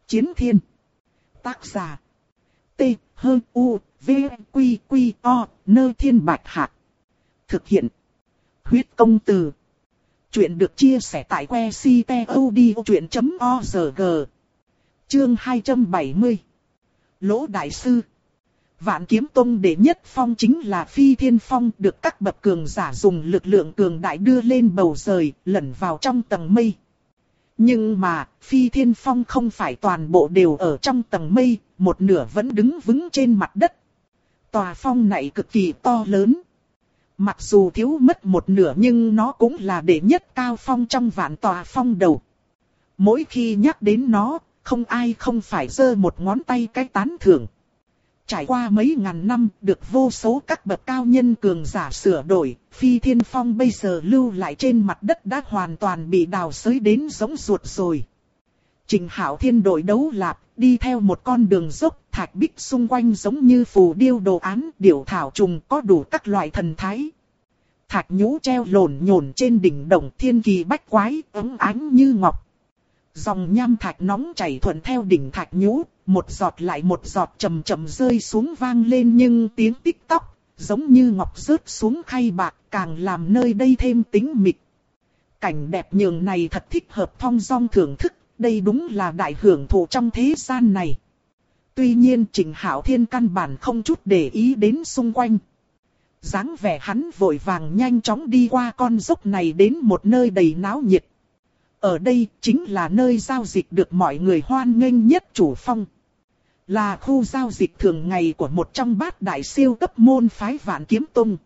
Chiến thiên. Tác giả. T-H-U-V-Q-Q-O, Nơ Thiên Bạch Hạc. Thực hiện. Huyết công từ. Chuyện được chia sẻ tại que ctod.org. Chương 270. Lỗ Đại Sư. Vạn Kiếm Tông đệ nhất phong chính là Phi Thiên Phong, được các bậc cường giả dùng lực lượng cường đại đưa lên bầu trời, lẩn vào trong tầng mây. Nhưng mà, Phi Thiên Phong không phải toàn bộ đều ở trong tầng mây, một nửa vẫn đứng vững trên mặt đất. Tòa phong này cực kỳ to lớn. Mặc dù thiếu mất một nửa nhưng nó cũng là đệ nhất cao phong trong vạn tòa phong đầu. Mỗi khi nhắc đến nó, không ai không phải giơ một ngón tay cái tán thưởng. Trải qua mấy ngàn năm, được vô số các bậc cao nhân cường giả sửa đổi, Phi Thiên Phong bây giờ lưu lại trên mặt đất đã hoàn toàn bị đào xới đến giống ruột rồi. Trình Hạo Thiên đội đấu lạp, đi theo một con đường dốc, thạch bích xung quanh giống như phù điêu đồ án, điểu thảo trùng có đủ các loại thần thái. Thạch nhũ treo lổn nhổn trên đỉnh đồng, thiên kỳ bách quái, óng ánh như ngọc. Dòng nham thạch nóng chảy thuận theo đỉnh thạch nhũ, một giọt lại một giọt chậm chậm rơi xuống vang lên, nhưng tiếng tích tóc, giống như ngọc rớt xuống khay bạc, càng làm nơi đây thêm tĩnh mịch. Cảnh đẹp nhường này thật thích hợp thong dong thưởng thức, đây đúng là đại hưởng thụ trong thế gian này. Tuy nhiên Trình Hạo Thiên căn bản không chút để ý đến xung quanh. Dáng vẻ hắn vội vàng nhanh chóng đi qua con dốc này đến một nơi đầy náo nhiệt. Ở đây chính là nơi giao dịch được mọi người hoan nghênh nhất chủ phong. Là khu giao dịch thường ngày của một trong bát đại siêu cấp môn phái Vạn Kiếm Tông.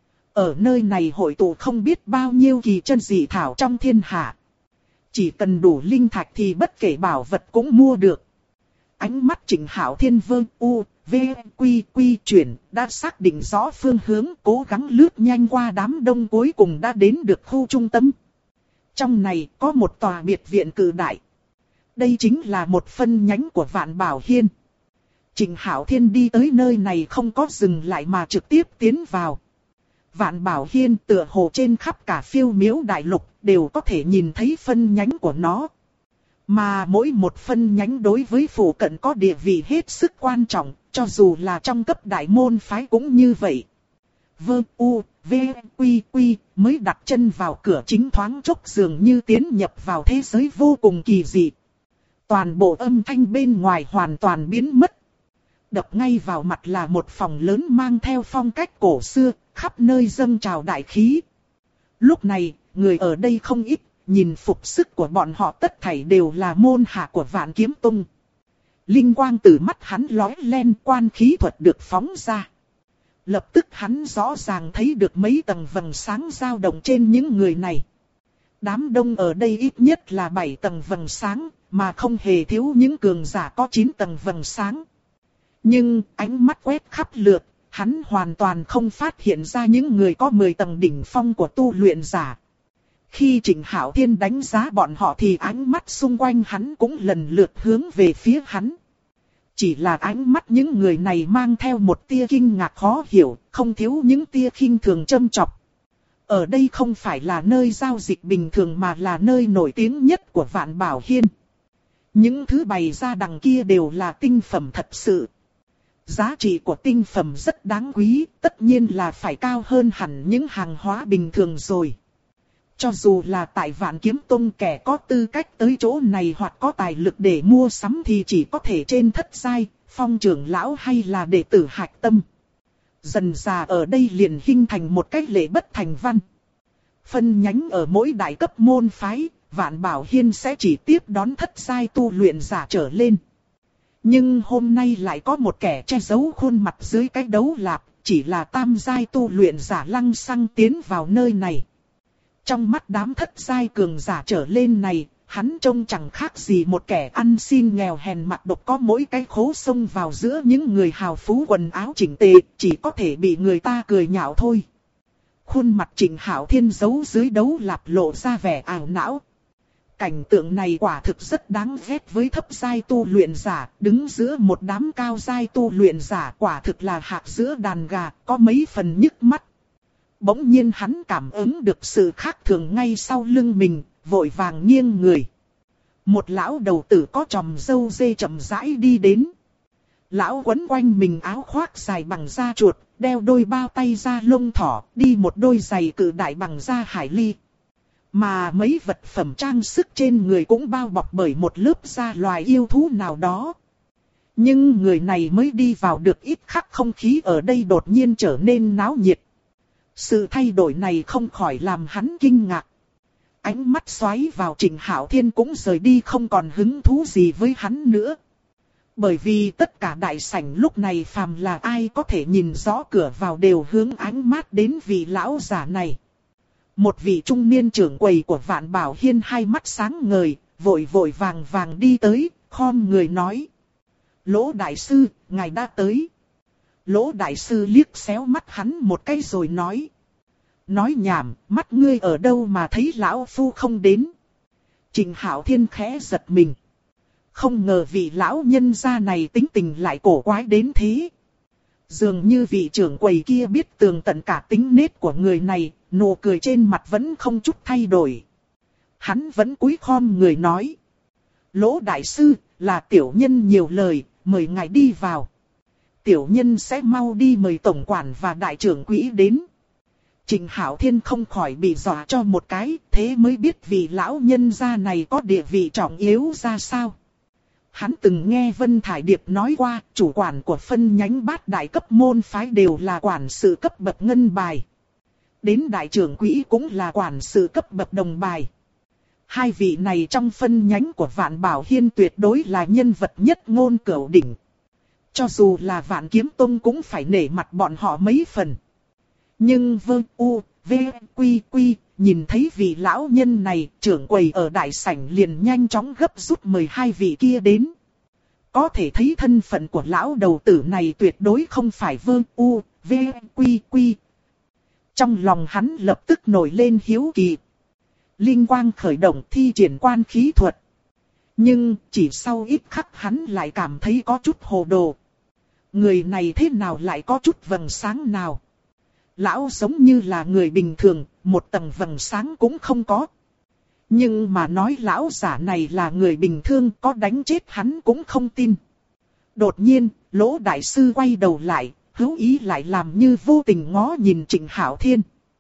Ở nơi này hội tụ không biết bao nhiêu kỳ chân dị thảo trong thiên hạ. Chỉ cần đủ linh thạch thì bất kể bảo vật cũng mua được. Ánh mắt Trình Hạo Thiên vơ u, v, quy quy chuyển, đã xác định rõ phương hướng, cố gắng lướt nhanh qua đám đông, cuối cùng đã đến được khu trung tâm. Trong này có một tòa biệt viện cự đại. Đây chính là một phân nhánh của Vạn Bảo Hiên. Trình Hạo Thiên đi tới nơi này không có dừng lại mà trực tiếp tiến vào. Vạn Bảo Hiên tựa hồ trên khắp cả phiêu miếu đại lục đều có thể nhìn thấy phân nhánh của nó. Mà mỗi một phân nhánh đối với phủ cận có địa vị hết sức quan trọng, cho dù là trong cấp đại môn phái cũng như vậy. Vơ u, v, quy quy, mới đặt chân vào cửa chính thoáng chốc dường như tiến nhập vào thế giới vô cùng kỳ dị. Toàn bộ âm thanh bên ngoài hoàn toàn biến mất. Đập ngay vào mặt là một phòng lớn mang theo phong cách cổ xưa, khắp nơi dâng trào đại khí. Lúc này, người ở đây không ít, nhìn phục sức của bọn họ tất thảy đều là môn hạ của Vạn Kiếm Tông. Linh quang từ mắt hắn lóe lên, quan khí thuật được phóng ra. Lập tức hắn rõ ràng thấy được mấy tầng vầng sáng dao động trên những người này. Đám đông ở đây ít nhất là 7 tầng vầng sáng, mà không hề thiếu những cường giả có 9 tầng vầng sáng. Nhưng ánh mắt quét khắp lượt, hắn hoàn toàn không phát hiện ra những người có 10 tầng đỉnh phong của tu luyện giả. Khi Trình Hạo Thiên đánh giá bọn họ thì ánh mắt xung quanh hắn cũng lần lượt hướng về phía hắn. Chỉ là ánh mắt những người này mang theo một tia kinh ngạc khó hiểu, không thiếu những tia khinh thường châm chọc. Ở đây không phải là nơi giao dịch bình thường mà là nơi nổi tiếng nhất của Vạn Bảo Hiên. Những thứ bày ra đằng kia đều là tinh phẩm thật sự. Giá trị của tinh phẩm rất đáng quý, tất nhiên là phải cao hơn hẳn những hàng hóa bình thường rồi. Cho dù là tại Vạn Kiếm Tông, kẻ có tư cách tới chỗ này hoặc có tài lực để mua sắm thì chỉ có thể trên thất giai, Phong trưởng lão hay là đệ tử hạch tâm. Dần dà ở đây liền hình thành một cách lệ bất thành văn. Phân nhánh ở mỗi đại cấp môn phái, Vạn Bảo Hiên sẽ chỉ tiếp đón thất giai tu luyện giả trở lên. Nhưng hôm nay lại có một kẻ che giấu khuôn mặt dưới cái đấu lạp, chỉ là tam giai tu luyện giả lăng xăng tiến vào nơi này. Trong mắt đám thất giai cường giả trở lên này, hắn trông chẳng khác gì một kẻ ăn xin nghèo hèn mặc độc có mỗi cái khố xông vào giữa những người hào phú quần áo chỉnh tề, chỉ có thể bị người ta cười nhạo thôi. Khuôn mặt Trình Hạo Thiên giấu dưới đấu lạp lộ ra vẻ ảo não. Cảnh tượng này quả thực rất đáng ghét với thấp giai tu luyện giả, đứng giữa một đám cao giai tu luyện giả quả thực là hạc giữa đàn gà, có mấy phần nhức mắt. Bỗng nhiên hắn cảm ứng được sự khác thường ngay sau lưng mình, vội vàng nghiêng người. Một lão đầu tử có chòm râu dê chậm rãi đi đến. Lão quấn quanh mình áo khoác dài bằng da chuột, đeo đôi bao tay da lông thỏ, đi một đôi giày cự đại bằng da hải ly. Mà mấy vật phẩm trang sức trên người cũng bao bọc bởi một lớp da loài yêu thú nào đó. Nhưng người này mới đi vào được ít khắc, không khí ở đây đột nhiên trở nên náo nhiệt. Sự thay đổi này không khỏi làm hắn kinh ngạc. Ánh mắt xoáy vào Trịnh Hạo Thiên cũng rời đi, không còn hứng thú gì với hắn nữa. Bởi vì tất cả đại sảnh lúc này phàm là ai có thể nhìn rõ cửa vào đều hướng ánh mắt đến vị lão giả này. Một vị trung niên trưởng quầy của Vạn Bảo Hiên hai mắt sáng ngời, vội vội vàng vàng đi tới, khom người nói. Lỗ đại sư, ngài đã tới. Lỗ đại sư liếc xéo mắt hắn một cái rồi nói. Nói nhảm, mắt ngươi ở đâu mà thấy lão phu không đến. Trịnh Hạo Thiên khẽ giật mình. Không ngờ vị lão nhân gia này tính tình lại cổ quái đến thế. Dường như vị trưởng quầy kia biết tường tận cả tính nết của người này, nụ cười trên mặt vẫn không chút thay đổi. Hắn vẫn cúi khom người nói. Lỗ đại sư, là tiểu nhân nhiều lời, mời ngài đi vào. Tiểu nhân sẽ mau đi mời tổng quản và đại trưởng quỹ đến. Trịnh Hạo Thiên không khỏi bị dọa cho một cái, thế mới biết vị lão nhân gia này có địa vị trọng yếu ra sao. Hắn từng nghe Vân Thải Điệp nói qua, chủ quản của phân nhánh bát đại cấp môn phái đều là quản sự cấp bậc ngân bài. Đến đại trưởng quỹ cũng là quản sự cấp bậc đồng bài. Hai vị này trong phân nhánh của Vạn Bảo Hiên tuyệt đối là nhân vật nhất ngôn cửu đỉnh. Cho dù là Vạn Kiếm Tông cũng phải nể mặt bọn họ mấy phần. Nhưng nhìn thấy vị lão nhân này, trưởng quầy ở đại sảnh liền nhanh chóng gấp rút mời hai vị kia đến. Có thể thấy thân phận của lão đầu tử này tuyệt đối không phải Trong lòng hắn lập tức nổi lên hiếu kỳ. Linh quang khởi động thi triển quan khí thuật. Nhưng chỉ sau ít khắc hắn lại cảm thấy có chút hồ đồ. Người này thế nào lại có chút vầng sáng nào? Lão giống như là người bình thường, một tầng vầng sáng cũng không có. Nhưng mà nói lão giả này là người bình thường, có đánh chết hắn cũng không tin. Đột nhiên, Lỗ đại sư quay đầu lại, hữu ý lại làm như vô tình ngó nhìn Trịnh Hạo Thiên.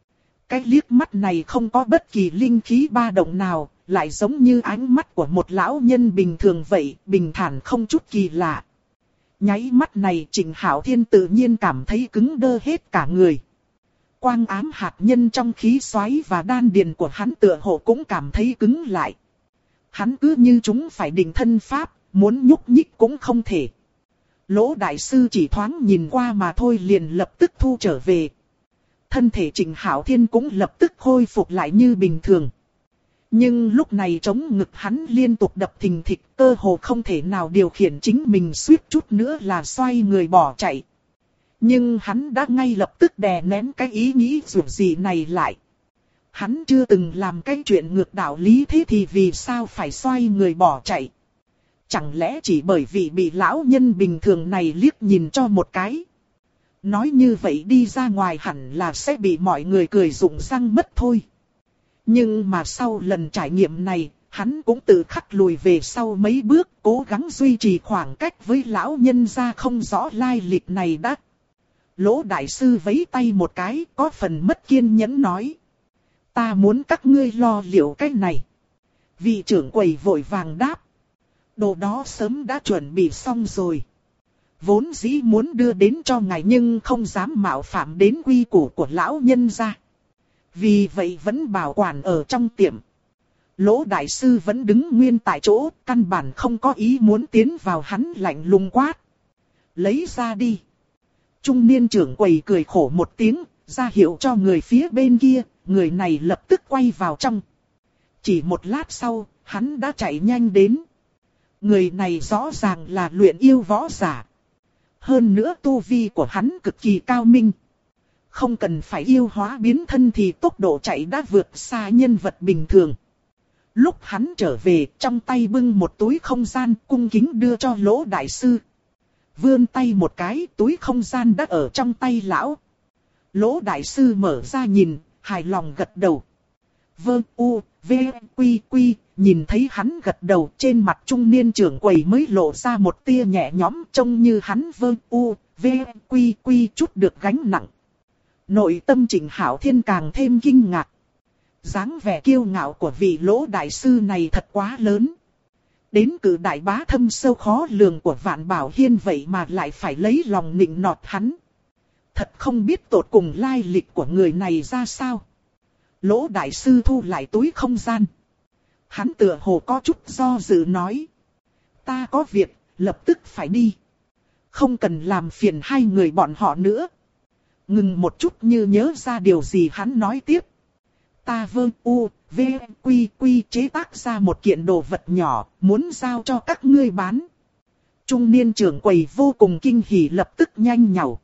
Cái liếc mắt này không có bất kỳ linh khí ba động nào, lại giống như ánh mắt của một lão nhân bình thường vậy, bình thản không chút kỳ lạ. Nháy mắt này Trịnh Hạo Thiên tự nhiên cảm thấy cứng đơ hết cả người. Quang ám hạt nhân trong khí xoáy và đan điền của hắn tựa hồ cũng cảm thấy cứng lại. Hắn cứ như chúng phải định thân pháp, muốn nhúc nhích cũng không thể. Lỗ đại sư chỉ thoáng nhìn qua mà thôi liền lập tức thu trở về. Thân thể Trịnh Hạo Thiên cũng lập tức khôi phục lại như bình thường. Nhưng lúc này trống ngực hắn liên tục đập thình thịch, cơ hồ không thể nào điều khiển chính mình, suýt chút nữa là xoay người bỏ chạy. Nhưng hắn đã ngay lập tức đè nén cái ý nghĩ rủi gì này lại. Hắn chưa từng làm cái chuyện ngược đạo lý thế thì vì sao phải xoay người bỏ chạy? Chẳng lẽ chỉ bởi vì bị lão nhân bình thường này liếc nhìn cho một cái? Nói như vậy đi ra ngoài hẳn là sẽ bị mọi người cười rụng răng mất thôi. Nhưng mà sau lần trải nghiệm này, hắn cũng tự khắc lùi về sau mấy bước, cố gắng duy trì khoảng cách với lão nhân gia không rõ lai lịch này đã. Lỗ đại sư vẫy tay một cái, có phần mất kiên nhẫn nói. Ta muốn các ngươi lo liệu cái này. Vị trưởng quầy vội vàng đáp. Đồ đó sớm đã chuẩn bị xong rồi. Vốn dĩ muốn đưa đến cho ngài nhưng không dám mạo phạm đến quy củ của lão nhân gia. Vì vậy vẫn bảo quản ở trong tiệm. Lỗ đại sư vẫn đứng nguyên tại chỗ, căn bản không có ý muốn tiến vào, hắn lạnh lùng quát. Lấy ra đi. Trung niên trưởng quầy cười khổ một tiếng, ra hiệu cho người phía bên kia, người này lập tức quay vào trong. Chỉ một lát sau, hắn đã chạy nhanh đến. Người này rõ ràng là luyện yêu võ giả. Hơn nữa tu vi của hắn cực kỳ cao minh. Không cần phải yêu hóa biến thân thì tốc độ chạy đã vượt xa nhân vật bình thường. Lúc hắn trở về, trong tay bưng một túi không gian, cung kính đưa cho Lỗ đại sư. Vươn tay một cái, túi không gian đã ở trong tay lão. Lỗ đại sư mở ra nhìn, hài lòng gật đầu. Vâng u, v, quy quy, nhìn thấy hắn gật đầu trên mặt trung niên trưởng quầy mới lộ ra một tia nhẹ nhõm trông như hắn vâng u, v, quy quy chút được gánh nặng. Nội tâm Trịnh Hạo Thiên càng thêm kinh ngạc. Dáng vẻ kiêu ngạo của vị Lỗ đại sư này thật quá lớn. Đến cử đại bá thâm sâu khó lường của Vạn Bảo Hiên vậy mà lại phải lấy lòng nịnh nọt hắn. Thật không biết tột cùng lai lịch của người này ra sao. Lỗ đại sư thu lại túi không gian. Hắn tựa hồ có chút do dự nói. Ta có việc, lập tức phải đi. Không cần làm phiền hai người bọn họ nữa. Ngừng một chút như nhớ ra điều gì hắn nói tiếp. Ta vâng u, v, quy quy chế tác ra một kiện đồ vật nhỏ, muốn giao cho các ngươi bán. Trung niên trưởng quầy vô cùng kinh hỉ lập tức nhanh nhảu.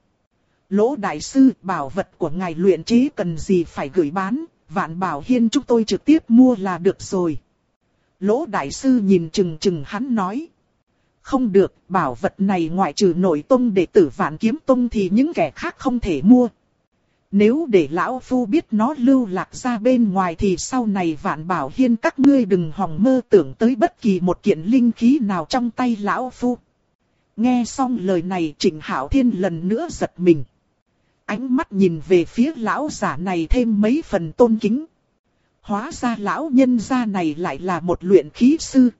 Lỗ đại sư, bảo vật của ngài luyện chế cần gì phải gửi bán, Vạn Bảo Hiên chúng tôi trực tiếp mua là được rồi. Lỗ đại sư nhìn chừng hắn nói. Không được, bảo vật này ngoại trừ nội tông đệ tử Vạn Kiếm Tông thì những kẻ khác không thể mua. Nếu để lão phu biết nó lưu lạc ra bên ngoài thì sau này Vạn Bảo Hiên các ngươi đừng hòng mơ tưởng tới bất kỳ một kiện linh khí nào trong tay lão phu. Nghe xong lời này Trịnh Hạo Thiên lần nữa giật mình. Ánh mắt nhìn về phía lão giả này thêm mấy phần tôn kính. Hóa ra lão nhân gia này lại là một luyện khí sư.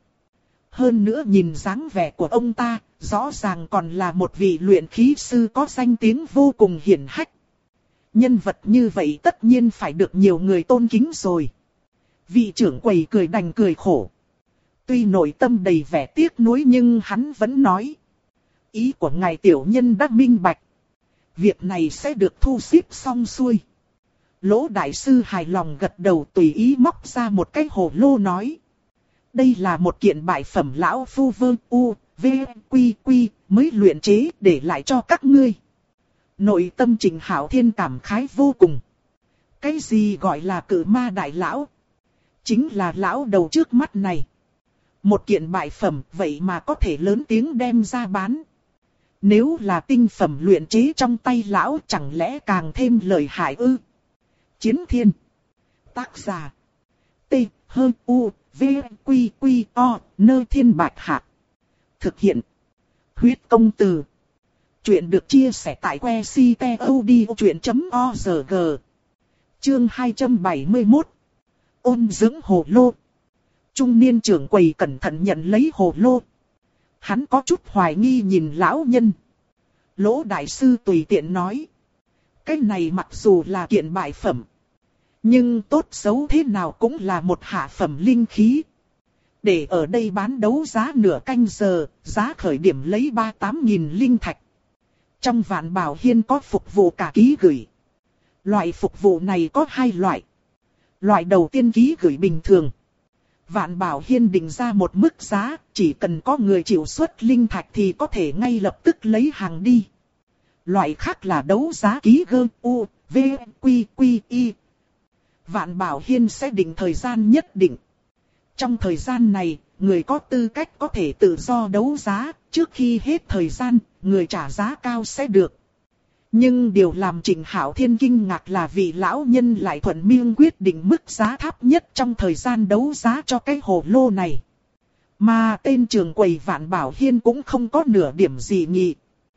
Hơn nữa nhìn dáng vẻ của ông ta, rõ ràng còn là một vị luyện khí sư có danh tiếng vô cùng hiển hách. Nhân vật như vậy tất nhiên phải được nhiều người tôn kính rồi. Vị trưởng quầy cười đành cười khổ. Tuy nội tâm đầy vẻ tiếc nuối nhưng hắn vẫn nói. Ý của ngài tiểu nhân đã minh bạch. Việc này sẽ được thu xếp xong xuôi. Lỗ đại sư hài lòng gật đầu tùy ý móc ra một cái hồ lô nói. Đây là một kiện bại phẩm lão phu vơ u, v, quy quy mới luyện chế để lại cho các ngươi. Nội tâm Trịnh Hạo Thiên cảm khái vô cùng. Cái gì gọi là cử ma đại lão? Chính là lão đầu trước mắt này. Một kiện bại phẩm vậy mà có thể lớn tiếng đem ra bán. Nếu là tinh phẩm luyện chế trong tay lão chẳng lẽ càng thêm lợi hại ư? Chiến Thiên. Tác giả. T, H, U, V, Quy, Quy, O, Nơ Thiên Bạch Hạc. Thực hiện. Huyết công từ. Chuyện được chia sẻ tại que ctod.org. Chương 271. Ôn dưỡng hồ lô. Trung niên trưởng quầy cẩn thận nhận lấy hồ lô. Hắn có chút hoài nghi nhìn lão nhân. Lỗ đại sư tùy tiện nói. Cái này mặc dù là kiện bại phẩm. Nhưng tốt xấu thế nào cũng là một hạ phẩm linh khí. Để ở đây bán đấu giá nửa canh giờ, giá khởi điểm lấy 38.000 linh thạch. Trong Vạn Bảo Hiên có phục vụ cả ký gửi. Loại phục vụ này có hai loại. Loại đầu tiên ký gửi bình thường. Vạn Bảo Hiên định ra một mức giá, chỉ cần có người chịu xuất linh thạch thì có thể ngay lập tức lấy hàng đi. Loại khác là đấu giá ký gơ u, v, quy, quy, y. Vạn Bảo Hiên sẽ định thời gian nhất định. Trong thời gian này, người có tư cách có thể tự do đấu giá, trước khi hết thời gian, người trả giá cao sẽ được. Nhưng điều làm Trịnh Hạo Thiên kinh ngạc là vị lão nhân lại thuận miệng quyết định mức giá thấp nhất trong thời gian đấu giá cho cái hồ lô này. Mà tên trưởng quầy Vạn Bảo Hiên cũng không có nửa điểm gì nghị.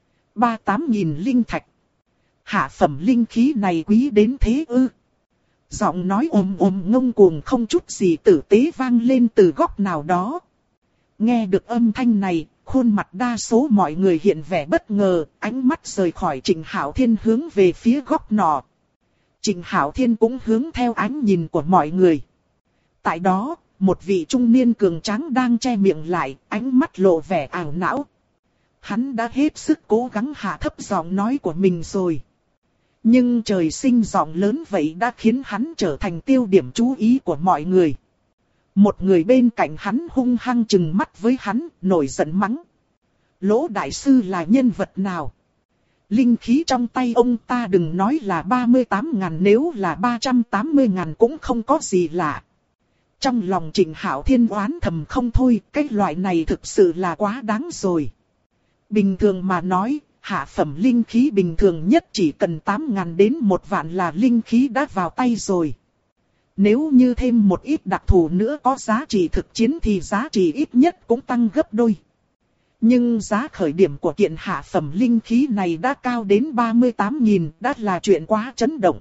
38.000 linh thạch. Hạ phẩm linh khí này quý đến thế ư? Giọng nói ngông cuồng không chút gì tử tế vang lên từ góc nào đó. Nghe được âm thanh này, khuôn mặt đa số mọi người hiện vẻ bất ngờ, ánh mắt rời khỏi Trịnh Hạo Thiên hướng về phía góc nọ. Trịnh Hạo Thiên cũng hướng theo ánh nhìn của mọi người. Tại đó, một vị trung niên cường tráng đang che miệng lại, ánh mắt lộ vẻ ảo não. Hắn đã hết sức cố gắng hạ thấp giọng nói của mình rồi. Nhưng trời sinh giọng lớn vậy đã khiến hắn trở thành tiêu điểm chú ý của mọi người. Một người bên cạnh hắn hung hăng trừng mắt với hắn, nổi giận mắng. Lỗ đại sư là nhân vật nào? Linh khí trong tay ông ta đừng nói là 38.000, nếu là 380.000 cũng không có gì lạ. Trong lòng Trịnh Hạo Thiên oán thầm không thôi, cái loại này thực sự là quá đáng rồi. Bình thường mà nói, hạ phẩm linh khí bình thường nhất chỉ cần 8.000 đến 1 vạn là linh khí đã vào tay rồi. Nếu như thêm một ít đặc thù nữa có giá trị thực chiến thì giá trị ít nhất cũng tăng gấp đôi. Nhưng giá khởi điểm của kiện hạ phẩm linh khí này đã cao đến 38.000, đã là chuyện quá chấn động.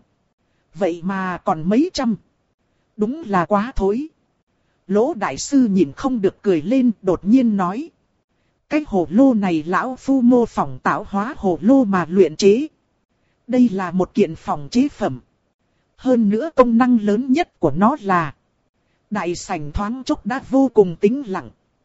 Vậy mà còn mấy trăm. Đúng là quá thối. Lỗ đại sư nhìn không được cười lên, đột nhiên nói. Cái hồ lô này lão phu mô phỏng tạo hóa hồ lô mà luyện chế. Đây là một kiện phòng chế phẩm. Hơn nữa công năng lớn nhất của nó là đại sảnh thoáng chốc đã vô cùng tĩnh lặng.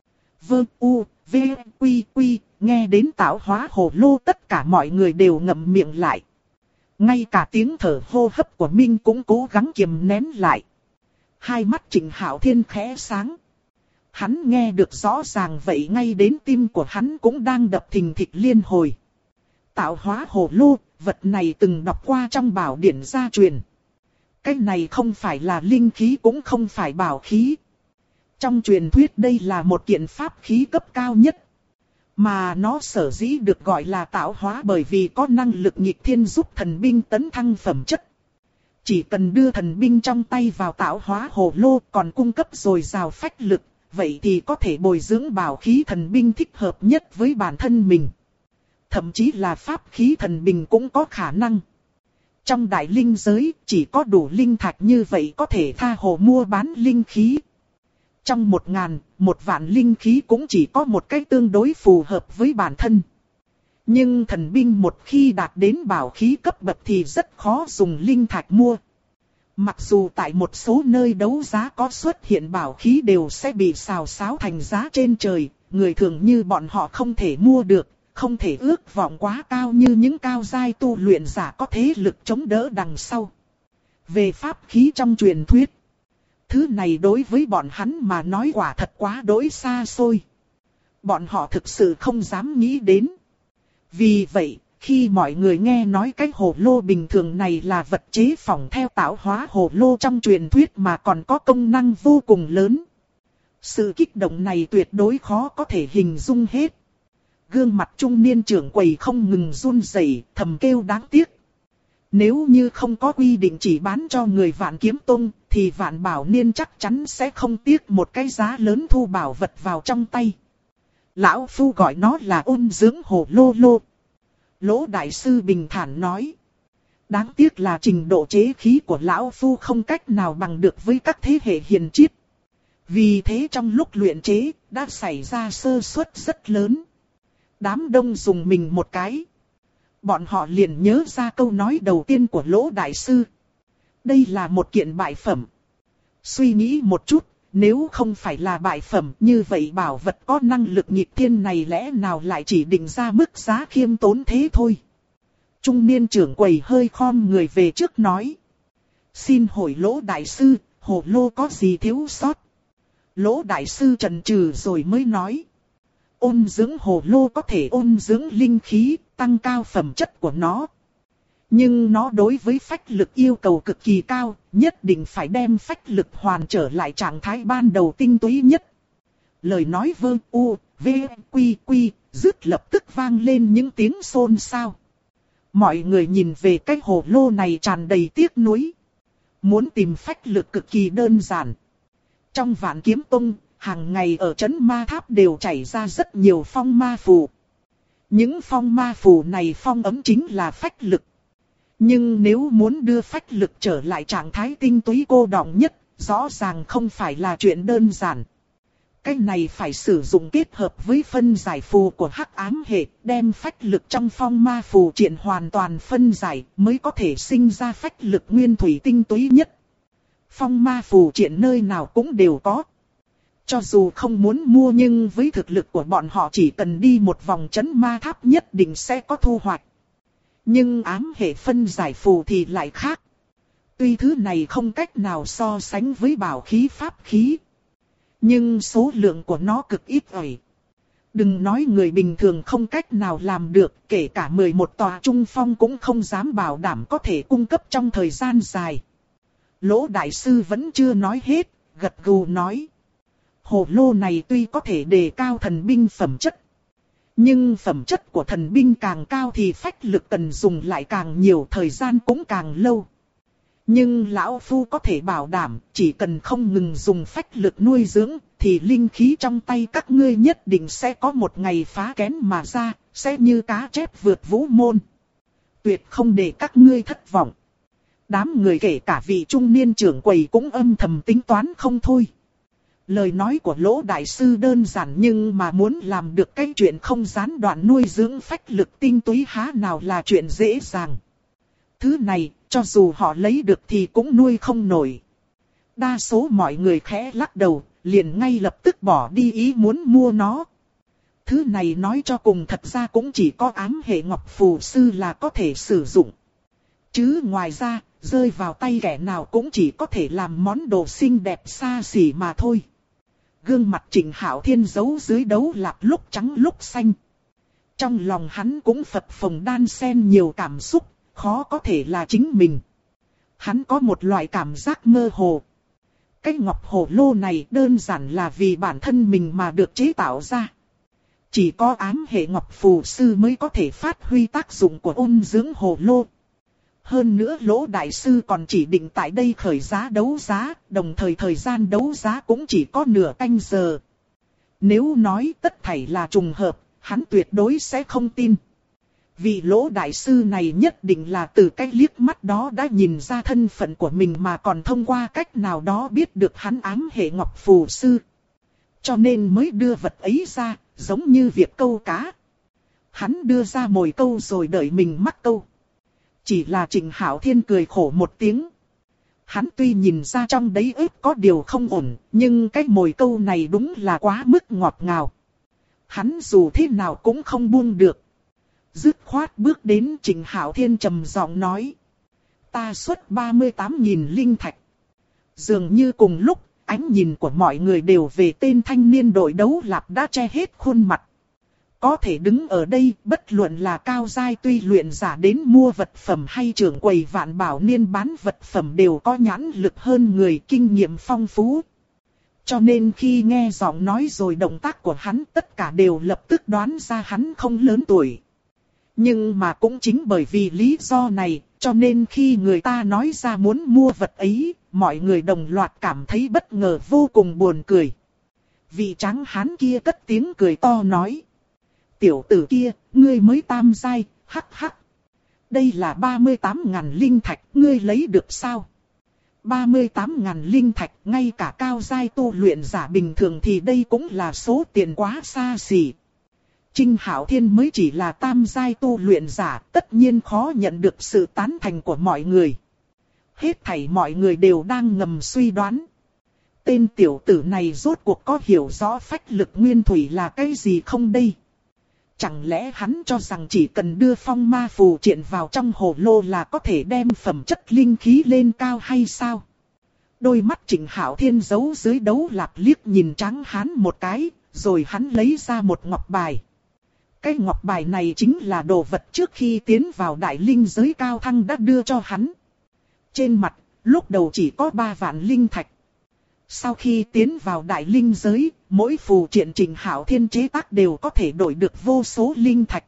Vơ u, v, quy quy, nghe đến tạo hóa hồ lô tất cả mọi người đều ngậm miệng lại. Ngay cả tiếng thở hô hấp của Minh cũng cố gắng kiềm nén lại. Hai mắt Trịnh Hạo Thiên khẽ sáng. Hắn nghe được rõ ràng vậy, ngay đến tim của hắn cũng đang đập thình thịch liên hồi. Tạo hóa hồ lô, vật này từng đọc qua trong bảo điển gia truyền. Cái này không phải là linh khí cũng không phải bảo khí. Trong truyền thuyết đây là một kiện pháp khí cấp cao nhất. Mà nó sở dĩ được gọi là tạo hóa bởi vì có năng lực nghịch thiên giúp thần binh tấn thăng phẩm chất. Chỉ cần đưa thần binh trong tay vào tạo hóa hồ lô còn cung cấp dồi dào phách lực, vậy thì có thể bồi dưỡng bảo khí thần binh thích hợp nhất với bản thân mình. Thậm chí là pháp khí thần binh cũng có khả năng. Trong đại linh giới, chỉ có đủ linh thạch như vậy có thể tha hồ mua bán linh khí. Trong 1.000, 1.000 linh khí cũng chỉ có một cái tương đối phù hợp với bản thân. Nhưng thần binh một khi đạt đến bảo khí cấp bậc thì rất khó dùng linh thạch mua. Mặc dù tại một số nơi đấu giá có xuất hiện bảo khí đều sẽ bị xào xáo thành giá trên trời, người thường như bọn họ không thể mua được, không thể ước vọng quá cao như những cao giai tu luyện giả có thế lực chống đỡ đằng sau. Về pháp khí trong truyền thuyết, thứ này đối với bọn hắn mà nói quả thật quá đỗi xa xôi. Bọn họ thực sự không dám nghĩ đến. Vì vậy, khi mọi người nghe nói cái hồ lô bình thường này là vật chế phỏng theo tạo hóa hồ lô trong truyền thuyết mà còn có công năng vô cùng lớn, sự kích động này tuyệt đối khó có thể hình dung hết. Gương mặt trung niên trưởng quầy không ngừng run rẩy, thầm kêu đáng tiếc. Nếu như không có quy định chỉ bán cho người Vạn Kiếm Tông, thì Vạn Bảo Niên chắc chắn sẽ không tiếc một cái giá lớn thu bảo vật vào trong tay. Lão Phu gọi nó là ôn dưỡng hồ lô lô. Lỗ đại sư bình thản nói. Đáng tiếc là trình độ chế khí của Lão Phu không cách nào bằng được với các thế hệ hiền triết. Vì thế trong lúc luyện chế, đã xảy ra sơ suất rất lớn. Đám đông dùng mình một cái. Bọn họ liền nhớ ra câu nói đầu tiên của Lỗ đại sư. Đây là một kiện bại phẩm. Suy nghĩ một chút, nếu không phải là bại phẩm như vậy bảo vật có năng lực nghịch thiên này lẽ nào lại chỉ định ra mức giá khiêm tốn thế thôi. Trung niên trưởng quầy hơi khom người về trước nói. Xin hỏi Lỗ đại sư, hồ lô có gì thiếu sót? Lỗ đại sư chần chừ rồi mới nói. Ôn dưỡng hồ lô có thể ôn dưỡng linh khí, tăng cao phẩm chất của nó. Nhưng nó đối với phách lực yêu cầu cực kỳ cao, nhất định phải đem phách lực hoàn trở lại trạng thái ban đầu tinh túy nhất. Lời nói vơ u, v, quy quy, dứt lập tức vang lên những tiếng xôn xao. Mọi người nhìn về cái hồ lô này tràn đầy tiếc nuối. Muốn tìm phách lực cực kỳ đơn giản. Trong Vạn Kiếm Tông, hàng ngày ở trấn ma tháp đều chảy ra rất nhiều phong ma phù. Những phong ma phù này phong ấm chính là phách lực. Nhưng nếu muốn đưa phách lực trở lại trạng thái tinh túy cô đọng nhất, rõ ràng không phải là chuyện đơn giản. Cái này phải sử dụng kết hợp với phân giải phù của hắc ám hệ, đem phách lực trong phong ma phù triển hoàn toàn phân giải mới có thể sinh ra phách lực nguyên thủy tinh túy nhất. Phong ma phù triển nơi nào cũng đều có. Cho dù không muốn mua nhưng với thực lực của bọn họ chỉ cần đi một vòng trấn ma tháp nhất định sẽ có thu hoạch. Nhưng ám hệ phân giải phù thì lại khác. Tuy thứ này không cách nào so sánh với bảo khí pháp khí, nhưng số lượng của nó cực ít ỏi. Đừng nói người bình thường không cách nào làm được, kể cả 11 tòa trung phong cũng không dám bảo đảm có thể cung cấp trong thời gian dài. Lỗ đại sư vẫn chưa nói hết, gật gù nói. Hồ lô này tuy có thể đề cao thần binh phẩm chất, nhưng phẩm chất của thần binh càng cao thì phách lực cần dùng lại càng nhiều, thời gian cũng càng lâu. Nhưng lão phu có thể bảo đảm, chỉ cần không ngừng dùng phách lực nuôi dưỡng, thì linh khí trong tay các ngươi nhất định sẽ có một ngày phá kén mà ra, sẽ như cá chép vượt vũ môn. Tuyệt không để các ngươi thất vọng. Đám người kể cả vị trung niên trưởng quầy cũng âm thầm tính toán không thôi. Lời nói của Lỗ đại sư đơn giản nhưng mà muốn làm được cái chuyện không gián đoạn nuôi dưỡng phách lực tinh túy há nào là chuyện dễ dàng. Thứ này, cho dù họ lấy được thì cũng nuôi không nổi. Đa số mọi người khẽ lắc đầu, liền ngay lập tức bỏ đi ý muốn mua nó. Thứ này nói cho cùng thật ra cũng chỉ có ám hệ ngọc phù sư là có thể sử dụng. Chứ ngoài ra, rơi vào tay kẻ nào cũng chỉ có thể làm món đồ xinh đẹp xa xỉ mà thôi. Gương mặt Trịnh Hạo Thiên giấu dưới đấu lạp lúc trắng lúc xanh. Trong lòng hắn cũng phập phồng đan xen nhiều cảm xúc, khó có thể là chính mình. Hắn có một loại cảm giác mơ hồ. Cái ngọc hồ lô này đơn giản là vì bản thân mình mà được chế tạo ra. Chỉ có ám hệ ngọc phù sư mới có thể phát huy tác dụng của ôn dưỡng hồ lô. Hơn nữa Lỗ đại sư còn chỉ định tại đây khởi giá đấu giá, đồng thời thời gian đấu giá cũng chỉ có nửa canh giờ. Nếu nói tất thảy là trùng hợp, hắn tuyệt đối sẽ không tin. Vì Lỗ đại sư này nhất định là từ cái liếc mắt đó đã nhìn ra thân phận của mình mà còn thông qua cách nào đó biết được hắn ám hệ ngọc phù sư. Cho nên mới đưa vật ấy ra, giống như việc câu cá. Hắn đưa ra mồi câu rồi đợi mình mắc câu. Chỉ là Trịnh Hạo Thiên cười khổ một tiếng. Hắn tuy nhìn ra trong đấy ếp có điều không ổn, nhưng cái mồi câu này đúng là quá mức ngọt ngào. Hắn dù thế nào cũng không buông được. Dứt khoát bước đến Trịnh Hạo Thiên trầm giọng nói. Ta xuất 38.000 linh thạch. Dường như cùng lúc, ánh nhìn của mọi người đều về tên thanh niên đội đấu lạp đã che hết khuôn mặt. Có thể đứng ở đây, bất luận là cao giai tuy luyện giả đến mua vật phẩm hay trưởng quầy vạn bảo niên bán vật phẩm đều có nhãn lực hơn người kinh nghiệm phong phú. Cho nên khi nghe giọng nói rồi động tác của hắn tất cả đều lập tức đoán ra hắn không lớn tuổi. Nhưng mà cũng chính bởi vì lý do này, cho nên khi người ta nói ra muốn mua vật ấy, mọi người đồng loạt cảm thấy bất ngờ vô cùng buồn cười. Vị tráng hán kia cất tiếng cười to nói. Tiểu tử kia, ngươi mới tam giai, hắc hắc. Đây là 38.000 linh thạch, ngươi lấy được sao? 38.000 linh thạch, ngay cả cao giai tu luyện giả bình thường thì đây cũng là số tiền quá xa xỉ. Trịnh Hạo Thiên mới chỉ là tam giai tu luyện giả, tất nhiên khó nhận được sự tán thành của mọi người. Hết thảy mọi người đều đang ngầm suy đoán. Tên tiểu tử này rốt cuộc có hiểu rõ phách lực nguyên thủy là cái gì không đây? Chẳng lẽ hắn cho rằng chỉ cần đưa phong ma phù triện vào trong hồ lô là có thể đem phẩm chất linh khí lên cao hay sao? Đôi mắt Trịnh Hạo Thiên giấu dưới đấu lạp liếc nhìn tráng hán một cái, rồi hắn lấy ra một ngọc bài. Cái ngọc bài này chính là đồ vật trước khi tiến vào đại linh giới cao thăng đã đưa cho hắn. Trên mặt, lúc đầu chỉ có 3 vạn linh thạch. Sau khi tiến vào đại linh giới, mỗi phù triện Trịnh Hạo Thiên chế tác đều có thể đổi được vô số linh thạch.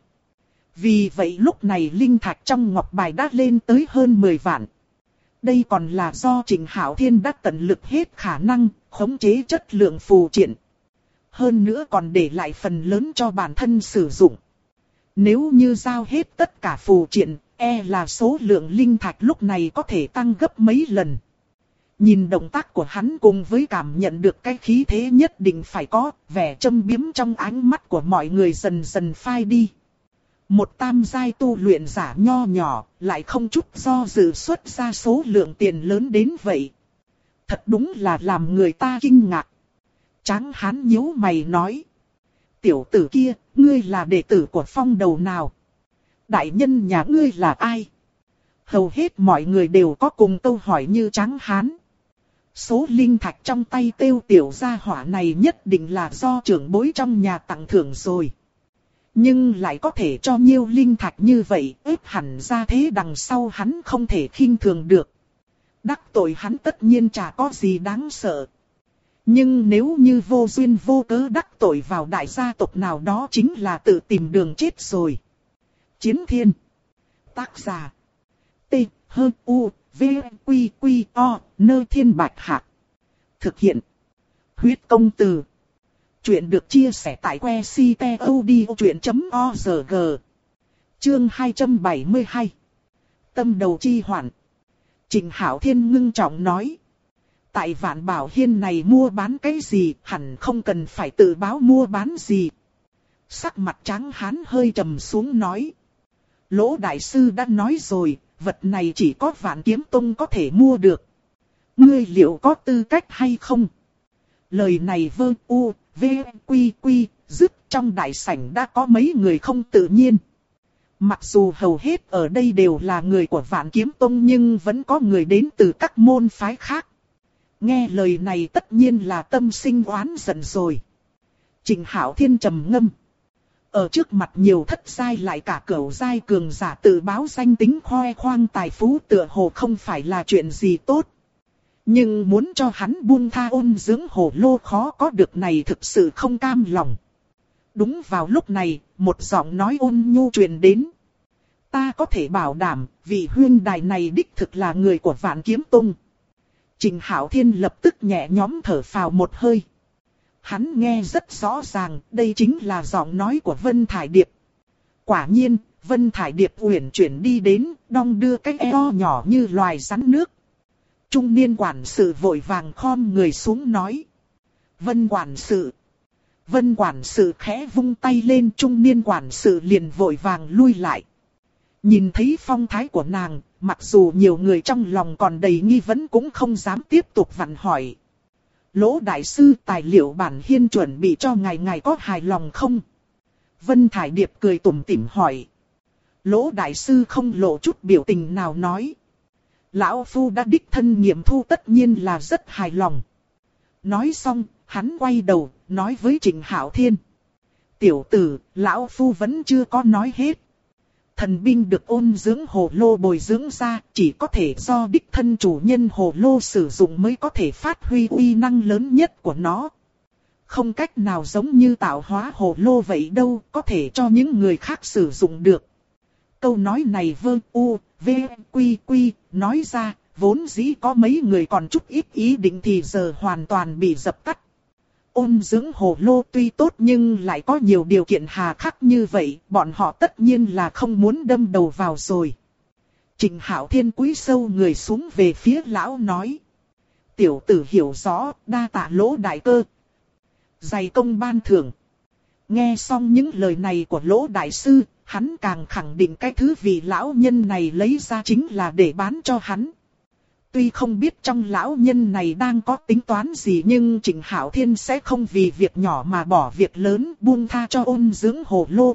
Vì vậy lúc này linh thạch trong ngọc bài đã lên tới hơn 10 vạn. Đây còn là do Trịnh Hạo Thiên đã tận lực hết khả năng, khống chế chất lượng phù triện. Hơn nữa còn để lại phần lớn cho bản thân sử dụng. Nếu như giao hết tất cả phù triện, là số lượng linh thạch lúc này có thể tăng gấp mấy lần. Nhìn động tác của hắn cùng với cảm nhận được cái khí thế nhất định phải có, vẻ châm biếm trong ánh mắt của mọi người dần dần phai đi. Một tam giai tu luyện giả nho nhỏ, lại không chút do dự xuất ra số lượng tiền lớn đến vậy. Thật đúng là làm người ta kinh ngạc. Tráng hán nhíu mày nói. Tiểu tử kia, ngươi là đệ tử của phong đầu nào? Đại nhân nhà ngươi là ai? Hầu hết mọi người đều có cùng câu hỏi như tráng hán. Số linh thạch trong tay Têu tiểu gia hỏa này nhất định là do trưởng bối trong nhà tặng thưởng rồi. Nhưng lại có thể cho nhiều linh thạch như vậy, ép hẳn ra thế đằng sau hắn không thể khinh thường được. Đắc tội hắn tất nhiên chả có gì đáng sợ. Nhưng nếu như vô duyên vô cớ đắc tội vào đại gia tộc nào đó chính là tự tìm đường chết rồi. Chiến Thiên. Tác giả. T. H. U. V, Quy, Quy, O, Nơ Thiên Bạch Hạc. Thực hiện. Huyết công từ. Chuyện được chia sẻ tại que ctod.org. Chương 272. Tâm đầu chi hoạn. Trịnh Hạo Thiên ngưng trọng nói. Tại Vạn Bảo Hiên này mua bán cái gì, hẳn không cần phải tự báo mua bán gì. Sắc mặt Tráng Hán hơi trầm xuống nói. Lỗ đại sư đã nói rồi, vật này chỉ có Vạn Kiếm Tông có thể mua được. Ngươi liệu có tư cách hay không? Lời này vơ u, v, quy quy, dứt trong đại sảnh đã có mấy người không tự nhiên. Mặc dù hầu hết ở đây đều là người của Vạn Kiếm Tông nhưng vẫn có người đến từ các môn phái khác. Nghe lời này tất nhiên là tâm sinh oán giận rồi. Trịnh Hạo Thiên trầm ngâm. Ở trước mặt nhiều thất giai lại cả cửu giai cường giả tự báo danh tính khoe khoang tài phú tựa hồ không phải là chuyện gì tốt. Nhưng muốn cho hắn buông tha ôn dưỡng hồ lô khó có được này thực sự không cam lòng. Đúng vào lúc này, một giọng nói ôn nhu truyền đến. Ta có thể bảo đảm, vị huynh đài này đích thực là người của Vạn Kiếm Tông. Trịnh Hạo Thiên lập tức nhẹ nhõm thở phào một hơi. Hắn nghe rất rõ ràng, đây chính là giọng nói của Vân Thải Điệp. Quả nhiên, Vân Thải Điệp uyển chuyển đi đến, đong đưa cái eo nhỏ như loài rắn nước. Trung niên quản sự vội vàng khom người xuống nói. Vân quản sự. Vân quản sự khẽ vung tay lên, trung niên quản sự liền vội vàng lui lại. Nhìn thấy phong thái của nàng, mặc dù nhiều người trong lòng còn đầy nghi vấn cũng không dám tiếp tục vặn hỏi. Lỗ đại sư, tài liệu bản hiên chuẩn bị cho ngài có hài lòng không? Vân Thải Điệp cười tủm tỉm hỏi. Lỗ đại sư không lộ chút biểu tình nào nói. Lão Phu đã đích thân nghiệm thu tất nhiên là rất hài lòng. Nói xong, hắn quay đầu, nói với Trịnh Hạo Thiên. Tiểu tử, Lão Phu vẫn chưa có nói hết. Thần binh được ôn dưỡng hồ lô bồi dưỡng ra, chỉ có thể do đích thân chủ nhân hồ lô sử dụng mới có thể phát huy uy năng lớn nhất của nó. Không cách nào giống như tạo hóa hồ lô vậy đâu, có thể cho những người khác sử dụng được. Câu nói này vơ u, v, quy quy, nói ra, vốn dĩ có mấy người còn chút ít ý định thì giờ hoàn toàn bị dập tắt. Ôn dưỡng hồ lô tuy tốt nhưng lại có nhiều điều kiện hà khắc như vậy, bọn họ tất nhiên là không muốn đâm đầu vào rồi. Trịnh Hạo Thiên cúi sâu người xuống về phía lão nói. Tiểu tử hiểu rõ, đa tạ Lỗ đại cơ. Dày công ban thưởng. Nghe xong những lời này của Lỗ đại sư, hắn càng khẳng định cái thứ vị lão nhân này lấy ra chính là để bán cho hắn. Tuy không biết trong lão nhân này đang có tính toán gì nhưng Trịnh Hạo Thiên sẽ không vì việc nhỏ mà bỏ việc lớn buông tha cho ôn dưỡng hồ lô.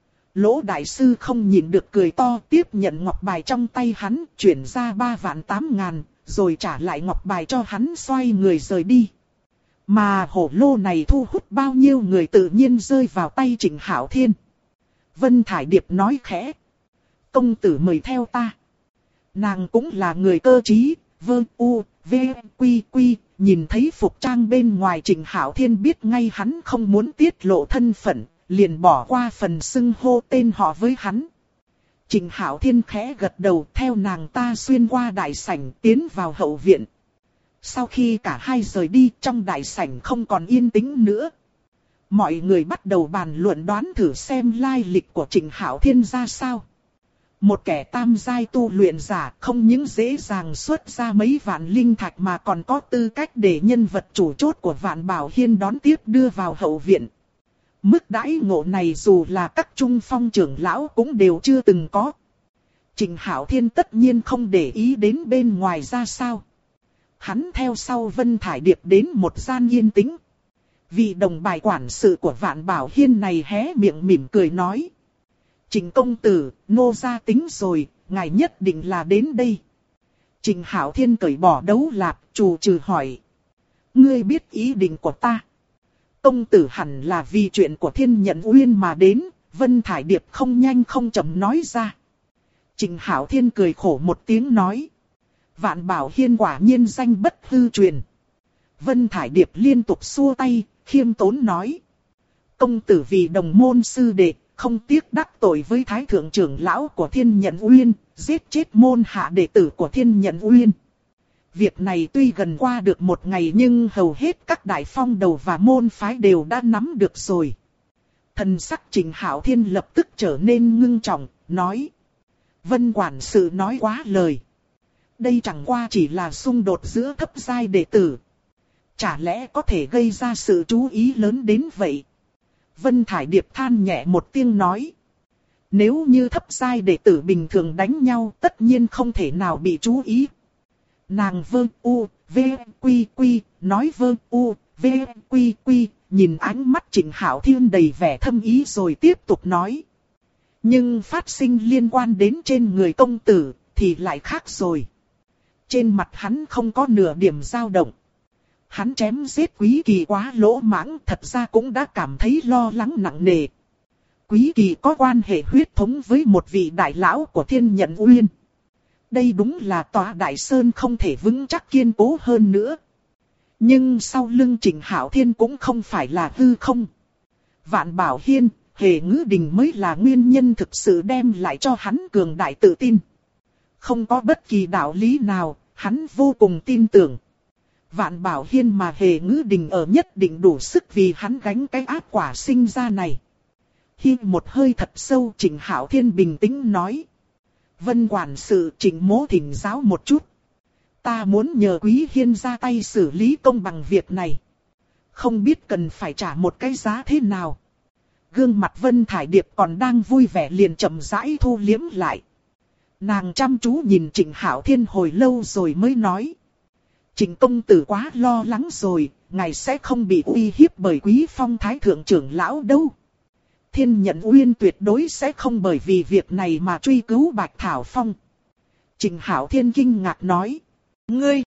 Lỗ đại sư không nhịn được cười to, tiếp nhận ngọc bài trong tay hắn, chuyển ra 3.800.000, rồi trả lại ngọc bài cho hắn, xoay người rời đi. Mà hồ lô này thu hút bao nhiêu người tự nhiên rơi vào tay Trịnh Hạo Thiên. Vân Thải Điệp nói khẽ. Công tử mời theo ta. Nàng cũng là người cơ trí, vơ u, v, quy quy, nhìn thấy phục trang bên ngoài Trịnh Hạo Thiên biết ngay hắn không muốn tiết lộ thân phận, liền bỏ qua phần xưng hô tên họ với hắn. Trịnh Hạo Thiên khẽ gật đầu, theo nàng ta xuyên qua đại sảnh tiến vào hậu viện. Sau khi cả hai rời đi, trong đại sảnh không còn yên tĩnh nữa. Mọi người bắt đầu bàn luận đoán thử xem lai lịch của Trịnh Hạo Thiên ra sao. Một kẻ tam giai tu luyện giả không những dễ dàng xuất ra mấy vạn linh thạch mà còn có tư cách để nhân vật chủ chốt của Vạn Bảo Hiên đón tiếp đưa vào hậu viện. Mức đãi ngộ này dù là các trung phong trưởng lão cũng đều chưa từng có. Trịnh Hạo Thiên tất nhiên không để ý đến bên ngoài ra sao. Hắn theo sau Vân Thải Điệp đến một gian yên tĩnh. Vị đồng bài quản sự của Vạn Bảo Hiên này hé miệng mỉm cười nói. Trịnh công tử, nô gia tính rồi, ngài nhất định là đến đây. Trịnh Hạo Thiên cởi bỏ đấu lạp, trù trừ hỏi. Ngươi biết ý định của ta. Công tử hẳn là vì chuyện của Thiên Nhận Uyên mà đến, Vân Thải Điệp không nhanh không chậm nói ra. Trịnh Hạo Thiên cười khổ một tiếng nói. Vạn Bảo Hiên quả nhiên danh bất hư truyền. Vân Thải Điệp liên tục xua tay, khiêm tốn nói. Công tử vì đồng môn sư đệ, không tiếc đắc tội với thái thượng trưởng lão của Thiên Nhận Uyên, giết chết môn hạ đệ tử của Thiên Nhận Uyên. Việc này tuy gần qua được một ngày nhưng hầu hết các đại phong đầu và môn phái đều đã nắm được rồi. Thần sắc Trịnh Hạo Thiên lập tức trở nên ngưng trọng, nói. Vân quản sự nói quá lời. Đây chẳng qua chỉ là xung đột giữa thấp giai đệ tử. Chả lẽ có thể gây ra sự chú ý lớn đến vậy? Vân Thải Điệp than nhẹ một tiếng nói. Nếu như thấp giai đệ tử bình thường đánh nhau tất nhiên không thể nào bị chú ý. Nàng vơ u, v, quy quy, nói vơ u, v, quy quy, nhìn ánh mắt Trịnh Hạo Thiên đầy vẻ thâm ý rồi tiếp tục nói. Nhưng phát sinh liên quan đến trên người công tử thì lại khác rồi. Trên mặt hắn không có nửa điểm dao động. Hắn chém giết Quý Kỳ quá lỗ mãng, thật ra cũng đã cảm thấy lo lắng nặng nề. Quý Kỳ có quan hệ huyết thống với một vị đại lão của Thiên Nhận Uyên. Đây đúng là tòa đại sơn không thể vững chắc kiên cố hơn nữa. Nhưng sau lưng Trịnh Hạo Thiên cũng không phải là hư không. Vạn Bảo Hiên, Hề Ngữ Đình mới là nguyên nhân thực sự đem lại cho hắn cường đại tự tin. Không có bất kỳ đạo lý nào, hắn vô cùng tin tưởng. Vạn Bảo Hiên mà Hề Ngữ Đình ở nhất định đủ sức vì hắn gánh cái ác quả sinh ra này. Hít một hơi thật sâu, Trịnh Hạo Thiên bình tĩnh nói. Vân quản sự, Trịnh mỗ thỉnh giáo một chút. Ta muốn nhờ Quý Hiên ra tay xử lý công bằng việc này. Không biết cần phải trả một cái giá thế nào. Gương mặt Vân Thải Điệp còn đang vui vẻ liền chậm rãi thu liếm lại. Nàng chăm chú nhìn Trịnh Hạo Thiên hồi lâu rồi mới nói. Trịnh công tử quá lo lắng rồi, ngài sẽ không bị uy hiếp bởi Quý Phong Thái Thượng trưởng lão đâu. Thiên Nhận Uyên tuyệt đối sẽ không bởi vì việc này mà truy cứu Bạch Thảo Phong. Trịnh Hạo Thiên kinh ngạc nói. Ngươi!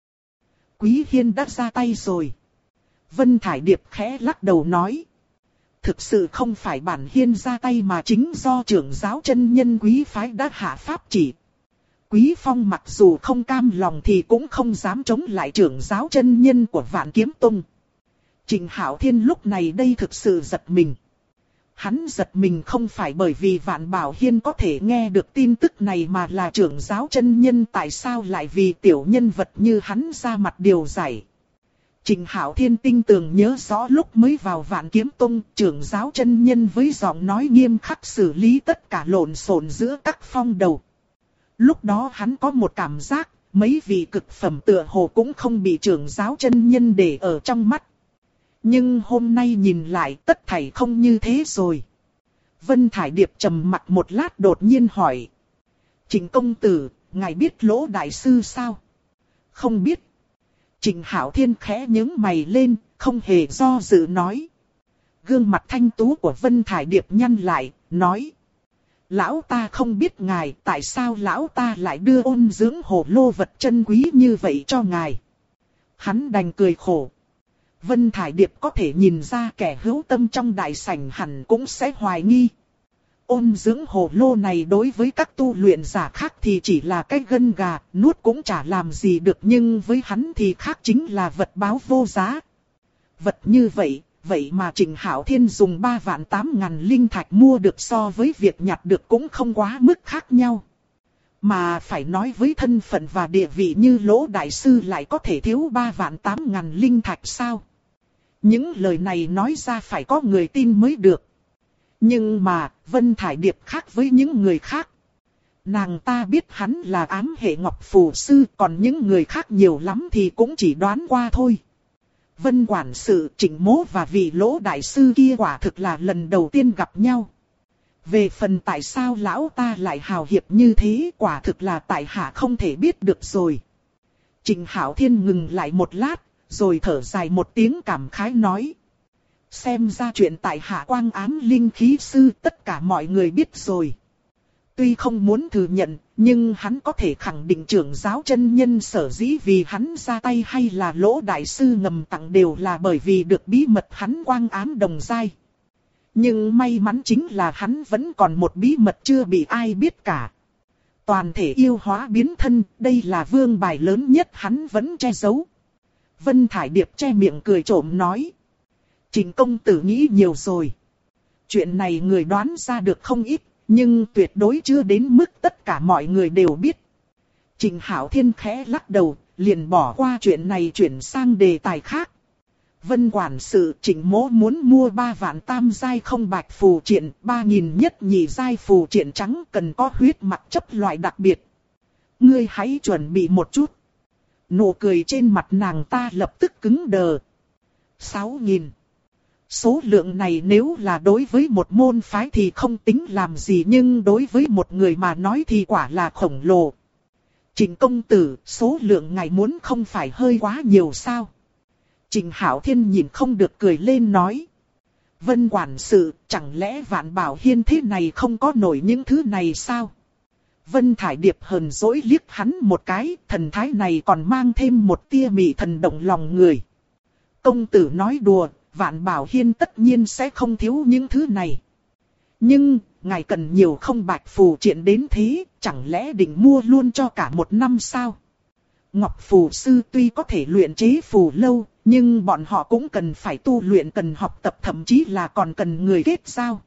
Quý Hiên đã ra tay rồi. Vân Thải Điệp khẽ lắc đầu nói. Thực sự không phải bản Hiên ra tay mà chính do trưởng giáo chân nhân Quý Phái đã hạ pháp chỉ. Quý Phong mặc dù không cam lòng thì cũng không dám chống lại trưởng giáo chân nhân của Vạn Kiếm Tông. Trịnh Hạo Thiên lúc này đây thực sự giật mình. Hắn giật mình không phải bởi vì Vạn Bảo Hiên có thể nghe được tin tức này mà là trưởng giáo chân nhân tại sao lại vì tiểu nhân vật như hắn ra mặt điều giải. Trịnh Hạo Thiên tinh tường nhớ rõ lúc mới vào Vạn Kiếm Tông, trưởng giáo chân nhân với giọng nói nghiêm khắc xử lý tất cả lộn xộn giữa các phong đầu. Lúc đó hắn có một cảm giác, mấy vị cực phẩm tựa hồ cũng không bị trưởng giáo chân nhân để ở trong mắt. Nhưng hôm nay nhìn lại tất thảy không như thế rồi. Vân Thải Điệp trầm mặt một lát đột nhiên hỏi. Trịnh công tử, ngài biết Lỗ đại sư sao? Không biết. Trịnh Hạo Thiên khẽ nhướng mày lên, không hề do dự nói. Gương mặt thanh tú của Vân Thải Điệp nhăn lại, nói. Lão ta không biết ngài, tại sao lão ta lại đưa ôn dưỡng hồ lô vật chân quý như vậy cho ngài? Hắn đành cười khổ. Vân Thải Điệp có thể nhìn ra kẻ hữu tâm trong đại sảnh hẳn cũng sẽ hoài nghi. Ôn dưỡng hồ lô này đối với các tu luyện giả khác thì chỉ là cái gân gà, nuốt cũng chả làm gì được, nhưng với hắn thì khác, chính là vật báo vô giá. Vật như vậy, vậy mà Trịnh Hạo Thiên dùng 3.800.000 linh thạch mua được, so với việc nhặt được cũng không quá mức khác nhau. Mà phải nói với thân phận và địa vị như Lỗ đại sư lại có thể thiếu 3.800.000 linh thạch sao? Những lời này nói ra phải có người tin mới được. Nhưng mà, Vân Thải Điệp khác với những người khác. Nàng ta biết hắn là ám hệ ngọc phù sư, còn những người khác nhiều lắm thì cũng chỉ đoán qua thôi. Vân quản sự, Trịnh mỗ và vị Lỗ đại sư kia quả thực là lần đầu tiên gặp nhau. Về phần tại sao lão ta lại hào hiệp như thế, quả thực là tại hạ không thể biết được rồi. Trịnh Hạo Thiên ngừng lại một lát, rồi thở dài một tiếng cảm khái nói. Xem ra chuyện tại hạ Quang Ám linh khí sư tất cả mọi người biết rồi. Tuy không muốn thừa nhận, nhưng hắn có thể khẳng định trưởng giáo chân nhân sở dĩ vì hắn ra tay hay là Lỗ đại sư ngầm tặng đều là bởi vì được bí mật hắn Quang Ám đồng giai. Nhưng may mắn chính là hắn vẫn còn một bí mật chưa bị ai biết cả. Toàn thể yêu hóa biến thân, đây là vương bài lớn nhất hắn vẫn che giấu. Vân Thải Điệp che miệng cười trộm nói. Trịnh công tử nghĩ nhiều rồi. Chuyện này người đoán ra được không ít, Nhưng tuyệt đối chưa đến mức tất cả mọi người đều biết. Trịnh Hạo Thiên khẽ lắc đầu, liền bỏ qua chuyện này chuyển sang đề tài khác. Vân quản sự, Trịnh mỗ muốn mua 3 vạn tam giai không bạch phù triện, 3.000 nhất nhị giai phù triện trắng, cần có huyết mạch chấp loại đặc biệt. Ngươi hãy chuẩn bị một chút. Nụ cười trên mặt nàng ta lập tức cứng đờ. 6.000. Số lượng này nếu là đối với một môn phái thì không tính làm gì, nhưng đối với một người mà nói thì quả là khổng lồ. Trịnh công tử, số lượng ngài muốn không phải hơi quá nhiều sao? Trịnh Hạo Thiên nhìn không được cười lên nói. Vân quản sự, chẳng lẽ Vạn Bảo Hiên thế này không có nổi những thứ này sao? Vân Thải Điệp hờn dỗi liếc hắn một cái, thần thái này còn mang thêm một tia mị thần động lòng người. Công tử nói đùa, Vạn Bảo Hiên tất nhiên sẽ không thiếu những thứ này. Nhưng, ngài cần nhiều không bạch phù triện đến thế, chẳng lẽ định mua luôn cho cả một năm sao? Ngọc phù sư tuy có thể luyện chế phù lâu, nhưng bọn họ cũng cần phải tu luyện, cần học tập, thậm chí là còn cần người kết giao.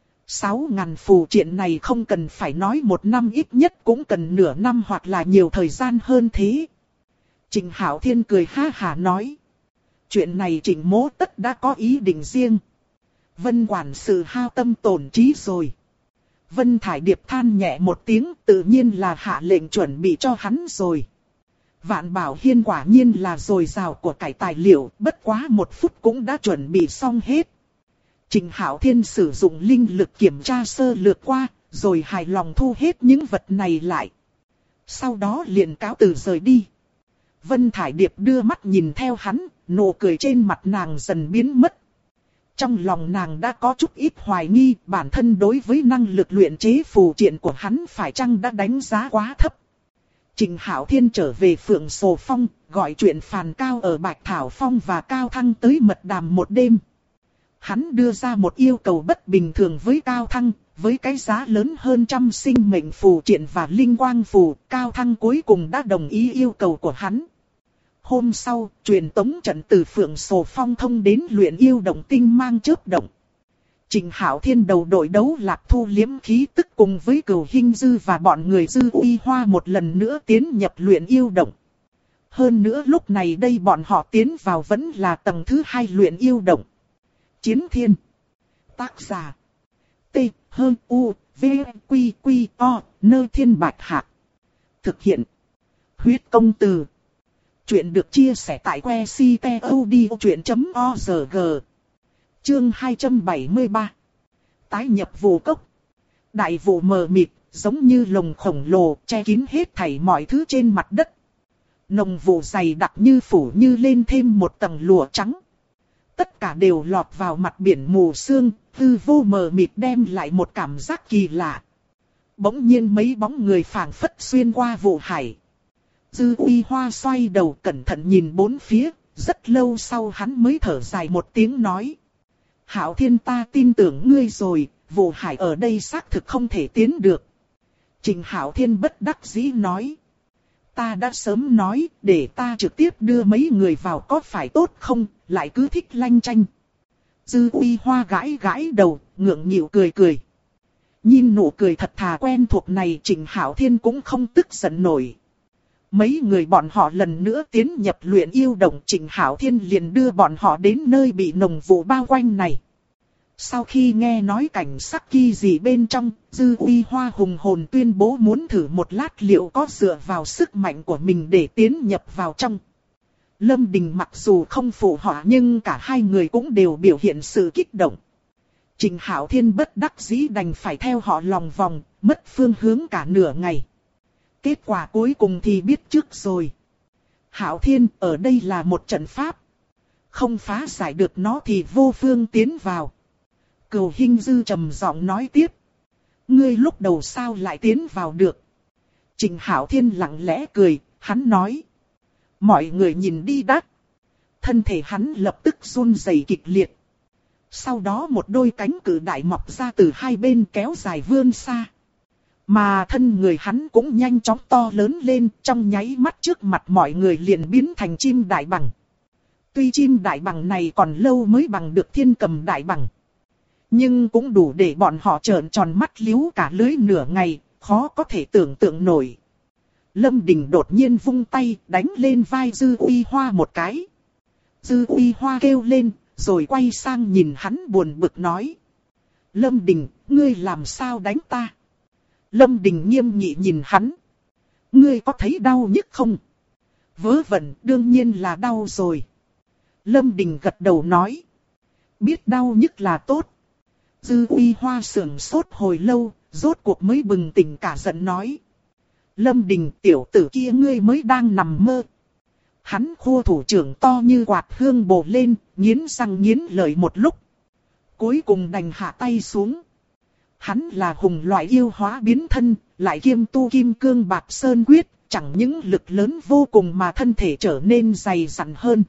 6.000 phù triện này không cần phải nói một năm, ít nhất cũng cần nửa năm hoặc là nhiều thời gian hơn thế. Trịnh Hạo Thiên cười ha hả nói. Chuyện này Trịnh mỗ tất đã có ý định riêng. Vân quản sự hao tâm tổn trí rồi. Vân Thải Điệp than nhẹ một tiếng, tự nhiên là hạ lệnh chuẩn bị cho hắn rồi. Vạn Bảo Hiên quả nhiên là dồi dào của cải tài liệu, bất quá 1 phút cũng đã chuẩn bị xong hết. Trịnh Hạo Thiên sử dụng linh lực kiểm tra sơ lược qua, rồi hài lòng thu hết những vật này lại. Sau đó liền cáo từ rời đi. Vân Thải Điệp đưa mắt nhìn theo hắn, nụ cười trên mặt nàng dần biến mất. Trong lòng nàng đã có chút ít hoài nghi, bản thân đối với năng lực luyện chế phù triện của hắn phải chăng đã đánh giá quá thấp. Trịnh Hạo Thiên trở về Phượng Sồ Phong, gọi chuyện Phàn Cao ở Bạch Thảo Phong và Cao Thăng tới mật đàm một đêm. Hắn đưa ra một yêu cầu bất bình thường với Cao Thăng, với cái giá lớn hơn 100 sinh mệnh phù triện và linh quang phù, Cao Thăng cuối cùng đã đồng ý yêu cầu của hắn. Hôm sau, truyền tống trận từ Phượng Sồ Phong thông đến luyện yêu động tinh mang chớp động. Trịnh Hạo Thiên đầu đội đấu lạc thu liếm khí tức cùng với Cửu Hinh Dư và bọn người Dư Uy Hoa một lần nữa tiến nhập luyện yêu động. Hơn nữa lúc này đây bọn họ tiến vào vẫn là tầng thứ 2 luyện yêu động. Chiến Thiên. Tác giả. T. U. V. Quy. Quy. O. Nơi Thiên Bạch Hạc. Thực hiện. Huyết công từ. Chuyện được chia sẻ tại que ctod.org. Chương 273. Tái nhập vụ cốc. Đại vụ mờ mịt, giống như lồng khổng lồ, che kín hết thảy mọi thứ trên mặt đất. Nồng vụ dày đặc như phủ như lên thêm một tầng lụa trắng. Tất cả đều lọt vào mặt biển mù sương, hư vô mờ mịt đem lại một cảm giác kỳ lạ. Bỗng nhiên mấy bóng người phảng phất xuyên qua vụ hải. Dư Uy Hoa xoay đầu cẩn thận nhìn bốn phía, rất lâu sau hắn mới thở dài một tiếng nói. Hạo Thiên, ta tin tưởng ngươi rồi, vụ hải ở đây xác thực không thể tiến được. Trịnh Hạo Thiên bất đắc dĩ nói. Ta đã sớm nói, để ta trực tiếp đưa mấy người vào có phải tốt không, lại cứ thích lanh chanh. Dư Uy Hoa gãi gãi đầu, ngượng nghịu cười cười. Nhìn nụ cười thật thà quen thuộc này, Trịnh Hạo Thiên cũng không tức giận nổi. Mấy người bọn họ lần nữa tiến nhập luyện yêu động, Trịnh Hạo Thiên liền đưa bọn họ đến nơi bị nồng vụ bao quanh này. Sau khi nghe nói cảnh sắc kỳ dị bên trong, Dư Uy Hoa hùng hồn tuyên bố muốn thử một lát liệu có dựa vào sức mạnh của mình để tiến nhập vào trong. Lâm Đình mặc dù không phụ họa nhưng cả hai người cũng đều biểu hiện sự kích động. Trịnh Hạo Thiên bất đắc dĩ đành phải theo họ lòng vòng, mất phương hướng cả nửa ngày. Kết quả cuối cùng thì biết trước rồi. Hạo Thiên, ở đây là một trận pháp. Không phá giải được nó thì vô phương tiến vào. Cửu Hinh Dư trầm giọng nói tiếp. Ngươi lúc đầu sao lại tiến vào được? Trịnh Hạo Thiên lặng lẽ cười, hắn nói. Mọi người nhìn đi đã. Thân thể hắn lập tức run rẩy kịch liệt. Sau đó một đôi cánh cự đại mọc ra từ hai bên kéo dài vươn xa. Mà thân người hắn cũng nhanh chóng to lớn lên, trong nháy mắt trước mặt mọi người liền biến thành chim đại bằng. Tuy chim đại bằng này còn lâu mới bằng được thiên cầm đại bằng. Nhưng cũng đủ để bọn họ trợn tròn mắt liếu cả lưới nửa ngày, khó có thể tưởng tượng nổi. Lâm Đình đột nhiên vung tay đánh lên vai Dư Uy Hoa một cái. Dư Uy Hoa kêu lên, rồi quay sang nhìn hắn buồn bực nói. Lâm Đình, ngươi làm sao đánh ta? Lâm Đình nghiêm nghị nhìn hắn. Ngươi có thấy đau nhức không? Vớ vẩn, đương nhiên là đau rồi. Lâm Đình gật đầu nói. Biết đau nhức là tốt. Dư Uy Hoa sững sốt hồi lâu, rốt cuộc mới bừng tỉnh cả giận nói. Lâm Đình, tiểu tử kia ngươi mới đang nằm mơ. Hắn khô thủ trưởng to như quạt hương bổ lên, nghiến răng nghiến lợi một lúc. Cuối cùng đành hạ tay xuống. Hắn là hùng loại yêu hóa biến thân, lại kiêm tu kim cương bạc sơn quyết, chẳng những lực lớn vô cùng mà thân thể trở nên dày dặn hơn.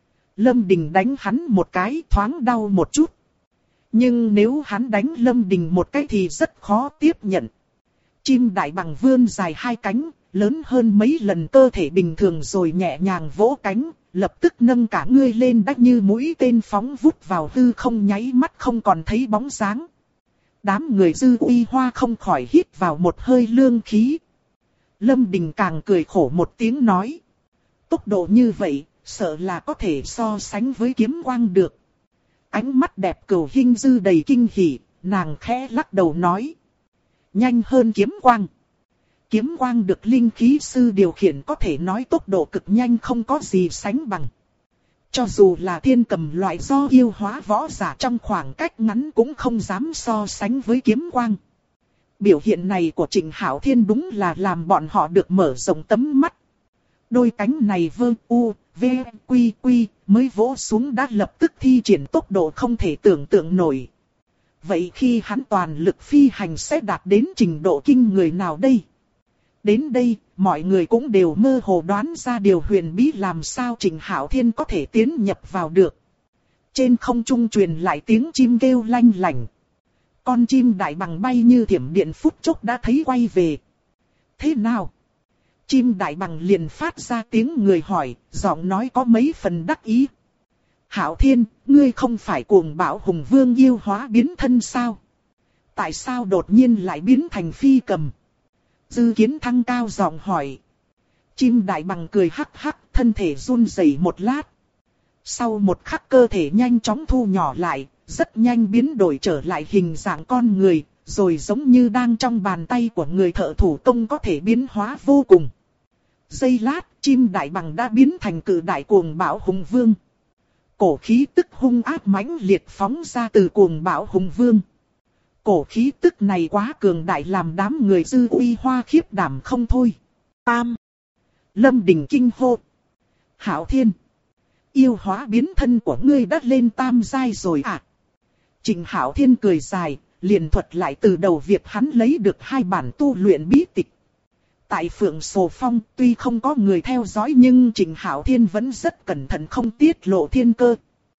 Lâm Đình đánh hắn một cái thoáng đau một chút. Nhưng nếu hắn đánh Lâm Đình một cái thì rất khó tiếp nhận. Chim đại bằng vươn dài hai cánh, lớn hơn mấy lần cơ thể bình thường rồi nhẹ nhàng vỗ cánh, lập tức nâng cả người lên đách như mũi tên phóng vút vào hư không nháy mắt không còn thấy bóng dáng. Đám người Dư Uy Hoa không khỏi hít vào một hơi lương khí. Lâm Đình càng cười khổ một tiếng nói. Tốc độ như vậy, sợ là có thể so sánh với kiếm quang được. Ánh mắt đẹp Cửu Hinh Dư đầy kinh hỉ, nàng khẽ lắc đầu nói. Nhanh hơn kiếm quang. Kiếm quang được linh khí sư điều khiển có thể nói tốc độ cực nhanh không có gì sánh bằng. Cho dù là thiên cầm loại do yêu hóa võ giả trong khoảng cách ngắn cũng không dám so sánh với kiếm quang. Biểu hiện này của Trịnh Hạo Thiên đúng là làm bọn họ được mở rộng tấm mắt. Đôi cánh này vơ u, v, quy quy mới vỗ xuống đã lập tức thi triển tốc độ không thể tưởng tượng nổi. Vậy khi hắn toàn lực phi hành sẽ đạt đến trình độ kinh người nào đây? Đến đây, mọi người cũng đều mơ hồ đoán ra điều huyền bí làm sao Trịnh Hạo Thiên có thể tiến nhập vào được. Trên không trung truyền lại tiếng chim kêu lanh lảnh. Con chim đại bằng bay như thiểm điện phút chốc đã thấy quay về. Thế nào? Chim đại bằng liền phát ra tiếng người hỏi, giọng nói có mấy phần đắc ý. Hạo Thiên, ngươi không phải cuồng bạo hùng vương yêu hóa biến thân sao? Tại sao đột nhiên lại biến thành phi cầm? Dư Kiến Thăng cao giọng hỏi. Chim đại bằng cười hắc hắc, thân thể run rẩy một lát. Sau một khắc cơ thể nhanh chóng thu nhỏ lại, rất nhanh biến đổi trở lại hình dạng con người, rồi giống như đang trong bàn tay của người thợ thủ công có thể biến hóa vô cùng. Giây lát, chim đại bằng đã biến thành cự đại cuồng bạo hùng vương. Cổ khí tức hung ác mãnh liệt phóng ra từ cuồng bạo hùng vương. Cổ khí tức này quá cường đại làm đám người Dư Uy Hoa khiếp đảm không thôi. Tam. Lâm Đình kinh hô. Hạo Thiên. Yêu hóa biến thân của ngươi đã lên tam giai rồi à? Trịnh Hạo Thiên cười dài, liền thuật lại từ đầu việc hắn lấy được 2 bản tu luyện bí tịch. Tại Phượng Sồ Phong tuy không có người theo dõi nhưng Trịnh Hạo Thiên vẫn rất cẩn thận không tiết lộ thiên cơ.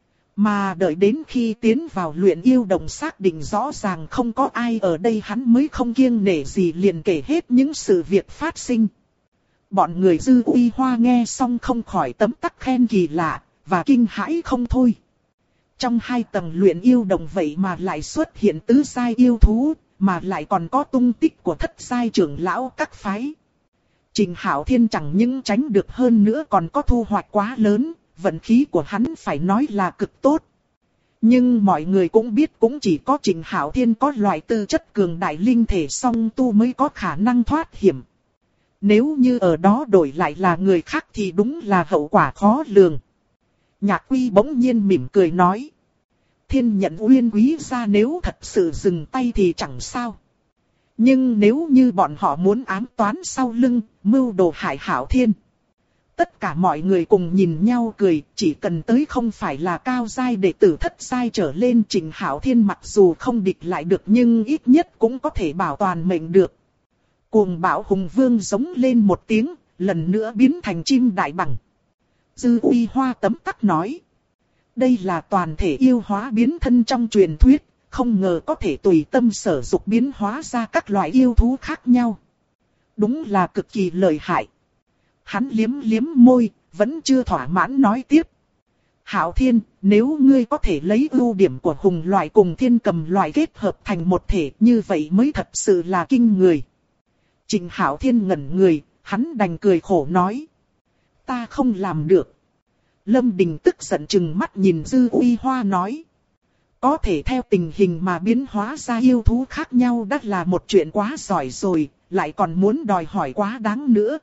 Mà đợi đến khi tiến vào luyện yêu đồng xác định rõ ràng không có ai ở đây hắn mới không kiêng nể gì liền kể hết những sự việc phát sinh. Bọn người Dư Uy Hoa nghe xong không khỏi tấm tắc khen kỳ lạ, và kinh hãi không thôi. Trong 2 tầng luyện yêu đồng vậy mà lại xuất hiện tứ giai yêu thú, mà lại còn có tung tích của thất giai trưởng lão các phái. Trịnh Hạo Thiên chẳng những tránh được hơn nữa còn có thu hoạch quá lớn, vận khí của hắn phải nói là cực tốt. Nhưng mọi người cũng biết cũng chỉ có Trịnh Hạo Thiên có loại tư chất cường đại linh thể song tu mới có khả năng thoát hiểm. Nếu như ở đó đổi lại là người khác thì đúng là hậu quả khó lường. Nhạc Quy bỗng nhiên mỉm cười nói. Thiên nhận uyên quý ra nếu thật sự dừng tay thì chẳng sao. Nhưng nếu như bọn họ muốn ám toán sau lưng, mưu đồ hại Hạo Thiên. Tất cả mọi người cùng nhìn nhau cười, chỉ cần tới không phải là cao giai đệ tử thất giai trở lên Trịnh Hạo Thiên mặc dù không địch lại được nhưng ít nhất cũng có thể bảo toàn mệnh được. Cuồng bạo hùng vương giống lên một tiếng, lần nữa biến thành chim đại bằng. Dư Uy Hoa tấm tắc nói. Đây là toàn thể yêu hóa biến thân trong truyền thuyết, không ngờ có thể tùy tâm sở dục biến hóa ra các loại yêu thú khác nhau. Đúng là cực kỳ lợi hại. Hắn liếm liếm môi, vẫn chưa thỏa mãn nói tiếp. Hạo Thiên, nếu ngươi có thể lấy ưu điểm của hùng loại cùng thiên cầm loại kết hợp thành một thể, như vậy mới thật sự là kinh người. Trình Hạo Thiên ngẩn người, hắn đành cười khổ nói. Ta không làm được. Lâm Đình tức giận chừng mắt nhìn Dư Uy Hoa nói. Có thể theo tình hình mà biến hóa ra yêu thú khác nhau đã là một chuyện quá giỏi rồi, lại còn muốn đòi hỏi quá đáng nữa.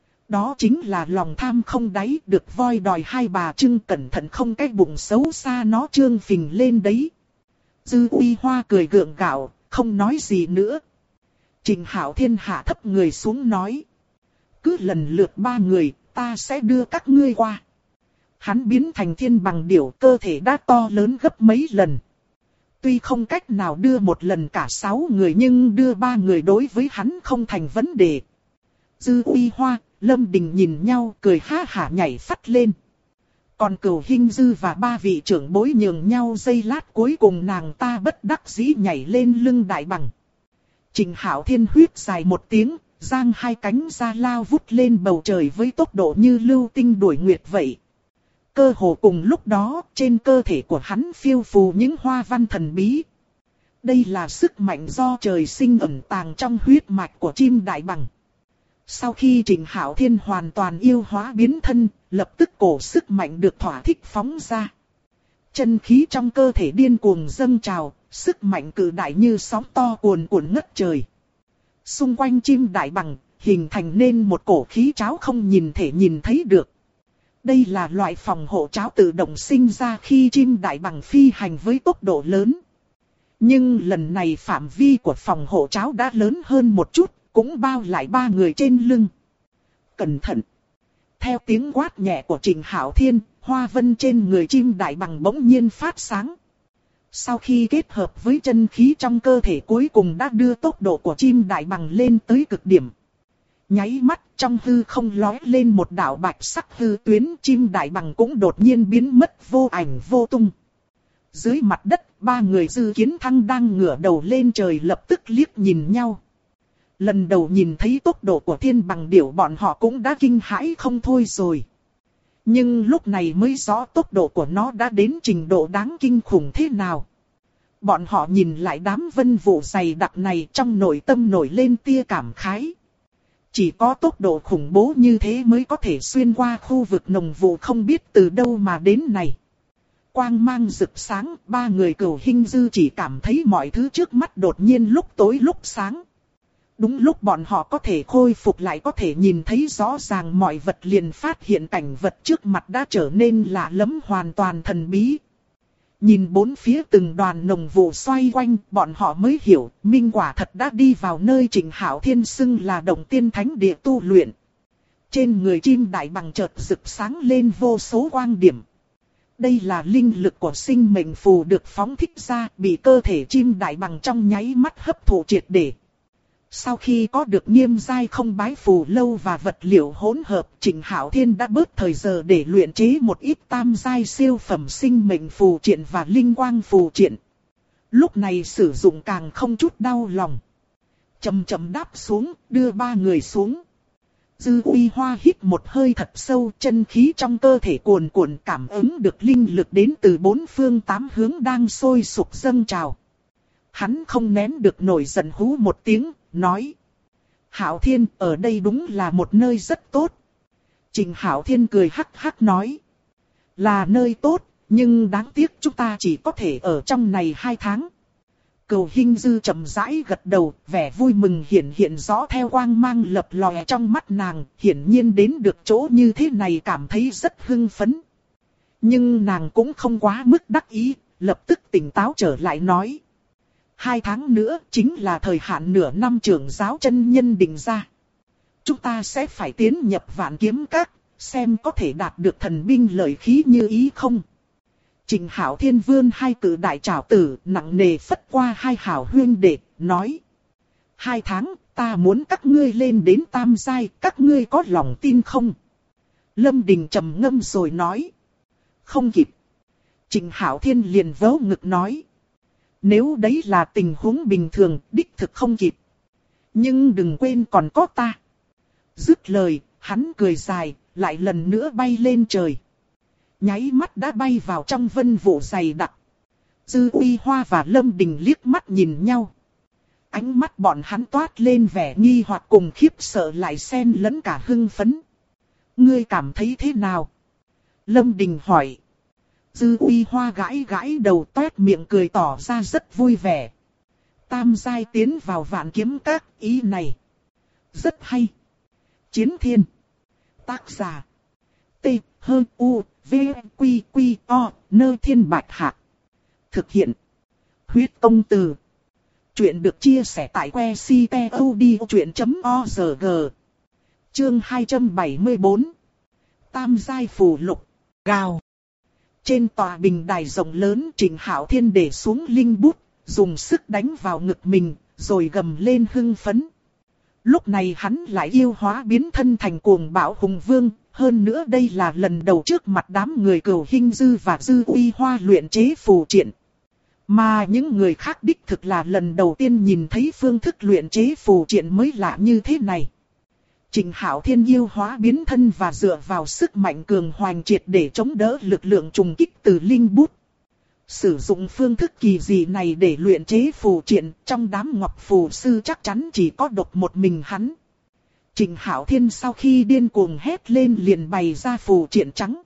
Đó chính là lòng tham không đáy, được voi đòi hai bà trưng, cẩn thận không cái bụng xấu xa nó trương phình lên đấy. Dư Uy Hoa cười gượng gạo, không nói gì nữa. Trình Hạo Thiên hạ thấp người xuống nói. Cứ lần lượt 3 người, ta sẽ đưa các ngươi qua. Hắn biến thành thiên bằng điểu, cơ thể đã to lớn gấp mấy lần. Tuy không cách nào đưa một lần cả 6 người, nhưng đưa 3 người đối với hắn không thành vấn đề. Dư Uy Hoa, Lâm Đình nhìn nhau cười ha hả nhảy phắt lên. Còn Cửu Hinh Dư và 3 vị trưởng bối nhường nhau giây lát, cuối cùng nàng ta bất đắc dĩ nhảy lên lưng đại bằng. Trình Hạo Thiên huýt dài một tiếng, giang hai cánh ra lao vút lên bầu trời với tốc độ như lưu tinh đuổi nguyệt vậy. Cơ hồ cùng lúc đó, trên cơ thể của hắn phiêu phù những hoa văn thần bí. Đây là sức mạnh do trời sinh ẩn tàng trong huyết mạch của chim đại bằng. Sau khi Trình Hạo Thiên hoàn toàn yêu hóa biến thân, lập tức cổ sức mạnh được thỏa thích phóng ra. Chân khí trong cơ thể điên cuồng dâng trào, sức mạnh cự đại như sóng to cuồn cuộn ngất trời. Xung quanh chim đại bằng, hình thành nên một cổ khí tráo không nhìn thể nhìn thấy được. Đây là loại phòng hộ tráo tự động sinh ra khi chim đại bằng phi hành với tốc độ lớn. Nhưng lần này phạm vi của phòng hộ tráo đã lớn hơn một chút, cũng bao lại 3 người trên lưng. Cẩn thận! Theo tiếng quát nhẹ của Trình Hạo Thiên, hoa vân trên người chim đại bằng bỗng nhiên phát sáng. Sau khi kết hợp với chân khí trong cơ thể, cuối cùng đã đưa tốc độ của chim đại bằng lên tới cực điểm. Nháy mắt trong hư không lóe lên một đạo bạch sắc hư tuyến, chim đại bằng cũng đột nhiên biến mất vô ảnh vô tung. Dưới mặt đất, 3 người Dư Kiến Thăng đang ngửa đầu lên trời lập tức liếc nhìn nhau. Lần đầu nhìn thấy tốc độ của thiên bằng điểu, bọn họ cũng đã kinh hãi không thôi rồi. Nhưng lúc này mới rõ tốc độ của nó đã đến trình độ đáng kinh khủng thế nào. Bọn họ nhìn lại đám vân vụ dày đặc này, trong nội tâm nổi lên tia cảm khái. Chỉ có tốc độ khủng bố như thế mới có thể xuyên qua khu vực nồng vụ không biết từ đâu mà đến này. Quang mang rực sáng, 3 người Cửu Hinh Dư chỉ cảm thấy mọi thứ trước mắt đột nhiên lúc tối lúc sáng. Đúng lúc bọn họ có thể khôi phục lại, có thể nhìn thấy rõ ràng mọi vật, liền phát hiện cảnh vật trước mặt đã trở nên lạ lẫm, hoàn toàn thần bí. Nhìn bốn phía từng đoàn nồng vụ xoay quanh, bọn họ mới hiểu, Minh quả thật đã đi vào nơi Trình Hạo Thiên xưng là Động Tiên Thánh Địa tu luyện. Trên người chim đại bằng chợt rực sáng lên vô số quang điểm. Đây là linh lực của sinh mệnh phù được phóng thích ra, bị cơ thể chim đại bằng trong nháy mắt hấp thụ triệt để. Sau khi có được Nghiêm giai không bái phù lâu và vật liệu hỗn hợp, Trình Hạo Thiên đã bớt thời giờ để luyện chế một ít tam giai siêu phẩm sinh mệnh phù triện và linh quang phù triện. Lúc này sử dụng càng không chút đau lòng. Chậm chậm đáp xuống, đưa 3 người xuống. Dư Uy Hoa hít một hơi thật sâu, chân khí trong cơ thể cuồn cuộn, cảm ứng được linh lực đến từ 4 phương 8 hướng đang sôi sục dâng trào. Hắn không nén được nổi giận hú một tiếng, nói. Hạo Thiên, ở đây đúng là một nơi rất tốt. Trình Hạo Thiên cười hắc hắc nói. Là nơi tốt, nhưng đáng tiếc chúng ta chỉ có thể ở trong này 2 tháng. Cửu Hinh Dư chậm rãi gật đầu, vẻ vui mừng hiện rõ theo quang mang lập lòe trong mắt nàng, hiển nhiên đến được chỗ như thế này cảm thấy rất hưng phấn. Nhưng nàng cũng không quá mức đắc ý, lập tức tỉnh táo trở lại nói. 2 tháng nữa chính là thời hạn nửa năm trưởng giáo chân nhân định ra. Chúng ta sẽ phải tiến nhập Vạn Kiếm Các, xem có thể đạt được thần binh lợi khí như ý không. Trình Hạo Thiên vươn 2 cự đại trảo tử nặng nề phất qua 2 hảo huyên đệ, nói. 2 tháng, ta muốn các ngươi lên đến tam giai, các ngươi có lòng tin không? Lâm Đình trầm ngâm rồi nói. Không kịp. Trình Hạo Thiên liền vớ ngực nói. Nếu đấy là tình huống bình thường, đích thực không kịp. Nhưng đừng quên còn có ta. Dứt lời, hắn cười dài, lại lần nữa bay lên trời. nháy mắt đã bay vào trong vân vụ dày đặc. Dư Uy Hoa và Lâm Đình liếc mắt nhìn nhau. Ánh mắt bọn hắn toát lên vẻ nghi hoặc cùng khiếp sợ lại xen lẫn cả hưng phấn. Ngươi cảm thấy thế nào? Lâm Đình hỏi. Dư Uy Hoa gãi gãi đầu toét miệng cười tỏ ra rất vui vẻ. Tam giai tiến vào Vạn Kiếm Các, ý này rất hay. Chiến Thiên. Tác giả. T. H. U. V. Q. Q. O. Nơ Thiên Bạch Hạc. Thực hiện. Huyết Công Từ. Chuyện được chia sẻ tại que ctod.org. Chương 274. Tam giai phù lục. Gào. Trên tòa bình đài rộng lớn, Trịnh Hạo Thiên để xuống linh bút, dùng sức đánh vào ngực mình, rồi gầm lên hưng phấn. Lúc này hắn lại yêu hóa biến thân thành cuồng bạo hùng vương, hơn nữa đây là lần đầu trước mặt đám người Cửu Hinh Dư và Dư Uy Hoa luyện chế phù triện. Mà những người khác đích thực là lần đầu tiên nhìn thấy phương thức luyện chế phù triện mới lạ như thế này. Trịnh Hạo Thiên yêu hóa biến thân và dựa vào sức mạnh cường hoành triệt để chống đỡ lực lượng trùng kích từ linh bút. Sử dụng phương thức kỳ dị này để luyện chế phù triện, trong đám ngọc phù sư chắc chắn chỉ có độc một mình hắn. Trịnh Hạo Thiên sau khi điên cuồng hét lên liền bày ra phù triện trắng.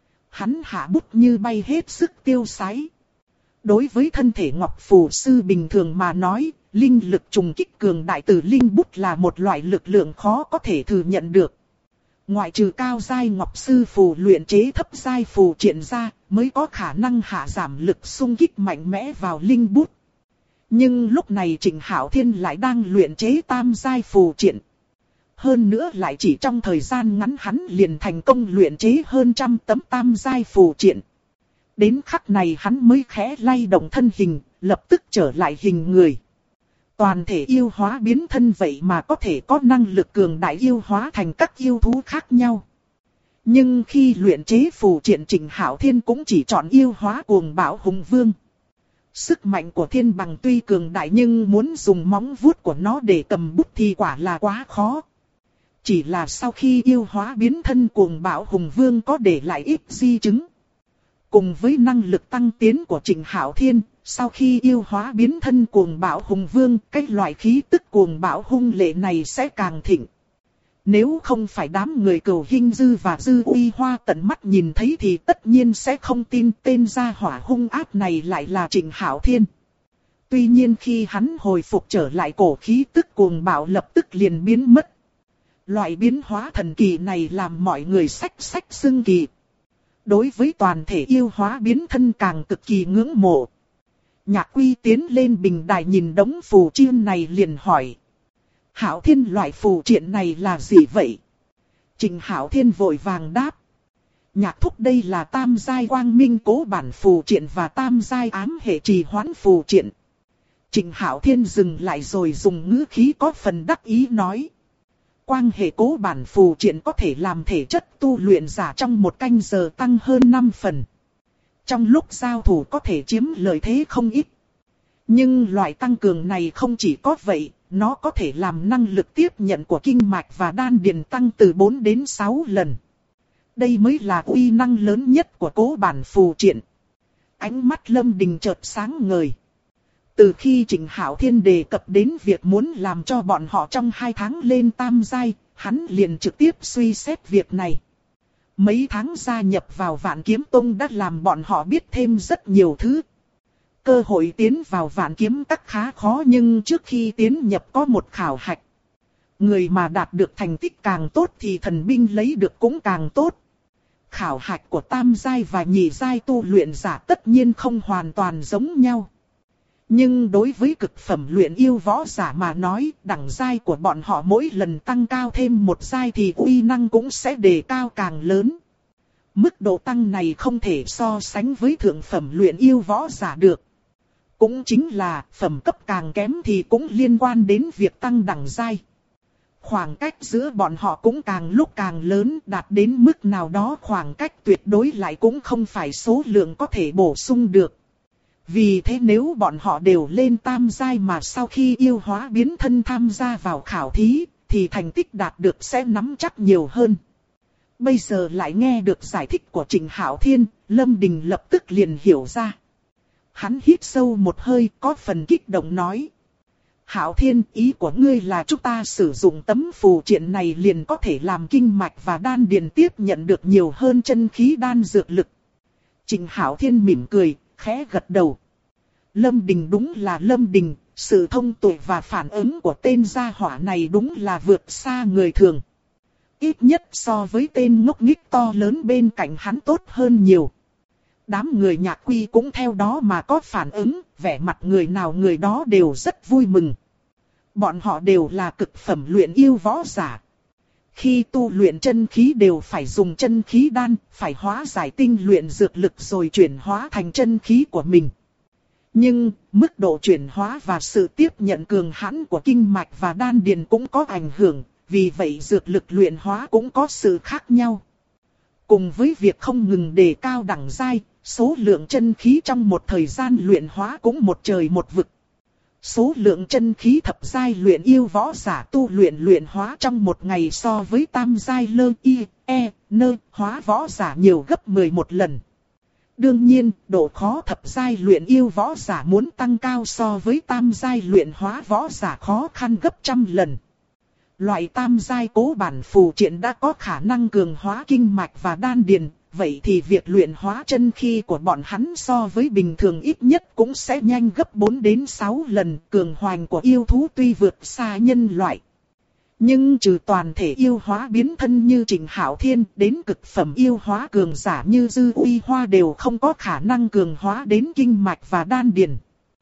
Hắn hạ bút như bay hết sức tiêu sái. Đối với thân thể ngọc phù sư bình thường mà nói, linh lực trùng kích cường đại từ linh bút là một loại lực lượng khó có thể thừa nhận được. Ngoại trừ cao giai ngọc sư phù luyện chế thấp giai phù triện ra, mới có khả năng hạ giảm lực xung kích mạnh mẽ vào linh bút. Nhưng lúc này Trịnh Hạo Thiên lại đang luyện chế tam giai phù triện. Hơn nữa lại chỉ trong thời gian ngắn hắn liền thành công luyện chế hơn 100 tấm tam giai phù triện. Đến khắc này hắn mới khẽ lay động thân hình, lập tức trở lại hình người. Toàn thể yêu hóa biến thân vậy mà có thể có năng lực cường đại yêu hóa thành các yêu thú khác nhau. Nhưng khi luyện chế phù triện, Trịnh Hạo Thiên cũng chỉ chọn yêu hóa cuồng bạo hùng vương. Sức mạnh của thiên bằng tuy cường đại nhưng muốn dùng móng vuốt của nó để cầm bút thì quả là quá khó. Chỉ là sau khi yêu hóa biến thân, cuồng bạo hùng vương có để lại ít di chứng. Cùng với năng lực tăng tiến của Trịnh Hạo Thiên, sau khi yêu hóa biến thân cuồng bạo hùng vương, cái loại khí tức cuồng bạo hung lệ này sẽ càng thịnh. Nếu không phải đám người Cửu Hinh Dư và Dư Uy Hoa tận mắt nhìn thấy thì tất nhiên sẽ không tin tên gia hỏa hung ác này lại là Trịnh Hạo Thiên. Tuy nhiên khi hắn hồi phục trở lại, cổ khí tức cuồng bạo lập tức liền biến mất. Loại biến hóa thần kỳ này làm mọi người xách xưng kỳ. Đối với toàn thể yêu hóa biến thân càng cực kỳ ngưỡng mộ. Nhạc Quy tiến lên bình đài nhìn đống phù triện này liền hỏi. Hạo Thiên, loại phù triện này là gì vậy? Trịnh Hạo Thiên vội vàng đáp. Nhạc thúc, đây là tam giai quang minh cố bản phù triện và tam giai ám hệ trì hoãn phù triện. Trịnh Hạo Thiên dừng lại rồi dùng ngữ khí có phần đắc ý nói. Quang hệ cố bản phù triện có thể làm thể chất tu luyện giả trong 1 canh giờ tăng hơn 5 phần. Trong lúc giao thủ có thể chiếm lợi thế không ít. Nhưng loại tăng cường này không chỉ có vậy, nó có thể làm năng lực tiếp nhận của kinh mạch và đan điền tăng từ 4 đến 6 lần. Đây mới là uy năng lớn nhất của cố bản phù triện. Ánh mắt Lâm Đình chợt sáng ngời. Từ khi Trịnh Hạo Thiên đề cập đến việc muốn làm cho bọn họ trong 2 tháng lên tam giai, hắn liền trực tiếp suy xét việc này. Mấy tháng gia nhập vào Vạn Kiếm Tông đã làm bọn họ biết thêm rất nhiều thứ. Cơ hội tiến vào Vạn Kiếm Các khá khó, nhưng trước khi tiến nhập có một khảo hạch. Người mà đạt được thành tích càng tốt thì thần binh lấy được cũng càng tốt. Khảo hạch của tam giai và nhị giai tu luyện giả tất nhiên không hoàn toàn giống nhau. Nhưng đối với cực phẩm luyện yêu võ giả mà nói, đẳng giai của bọn họ mỗi lần tăng cao thêm 1 giai thì uy năng cũng sẽ đề cao càng lớn. Mức độ tăng này không thể so sánh với thượng phẩm luyện yêu võ giả được. Cũng chính là phẩm cấp càng kém thì cũng liên quan đến việc tăng đẳng giai. Khoảng cách giữa bọn họ cũng càng lúc càng lớn, đạt đến mức nào đó khoảng cách tuyệt đối lại cũng không phải số lượng có thể bổ sung được. Vì thế nếu bọn họ đều lên tam giai mà sau khi yêu hóa biến thân tham gia vào khảo thí, thì thành tích đạt được sẽ nắm chắc nhiều hơn. Bây giờ lại nghe được giải thích của Trịnh Hạo Thiên, Lâm Đình lập tức liền hiểu ra. Hắn hít sâu một hơi, có phần kích động nói. Hạo Thiên, ý của ngươi là chúng ta sử dụng tấm phù triện này liền có thể làm kinh mạch và đan điền tiếp nhận được nhiều hơn chân khí đan dược lực. Trịnh Hạo Thiên mỉm cười, khẽ gật đầu. Lâm Đình đúng là Lâm Đình, sự thông tuệ và phản ứng của tên gia hỏa này đúng là vượt xa người thường. Ít nhất so với tên ngốc nghếch to lớn bên cạnh hắn tốt hơn nhiều. Đám người Nhạc Quy cũng theo đó mà có phản ứng, vẻ mặt người nào người đó đều rất vui mừng. Bọn họ đều là cực phẩm luyện yêu võ giả. Khi tu luyện chân khí đều phải dùng chân khí đan, phải hóa giải tinh luyện dược lực rồi chuyển hóa thành chân khí của mình. Nhưng, mức độ chuyển hóa và sự tiếp nhận cường hãn của kinh mạch và đan điền cũng có ảnh hưởng, vì vậy dược lực luyện hóa cũng có sự khác nhau. Cùng với việc không ngừng đề cao đẳng giai, số lượng chân khí trong một thời gian luyện hóa cũng một trời một vực. Số lượng chân khí thập giai luyện yêu võ giả tu luyện hóa trong một ngày so với tam giai lơ y, e, nơ hóa võ giả nhiều gấp 11 lần. Đương nhiên, độ khó thập giai luyện yêu võ giả muốn tăng cao so với tam giai luyện hóa võ giả khó khăn gấp trăm lần. Loại tam giai cố bản phù triện đã có khả năng cường hóa kinh mạch và đan điền, vậy thì việc luyện hóa chân khí của bọn hắn so với bình thường ít nhất cũng sẽ nhanh gấp 4 đến 6 lần. Cường hoành của yêu thú tuy vượt xa nhân loại, nhưng trừ toàn thể yêu hóa biến thân như Trịnh Hạo Thiên đến cực phẩm yêu hóa cường giả như Dư Uy Hoa đều không có khả năng cường hóa đến kinh mạch và đan điền.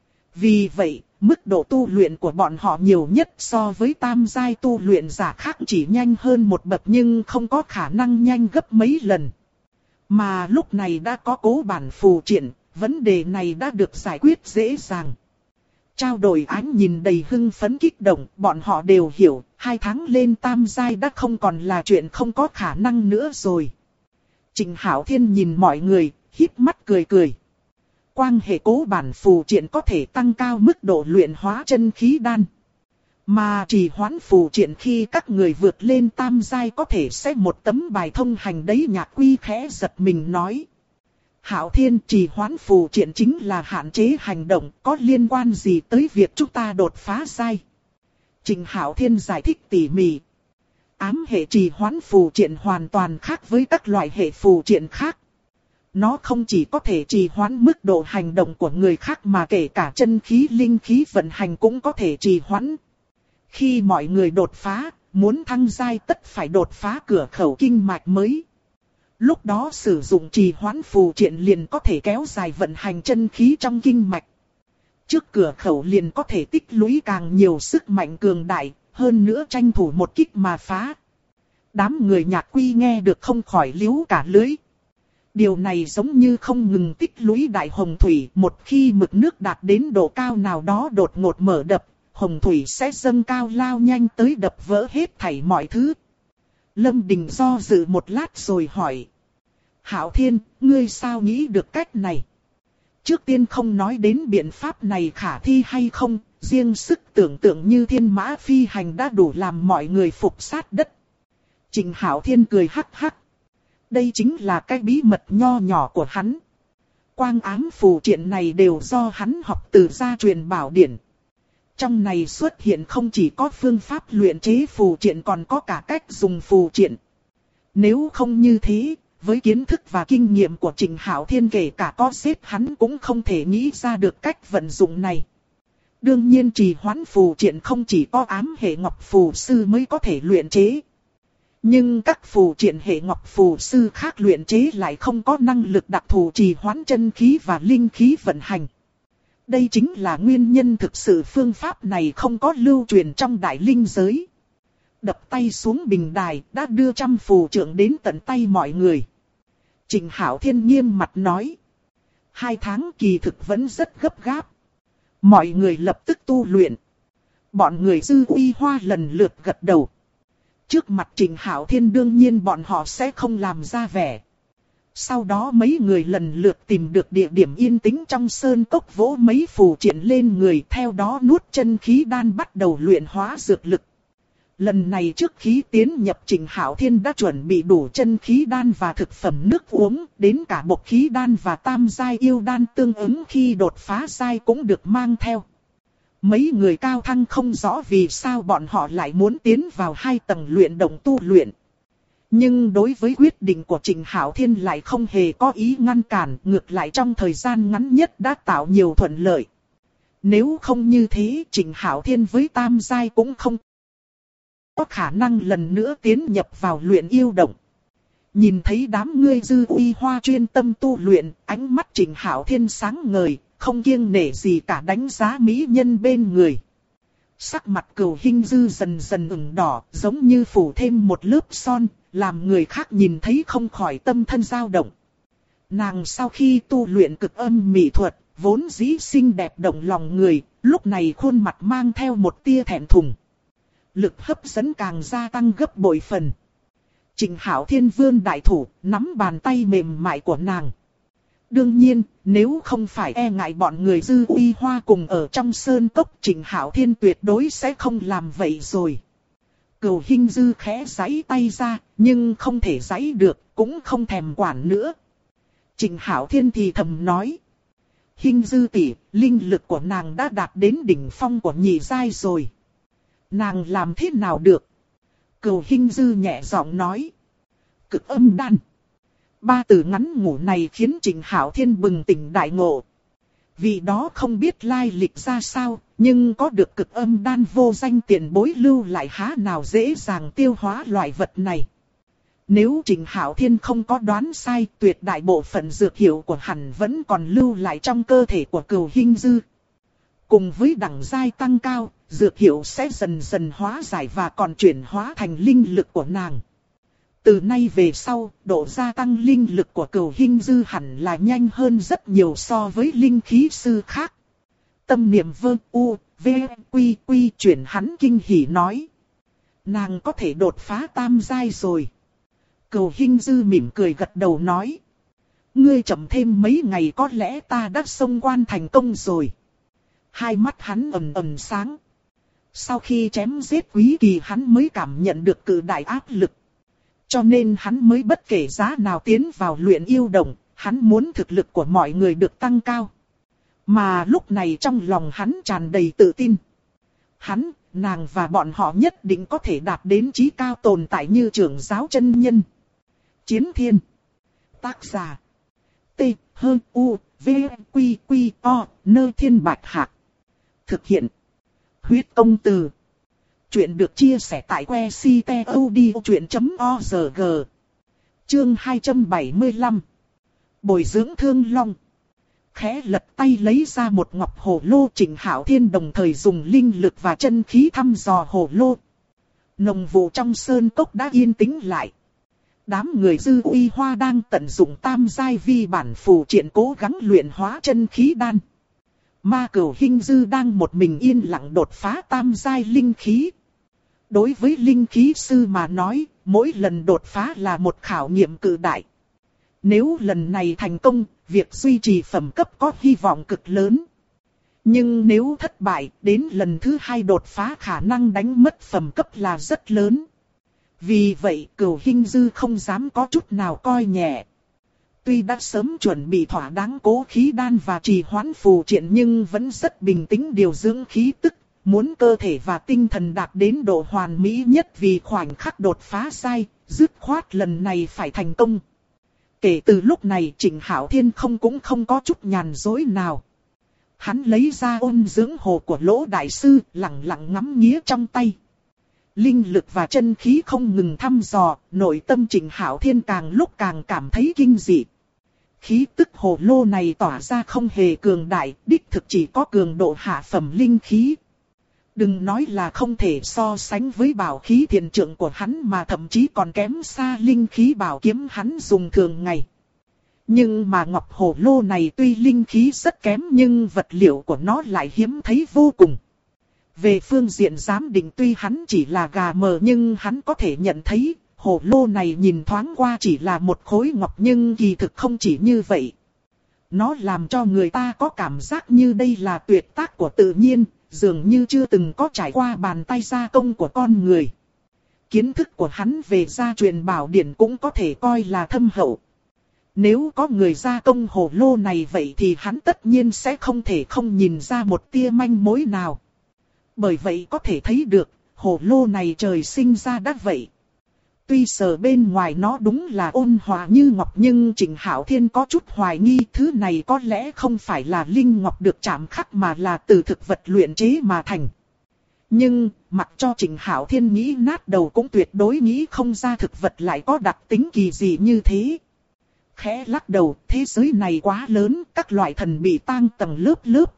Vì vậy, mức độ tu luyện của bọn họ nhiều nhất so với tam giai tu luyện giả khác chỉ nhanh hơn một bậc nhưng không có khả năng nhanh gấp mấy lần. Mà lúc này đã có cố bản phù triện, vấn đề này đã được giải quyết dễ dàng. Trao đổi ánh nhìn đầy hưng phấn kích động, bọn họ đều hiểu, 2 tháng lên tam giai đã không còn là chuyện không có khả năng nữa rồi. Trịnh Hạo Thiên nhìn mọi người, híp mắt cười cười. Quang hệ cố bản phù triện có thể tăng cao mức độ luyện hóa chân khí đan. Mà trì hoãn phù triện khi các người vượt lên tam giai có thể sẽ một tấm bài thông hành đấy. Nhạc Quy khẽ giật mình nói. Hạo Thiên, trì hoãn phù triện chính là hạn chế hành động, có liên quan gì tới việc chúng ta đột phá giai? Trịnh Hạo Thiên giải thích tỉ mỉ. Ám hệ trì hoãn phù triện hoàn toàn khác với các loại hệ phù triện khác. Nó không chỉ có thể trì hoãn mức độ hành động của người khác mà kể cả chân khí linh khí vận hành cũng có thể trì hoãn. Khi mọi người đột phá, muốn thăng giai tất phải đột phá cửa khẩu kinh mạch mới. Lúc đó sử dụng trì hoãn phù triện liền có thể kéo dài vận hành chân khí trong kinh mạch. Trước cửa khẩu liền có thể tích lũy càng nhiều sức mạnh cường đại, hơn nữa tranh thủ một kích mà phá. Đám người Nhạc Quy nghe được không khỏi liếu cả lưỡi. Điều này giống như không ngừng tích lũy đại hồng thủy, một khi mực nước đạt đến độ cao nào đó đột ngột mở đập, hồng thủy sẽ dâng cao lao nhanh tới đập vỡ hết thảy mọi thứ. Lâm Đình do dự một lát rồi hỏi. Hạo Thiên, ngươi sao nghĩ được cách này? Trước tiên không nói đến biện pháp này khả thi hay không, riêng sức tưởng tượng như thiên mã phi hành đã đủ làm mọi người phục sát đất. Trịnh Hạo Thiên cười hắc hắc. Đây chính là cái bí mật nho nhỏ của hắn. Quang ám phù triện này đều do hắn học từ gia truyền bảo điển. Trong này xuất hiện không chỉ có phương pháp luyện chế phù triện còn có cả cách dùng phù triện. Nếu không như thế, với kiến thức và kinh nghiệm của Trịnh Hạo Thiên kể cả có giết hắn cũng không thể nghĩ ra được cách vận dụng này. Đương nhiên trì hoãn phù triện không chỉ có ám hệ ngọc phù sư mới có thể luyện chế. Nhưng các phù triện hệ ngọc phù sư khác luyện chế lại không có năng lực đặc thù trì hoãn chân khí và linh khí vận hành. Đây chính là nguyên nhân thực sự phương pháp này không có lưu truyền trong đại linh giới. Đập tay xuống bình đài đã đưa trăm phù trượng đến tận tay mọi người. Trịnh Hạo Thiên nghiêm mặt nói. 2 tháng kỳ thực vẫn rất gấp gáp. Mọi người lập tức tu luyện. Bọn người Dư Uy Hoa lần lượt gật đầu. Trước mặt Trịnh Hạo Thiên đương nhiên bọn họ sẽ không làm ra vẻ. Sau đó mấy người lần lượt tìm được địa điểm yên tĩnh trong sơn cốc vỗ mấy phù triện lên người, theo đó nuốt chân khí đan bắt đầu luyện hóa dược lực. Lần này trước khi tiến nhập Trịnh Hạo Thiên đã chuẩn bị đủ chân khí đan và thực phẩm nước uống, đến cả bộc khí đan và tam giai yêu đan tương ứng khi đột phá giai cũng được mang theo. Mấy người cao thăng không rõ vì sao bọn họ lại muốn tiến vào 2 tầng luyện động tu luyện. Nhưng đối với quyết định của Trịnh Hạo Thiên lại không hề có ý ngăn cản, ngược lại trong thời gian ngắn nhất đã tạo nhiều thuận lợi. Nếu không như thế, Trịnh Hạo Thiên với tam giai cũng không có khả năng lần nữa tiến nhập vào luyện yêu động. Nhìn thấy đám ngươi Dư Uy Hoa chuyên tâm tu luyện, ánh mắt Trịnh Hạo Thiên sáng ngời, không kiêng nể gì cả đánh giá mỹ nhân bên người. Sắc mặt Cửu Hinh Dư dần dần ửng đỏ, giống như phủ thêm một lớp son, làm người khác nhìn thấy không khỏi tâm thân dao động. Nàng sau khi tu luyện cực âm mỹ thuật, vốn dĩ xinh đẹp động lòng người, lúc này khuôn mặt mang theo một tia thẹn thùng. Lực hấp dẫn càng gia tăng gấp bội phần. Trịnh Hạo Thiên vươn đại thủ, nắm bàn tay mềm mại của nàng. Đương nhiên, nếu không phải e ngại bọn người Dư Uy Hoa cùng ở trong sơn cốc, Trịnh Hạo Thiên tuyệt đối sẽ không làm vậy rồi. Cửu Hinh Dư khẽ giãy tay ra, nhưng không thể giãy được, cũng không thèm quản nữa. Trịnh Hạo Thiên thì thầm nói. Hinh Dư tỷ, linh lực của nàng đã đạt đến đỉnh phong của nhị giai rồi. Nàng làm thế nào được? Cửu Hinh Dư nhẹ giọng nói. Cực âm đan. 3 từ ngắn ngủ này khiến Trịnh Hạo Thiên bừng tỉnh đại ngộ. Vì đó không biết lai lịch ra sao, nhưng có được cực âm đan vô danh tiền bối lưu lại há nào dễ dàng tiêu hóa loại vật này. Nếu Trịnh Hạo Thiên không có đoán sai, tuyệt đại bộ phận dược hiệu của hắn vẫn còn lưu lại trong cơ thể của Cửu Hinh Dư. Cùng với đẳng giai tăng cao, dược hiệu sẽ dần dần hóa giải và còn chuyển hóa thành linh lực của nàng. Từ nay về sau, độ gia tăng linh lực của Cửu Hinh Dư hẳn là nhanh hơn rất nhiều so với linh khí sư khác. Tâm niệm Vân U, V, Quy Quy chuyển hắn kinh hỉ nói. Nàng có thể đột phá tam giai rồi. Cửu Hinh Dư mỉm cười gật đầu nói. Ngươi chậm thêm mấy ngày có lẽ ta đã xông quan thành công rồi. Hai mắt hắn ầm ầm sáng. Sau khi chém giết Quý Kỳ hắn mới cảm nhận được cự đại áp lực. Cho nên hắn mới bất kể giá nào tiến vào luyện yêu động, hắn muốn thực lực của mọi người được tăng cao. Mà lúc này trong lòng hắn tràn đầy tự tin. Hắn, nàng và bọn họ nhất định có thể đạt đến chí cao tồn tại như trưởng giáo chân nhân. Chiến Thiên. Tác giả. T, H, U, V, Quy, Quy, O, Nơ Thiên Bạch Hạc. Thực hiện. Huyết Công Từ. Chuyện được chia sẻ tại website.odchuyện.org. Chương 275. Bồi dưỡng Thương Long. Khẽ lật tay lấy ra một ngọc hồ lô, Trịnh Hạo Thiên đồng thời dùng linh lực và chân khí thăm dò hồ lô. Nồng vụ trong sơn cốc đã yên tĩnh lại. Đám người Dư Uy Hoa đang tận dụng tam giai vi bản phù triện cố gắng luyện hóa chân khí đan. Ma Cửu Hinh Dư đang một mình yên lặng đột phá tam giai linh khí. Đối với linh khí sư mà nói, mỗi lần đột phá là một khảo nghiệm cự đại. Nếu lần này thành công, việc duy trì phẩm cấp có hy vọng cực lớn. Nhưng nếu thất bại, đến lần thứ 2 đột phá khả năng đánh mất phẩm cấp là rất lớn. Vì vậy, Cửu Hinh Dư không dám có chút nào coi nhẹ. Tuy đã sớm chuẩn bị thỏa đáng cố khí đan và trì hoãn phù triện nhưng vẫn rất bình tĩnh điều dưỡng khí tức, muốn cơ thể và tinh thần đạt đến độ hoàn mỹ nhất vì khoảnh khắc đột phá sai, dứt khoát lần này phải thành công. Kể từ lúc này Trịnh Hạo Thiên cũng không có chút nhàn dối nào. Hắn lấy ra ôn dưỡng hồ của Lỗ Đại Sư, lặng lặng ngắm nghía trong tay. Linh lực và chân khí không ngừng thăm dò, nội tâm Trịnh Hạo Thiên càng lúc càng cảm thấy kinh dị. Khí tức hồ lô này tỏa ra không hề cường đại, đích thực chỉ có cường độ hạ phẩm linh khí. Đừng nói là không thể so sánh với bảo khí thiền trượng của hắn mà thậm chí còn kém xa linh khí bảo kiếm hắn dùng thường ngày. Nhưng mà ngọc hồ lô này tuy linh khí rất kém nhưng vật liệu của nó lại hiếm thấy vô cùng. Về phương diện giám định tuy hắn chỉ là gà mờ nhưng hắn có thể nhận thấy hồ lô này nhìn thoáng qua chỉ là một khối ngọc nhưng kỳ thực không chỉ như vậy. Nó làm cho người ta có cảm giác như đây là tuyệt tác của tự nhiên, dường như chưa từng có trải qua bàn tay gia công của con người. Kiến thức của hắn về gia truyền bảo điển cũng có thể coi là thâm hậu. Nếu có người gia công hồ lô này vậy thì hắn tất nhiên sẽ không thể không nhìn ra một tia manh mối nào. Bởi vậy có thể thấy được, hồ lô này trời sinh ra đã vậy. Tuy sờ bên ngoài nó đúng là ôn hòa như ngọc nhưng Trịnh Hạo Thiên có chút hoài nghi thứ này có lẽ không phải là linh ngọc được chạm khắc mà là từ thực vật luyện chế mà thành. Nhưng, mặc cho Trịnh Hạo Thiên nghĩ nát đầu cũng tuyệt đối nghĩ không ra thực vật lại có đặc tính kỳ dị như thế. Khẽ lắc đầu, thế giới này quá lớn, các loại thần bị tang tầng lớp lớp.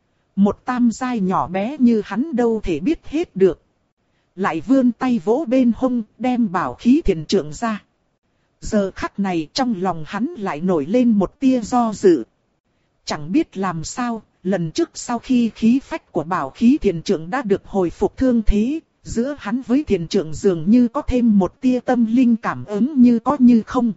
Một tam giai nhỏ bé như hắn đâu thể biết hết được. Lại vươn tay vỗ bên hông, đem bảo khí thiền trượng ra. Giờ khắc này trong lòng hắn lại nổi lên một tia do dự. Chẳng biết làm sao, lần trước sau khi khí phách của bảo khí thiền trượng đã được hồi phục thương thế, giữa hắn với thiền trượng dường như có thêm một tia tâm linh cảm ứng như có như không.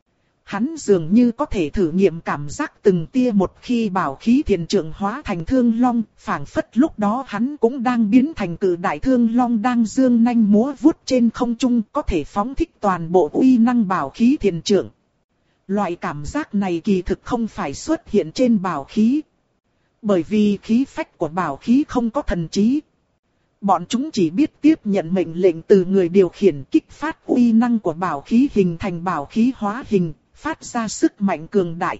Hắn dường như có thể thử nghiệm cảm giác từng tia một khi bảo khí thiền trượng hóa thành thương long, phảng phất lúc đó hắn cũng đang biến thành cự đại thương long đang dương nanh múa vuốt trên không trung, có thể phóng thích toàn bộ uy năng bảo khí thiền trượng. Loại cảm giác này kỳ thực không phải xuất hiện trên bảo khí. Bởi vì khí phách của bảo khí không có thần trí. Bọn chúng chỉ biết tiếp nhận mệnh lệnh từ người điều khiển kích phát uy năng của bảo khí hình thành bảo khí hóa hình, phát ra sức mạnh cường đại.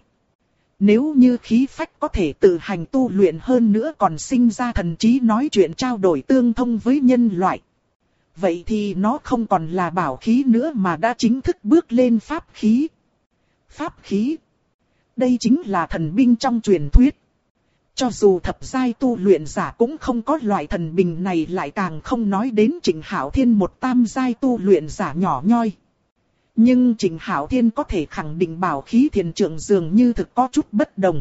Nếu như khí phách có thể tự hành tu luyện hơn nữa còn sinh ra thần trí nói chuyện trao đổi tương thông với nhân loại. Vậy thì nó không còn là bảo khí nữa mà đã chính thức bước lên pháp khí. Pháp khí. Đây chính là thần binh trong truyền thuyết. Cho dù thập giai tu luyện giả cũng không có loại thần binh này, lại càng không nói đến Trịnh Hạo Thiên một tam giai tu luyện giả nhỏ nhoi. Nhưng Trịnh Hạo Thiên có thể khẳng định bảo khí thiền trượng dường như thực có chút bất đồng.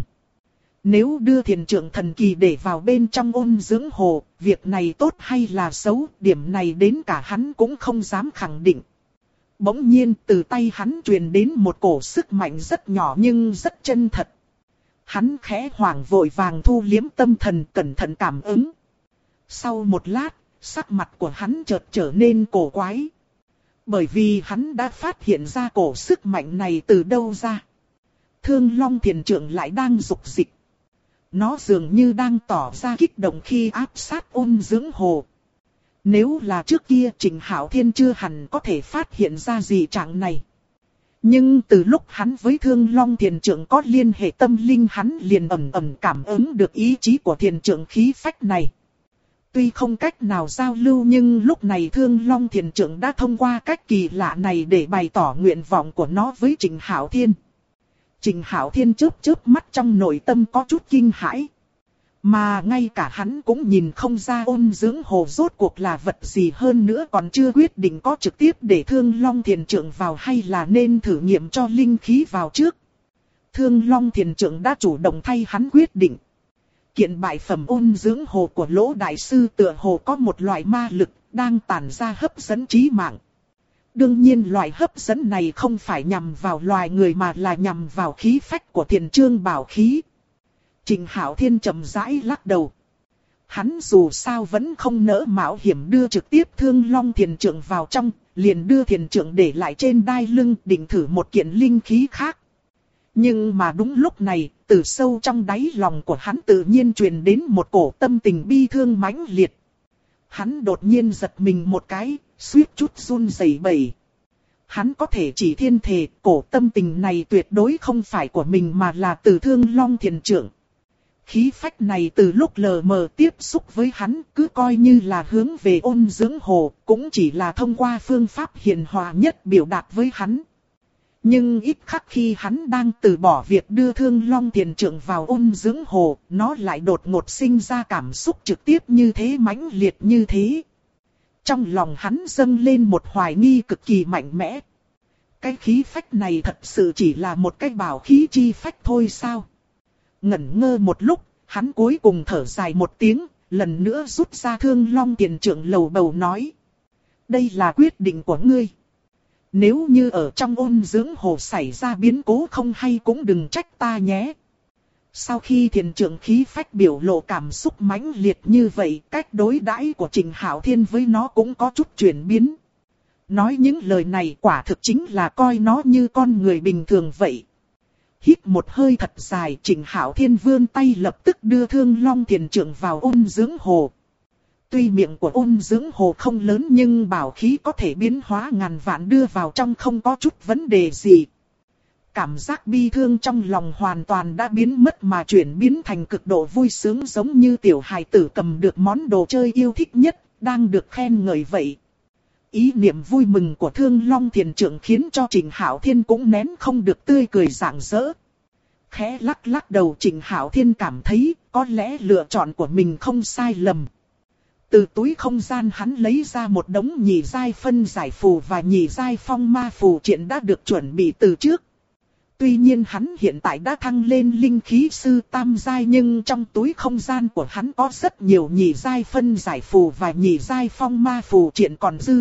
Nếu đưa thiền trượng thần kỳ để vào bên trong ôn dưỡng hồ, việc này tốt hay là xấu, điểm này đến cả hắn cũng không dám khẳng định. Bỗng nhiên từ tay hắn truyền đến một cổ sức mạnh rất nhỏ nhưng rất chân thật. Hắn khẽ hoảng vội vàng thu liếm tâm thần cẩn thận cảm ứng. Sau một lát, sắc mặt của hắn chợt trở nên cổ quái. Bởi vì hắn đã phát hiện ra cổ sức mạnh này từ đâu ra. Thương Long thiền trượng lại đang dục dịch. Nó dường như đang tỏ ra kích động khi áp sát ôn dưỡng hồ. Nếu là trước kia Trịnh Hạo Thiên chưa hẳn có thể phát hiện ra dị trạng này. Nhưng từ lúc hắn với Thương Long thiền trượng có liên hệ tâm linh, hắn liền ẩn ẩn cảm ứng được ý chí của thiền trượng khí phách này. Tuy không cách nào giao lưu nhưng lúc này Thương Long thiền trượng đã thông qua cách kỳ lạ này để bày tỏ nguyện vọng của nó với Trịnh Hạo Thiên. Trịnh Hạo Thiên chớp chớp mắt, trong nội tâm có chút kinh hãi. Mà ngay cả hắn cũng nhìn không ra ôn dưỡng hồ rốt cuộc là vật gì, hơn nữa còn chưa quyết định có trực tiếp để Thương Long thiền trượng vào hay là nên thử nghiệm cho linh khí vào trước. Thương Long thiền trượng đã chủ động thay hắn quyết định. Kiện bại phẩm ôn dưỡng hồ của Lỗ đại sư tựa hồ có một loại ma lực đang tản ra hấp dẫn trí mạng. Đương nhiên loại hấp dẫn này không phải nhằm vào loài người mà là nhằm vào khí phách của thiền trương bảo khí. Trịnh Hạo Thiên chậm rãi lắc đầu. Hắn dù sao vẫn không nỡ mạo hiểm đưa trực tiếp Thương Long thiền trượng vào trong, liền đưa thiền trượng để lại trên đai lưng định thử một kiện linh khí khác. Nhưng mà đúng lúc này, từ sâu trong đáy lòng của hắn tự nhiên truyền đến một cổ tâm tình bi thương mãnh liệt. Hắn đột nhiên giật mình một cái, suýt chút run rẩy bẩy. Hắn có thể chỉ thiên thề, cổ tâm tình này tuyệt đối không phải của mình mà là từ Thương Long thiền trượng. Khí phách này từ lúc lờ mờ tiếp xúc với hắn, cứ coi như là hướng về ôn dưỡng hồ, cũng chỉ là thông qua phương pháp hiền hòa nhất biểu đạt với hắn. Nhưng ít khắc khi hắn đang từ bỏ việc đưa Thương Long thiền trượng vào ôn dưỡng hồ, nó lại đột ngột sinh ra cảm xúc trực tiếp như thế, mãnh liệt như thế. Trong lòng hắn dâng lên một hoài nghi cực kỳ mạnh mẽ. Cái khí phách này thật sự chỉ là một cái bảo khí chi phách thôi sao? Ngẩn ngơ một lúc, hắn cuối cùng thở dài một tiếng, lần nữa rút ra Thương Long thiền trượng lầu bầu nói. Đây là quyết định của ngươi. Nếu như ở trong ôn dưỡng hồ xảy ra biến cố không hay cũng đừng trách ta nhé. Sau khi thiền trượng khí phách biểu lộ cảm xúc mãnh liệt như vậy, cách đối đãi của Trịnh Hạo Thiên với nó cũng có chút chuyển biến. Nói những lời này quả thực chính là coi nó như con người bình thường vậy. Hít một hơi thật dài, Trịnh Hạo Thiên vươn tay lập tức đưa Thương Long Thiền Trượng vào ôn dưỡng hồ. Tuy miệng của ôn dưỡng hồ không lớn nhưng bảo khí có thể biến hóa ngàn vạn đưa vào trong không có chút vấn đề gì. Cảm giác bi thương trong lòng hoàn toàn đã biến mất mà chuyển biến thành cực độ vui sướng, giống như tiểu hài tử cầm được món đồ chơi yêu thích nhất, đang được khen ngợi vậy. Ý niệm vui mừng của Thương Long Thiền Trượng khiến cho Trịnh Hạo Thiên cũng nén không được tươi cười rạng rỡ. Khẽ lắc lắc đầu, Trịnh Hạo Thiên cảm thấy có lẽ lựa chọn của mình không sai lầm. Từ túi không gian hắn lấy ra một đống nhị giai phân giải phù và nhị giai phong ma phù triện đã được chuẩn bị từ trước. Tuy nhiên hắn hiện tại đã thăng lên linh khí sư tam giai, nhưng trong túi không gian của hắn có rất nhiều nhị giai phân giải phù và nhị giai phong ma phù triện còn dư.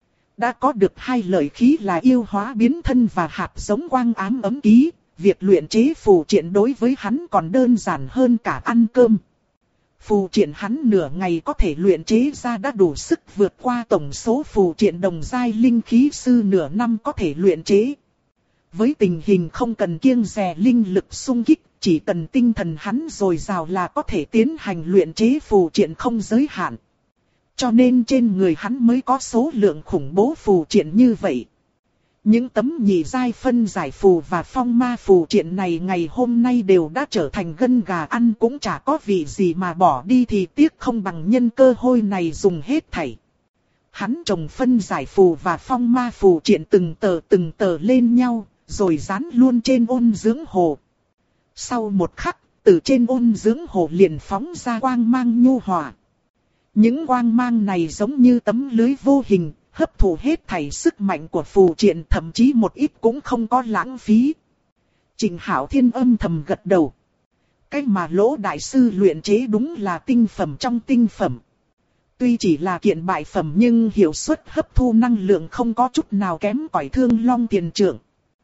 Đã có được 2 lợi khí là yêu hóa biến thân và hạt giống quang ám ấm ký, việc luyện chế phù triện đối với hắn còn đơn giản hơn cả ăn cơm. Phù triện hắn nửa ngày có thể luyện chế ra đã đủ sức vượt qua tổng số phù triện đồng giai linh khí sư nửa năm có thể luyện chế. Với tình hình không cần kiêng dè linh lực xung kích, chỉ cần tinh thần hắn dồi dào là có thể tiến hành luyện chế phù triện không giới hạn. Cho nên trên người hắn mới có số lượng khủng bố phù triện như vậy. Những tấm nhị giai phân giải phù và phong ma phù triện này ngày hôm nay đều đã trở thành gân gà ăn cũng chả có vị gì mà bỏ đi thì tiếc không bằng nhân cơ hội này dùng hết thảy. Hắn trồng phân giải phù và phong ma phù triện từng tờ lên nhau, rồi dán luôn trên ôn dưỡng hồ. Sau một khắc, từ trên ôn dưỡng hồ liền phóng ra quang mang nhu hòa. Những quang mang này giống như tấm lưới vô hình, hấp thụ hết thảy sức mạnh của phù triện, thậm chí một ít cũng không có lãng phí. Trịnh Hạo Thiên âm thầm gật đầu. Cái mà Lỗ đại sư luyện chế đúng là tinh phẩm trong tinh phẩm. Tuy chỉ là kiện bại phẩm nhưng hiệu suất hấp thu năng lượng không có chút nào kém cỏi Thương Long Thiền Trượng.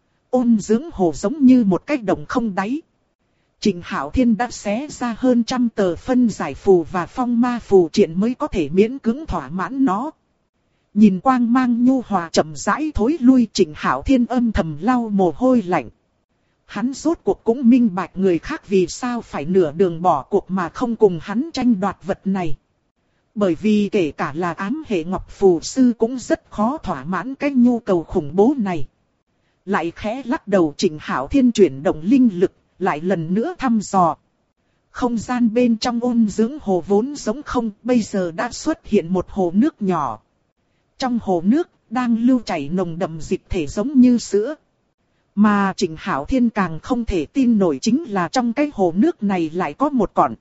Ôn dưỡng hồ giống như một cái động không đáy. Trịnh Hạo Thiên đã xé ra hơn 100 tờ phân giải phù và phong ma phù triện mới có thể miễn cưỡng thỏa mãn nó. Nhìn quang mang nhu hòa chậm rãi thối lui, Trịnh Hạo Thiên âm thầm lau mồ hôi lạnh. Hắn rốt cuộc cũng minh bạch người khác vì sao phải nửa đường bỏ cuộc mà không cùng hắn tranh đoạt vật này. Bởi vì kể cả là ám hệ ngọc phù sư cũng rất khó thỏa mãn cái nhu cầu khủng bố này. Lại khẽ lắc đầu, Trịnh Hạo Thiên chuyển động linh lực, lại lần nữa thăm dò. Không gian bên trong ôn dưỡng hồ vốn giống không, bây giờ đã xuất hiện một hồ nước nhỏ. Trong hồ nước, đang lưu chảy nồng đậm dịch thể giống như sữa. Mà Trịnh Hạo Thiên càng không thể tin nổi chính là trong cái hồ nước này lại có một con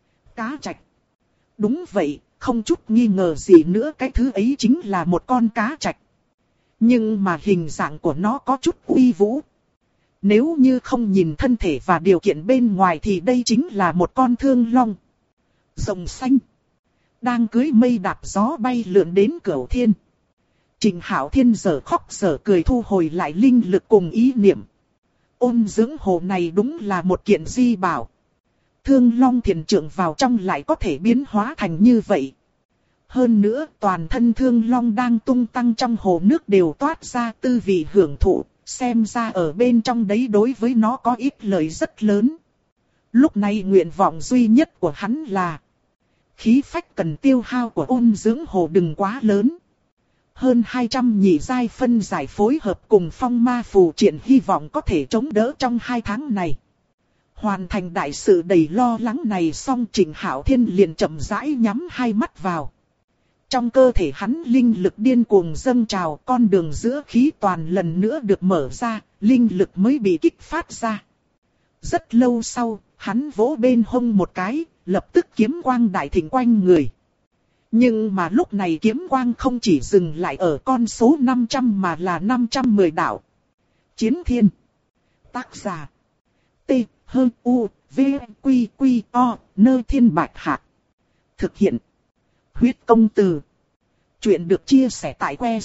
cá trạch. Đúng vậy, không chút nghi ngờ gì nữa, cái thứ ấy chính là một con cá trạch. Nhưng mà hình dạng của nó có chút uy vũ. Nếu như không nhìn thân thể và điều kiện bên ngoài thì đây chính là một con thương long. Rồng xanh. Đang cưỡi mây đạp gió bay lượn đến Cửu Thiên. Trịnh Hạo Thiên giờ khóc giờ cười thu hồi lại linh lực cùng ý niệm. Ôn dưỡng hồ này đúng là một kiện di bảo. Thương Long Thiền Trượng vào trong lại có thể biến hóa thành như vậy. Hơn nữa toàn thân Thương Long đang tung tăng trong hồ nước đều toát ra tư vị hưởng thụ. Xem ra ở bên trong đấy đối với nó có ích lợi rất lớn. Lúc này nguyện vọng duy nhất của hắn là khí phách cần tiêu hao của ôn dưỡng hồ đừng quá lớn. Hơn 200 nhị giai phân giải phối hợp cùng phong ma phù triện hy vọng có thể chống đỡ trong 2 tháng này. Hoàn thành đại sự đầy lo lắng này xong, Trịnh Hạo Thiên liền chậm rãi nhắm hai mắt vào. Trong cơ thể hắn linh lực điên cuồng dâng trào, con đường giữa khí toàn lần nữa được mở ra, linh lực mới bị kích phát ra. Rất lâu sau, hắn vỗ bên hông một cái, lập tức kiếm quang đại thịnh quanh người. Nhưng mà lúc này kiếm quang không chỉ dừng lại ở con số 500 mà là 510 đạo. Chiến Thiên. Tác giả. T, H, U, V, Quy, Quy, O, Nơ Thiên Bạch Hạc. Thực hiện. Huyết công từ. Chuyện được chia sẻ tại que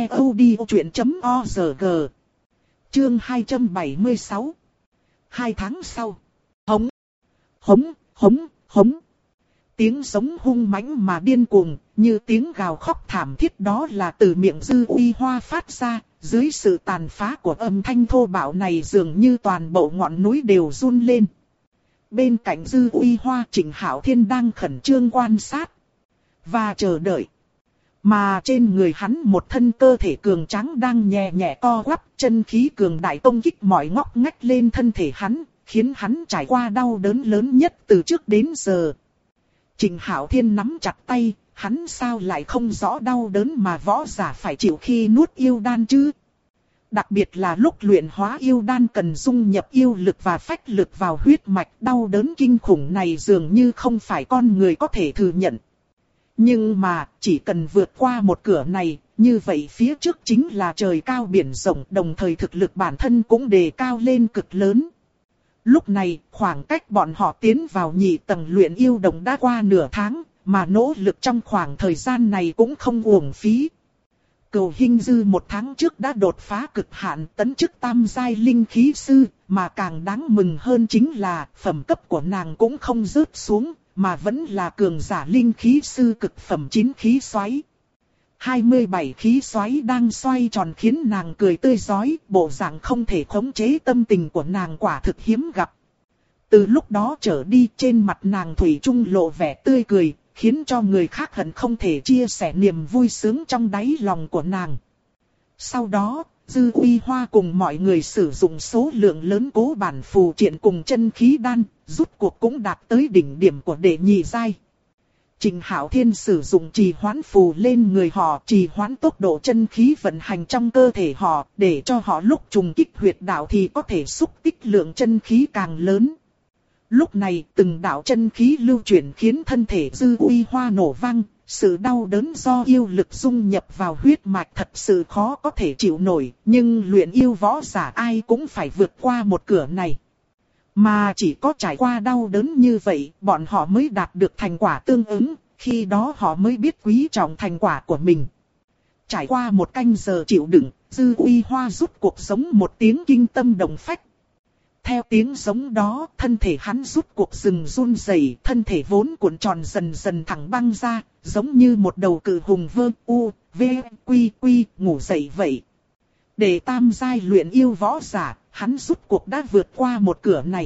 ctod.org. Chương 276. 2 tháng sau. Hống, hống, hống, hống. tiếng giống hung mãnh mà điên cuồng, như tiếng gào khóc thảm thiết đó là từ miệng Dư Uy Hoa phát ra. Dưới sự tàn phá của âm thanh thô bạo này dường như toàn bộ ngọn núi đều run lên. Bên cạnh Dư Uy Hoa, Trịnh Hạo Thiên đang khẩn trương quan sát và chờ đợi. Mà trên người hắn một thân cơ thể cường tráng đang nhẹ nhẹ co quắp, chân khí cường đại công kích mọi ngóc ngách lên thân thể hắn, khiến hắn trải qua đau đớn lớn nhất từ trước đến giờ. Trịnh Hạo Thiên nắm chặt tay, hắn sao lại không rõ đau đớn mà võ giả phải chịu khi nuốt yêu đan chứ? Đặc biệt là lúc luyện hóa yêu đan cần dung nhập yêu lực và phách lực vào huyết mạch, đau đớn kinh khủng này dường như không phải con người có thể thừa nhận. Nhưng mà, chỉ cần vượt qua một cửa này, như vậy phía trước chính là trời cao biển rộng, đồng thời thực lực bản thân cũng đề cao lên cực lớn. Lúc này, khoảng cách bọn họ tiến vào nhị tầng luyện yêu đồng đã qua nửa tháng, mà nỗ lực trong khoảng thời gian này cũng không uổng phí. Cửu Hinh Dư một tháng trước đã đột phá cực hạn tấn chức tam giai linh khí sư, mà càng đáng mừng hơn chính là phẩm cấp của nàng cũng không rớt xuống, mà vẫn là cường giả linh khí sư cực phẩm 9 khí xoáy. 27 khí xoáy đang xoay tròn khiến nàng cười tươi rói, bộ dạng không thể khống chế tâm tình của nàng quả thực hiếm gặp. Từ lúc đó trở đi trên mặt nàng thủy chung lộ vẻ tươi cười, khiến cho người khác hận không thể chia sẻ niềm vui sướng trong đáy lòng của nàng. Sau đó, Dư Uy Hoa cùng mọi người sử dụng số lượng lớn cố bản phù triện cùng chân khí đan, rút cuộc cũng đạt tới đỉnh điểm của đệ nhị giai. Trịnh Hạo Thiên sử dụng trì hoãn phù lên người họ, trì hoãn tốc độ chân khí vận hành trong cơ thể họ, để cho họ lúc trùng kích huyệt đạo thì có thể xúc tích lượng chân khí càng lớn. Lúc này từng đạo chân khí lưu chuyển khiến thân thể Dư Uy Hoa nổ vang, sự đau đớn do yêu lực dung nhập vào huyết mạch thật sự khó có thể chịu nổi, nhưng luyện yêu võ giả ai cũng phải vượt qua một cửa này. Mà chỉ có trải qua đau đớn như vậy, bọn họ mới đạt được thành quả tương ứng, khi đó họ mới biết quý trọng thành quả của mình. Trải qua một canh giờ chịu đựng, Dư Uy Hoa rút cuộc giống một tiếng kinh tâm động phách. Theo tiếng giống đó, thân thể hắn rút cuộc dừng run rẩy, thân thể vốn cuộn tròn dần dần thẳng băng ra, giống như một đầu cự hùng vơ u, v, quy quy, ngủ dậy vậy. Để tam giai luyện yêu võ giả, hắn rút cuộc đã vượt qua một cửa này.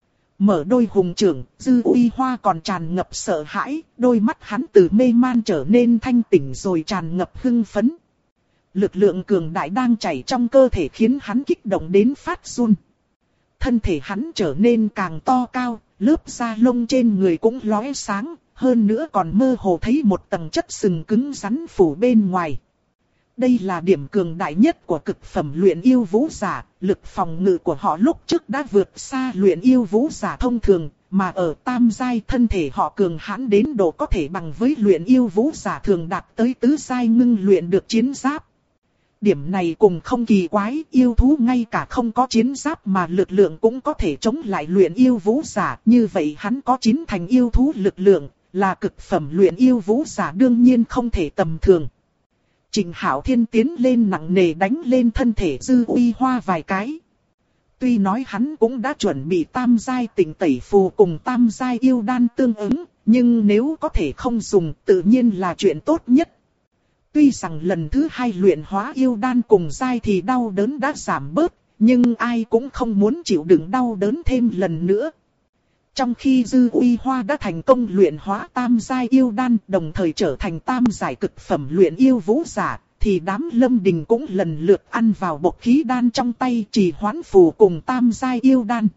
Mở đôi hùng trưởng, Dư Uy Hoa còn tràn ngập sợ hãi, đôi mắt hắn từ mê man trở nên thanh tỉnh rồi tràn ngập hưng phấn. Lực lượng cường đại đang chảy trong cơ thể khiến hắn kích động đến phát run. Thân thể hắn trở nên càng to cao, lớp da lông trên người cũng lóe sáng, hơn nữa còn mơ hồ thấy một tầng chất sừng cứng rắn phủ bên ngoài. Đây là điểm cường đại nhất của cực phẩm luyện yêu vũ giả, lực phòng ngự của họ lúc trước đã vượt xa luyện yêu vũ giả thông thường, mà ở tam giai thân thể họ cường hãn đến độ có thể bằng với luyện yêu vũ giả thường đạt tới tứ giai ngưng luyện được chiến giáp. Điểm này cùng không kỳ quái, yêu thú ngay cả không có chiến giáp mà lực lượng cũng có thể chống lại luyện yêu vũ giả, như vậy hắn có 9 thành yêu thú lực lượng, là cực phẩm luyện yêu vũ giả đương nhiên không thể tầm thường. Trịnh Hạo Thiên tiến lên nặng nề đánh lên thân thể Dư Uy Hoa vài cái. Tuy nói hắn cũng đã chuẩn bị tam giai tịnh tẩy phù cùng tam giai yêu đan tương ứng, nhưng nếu có thể không dùng tự nhiên là chuyện tốt nhất. Tuy rằng lần thứ 2 luyện hóa yêu đan cùng giai thì đau đớn đã giảm bớt, nhưng ai cũng không muốn chịu đựng đau đớn thêm lần nữa. Trong khi Dư Uy Hoa đã thành công luyện hóa tam giai yêu đan, đồng thời trở thành tam giai cực phẩm luyện yêu vũ giả, thì đám Lâm Đình cũng lần lượt ăn vào bộc khí đan trong tay, trì hoãn phù cùng tam giai yêu đan.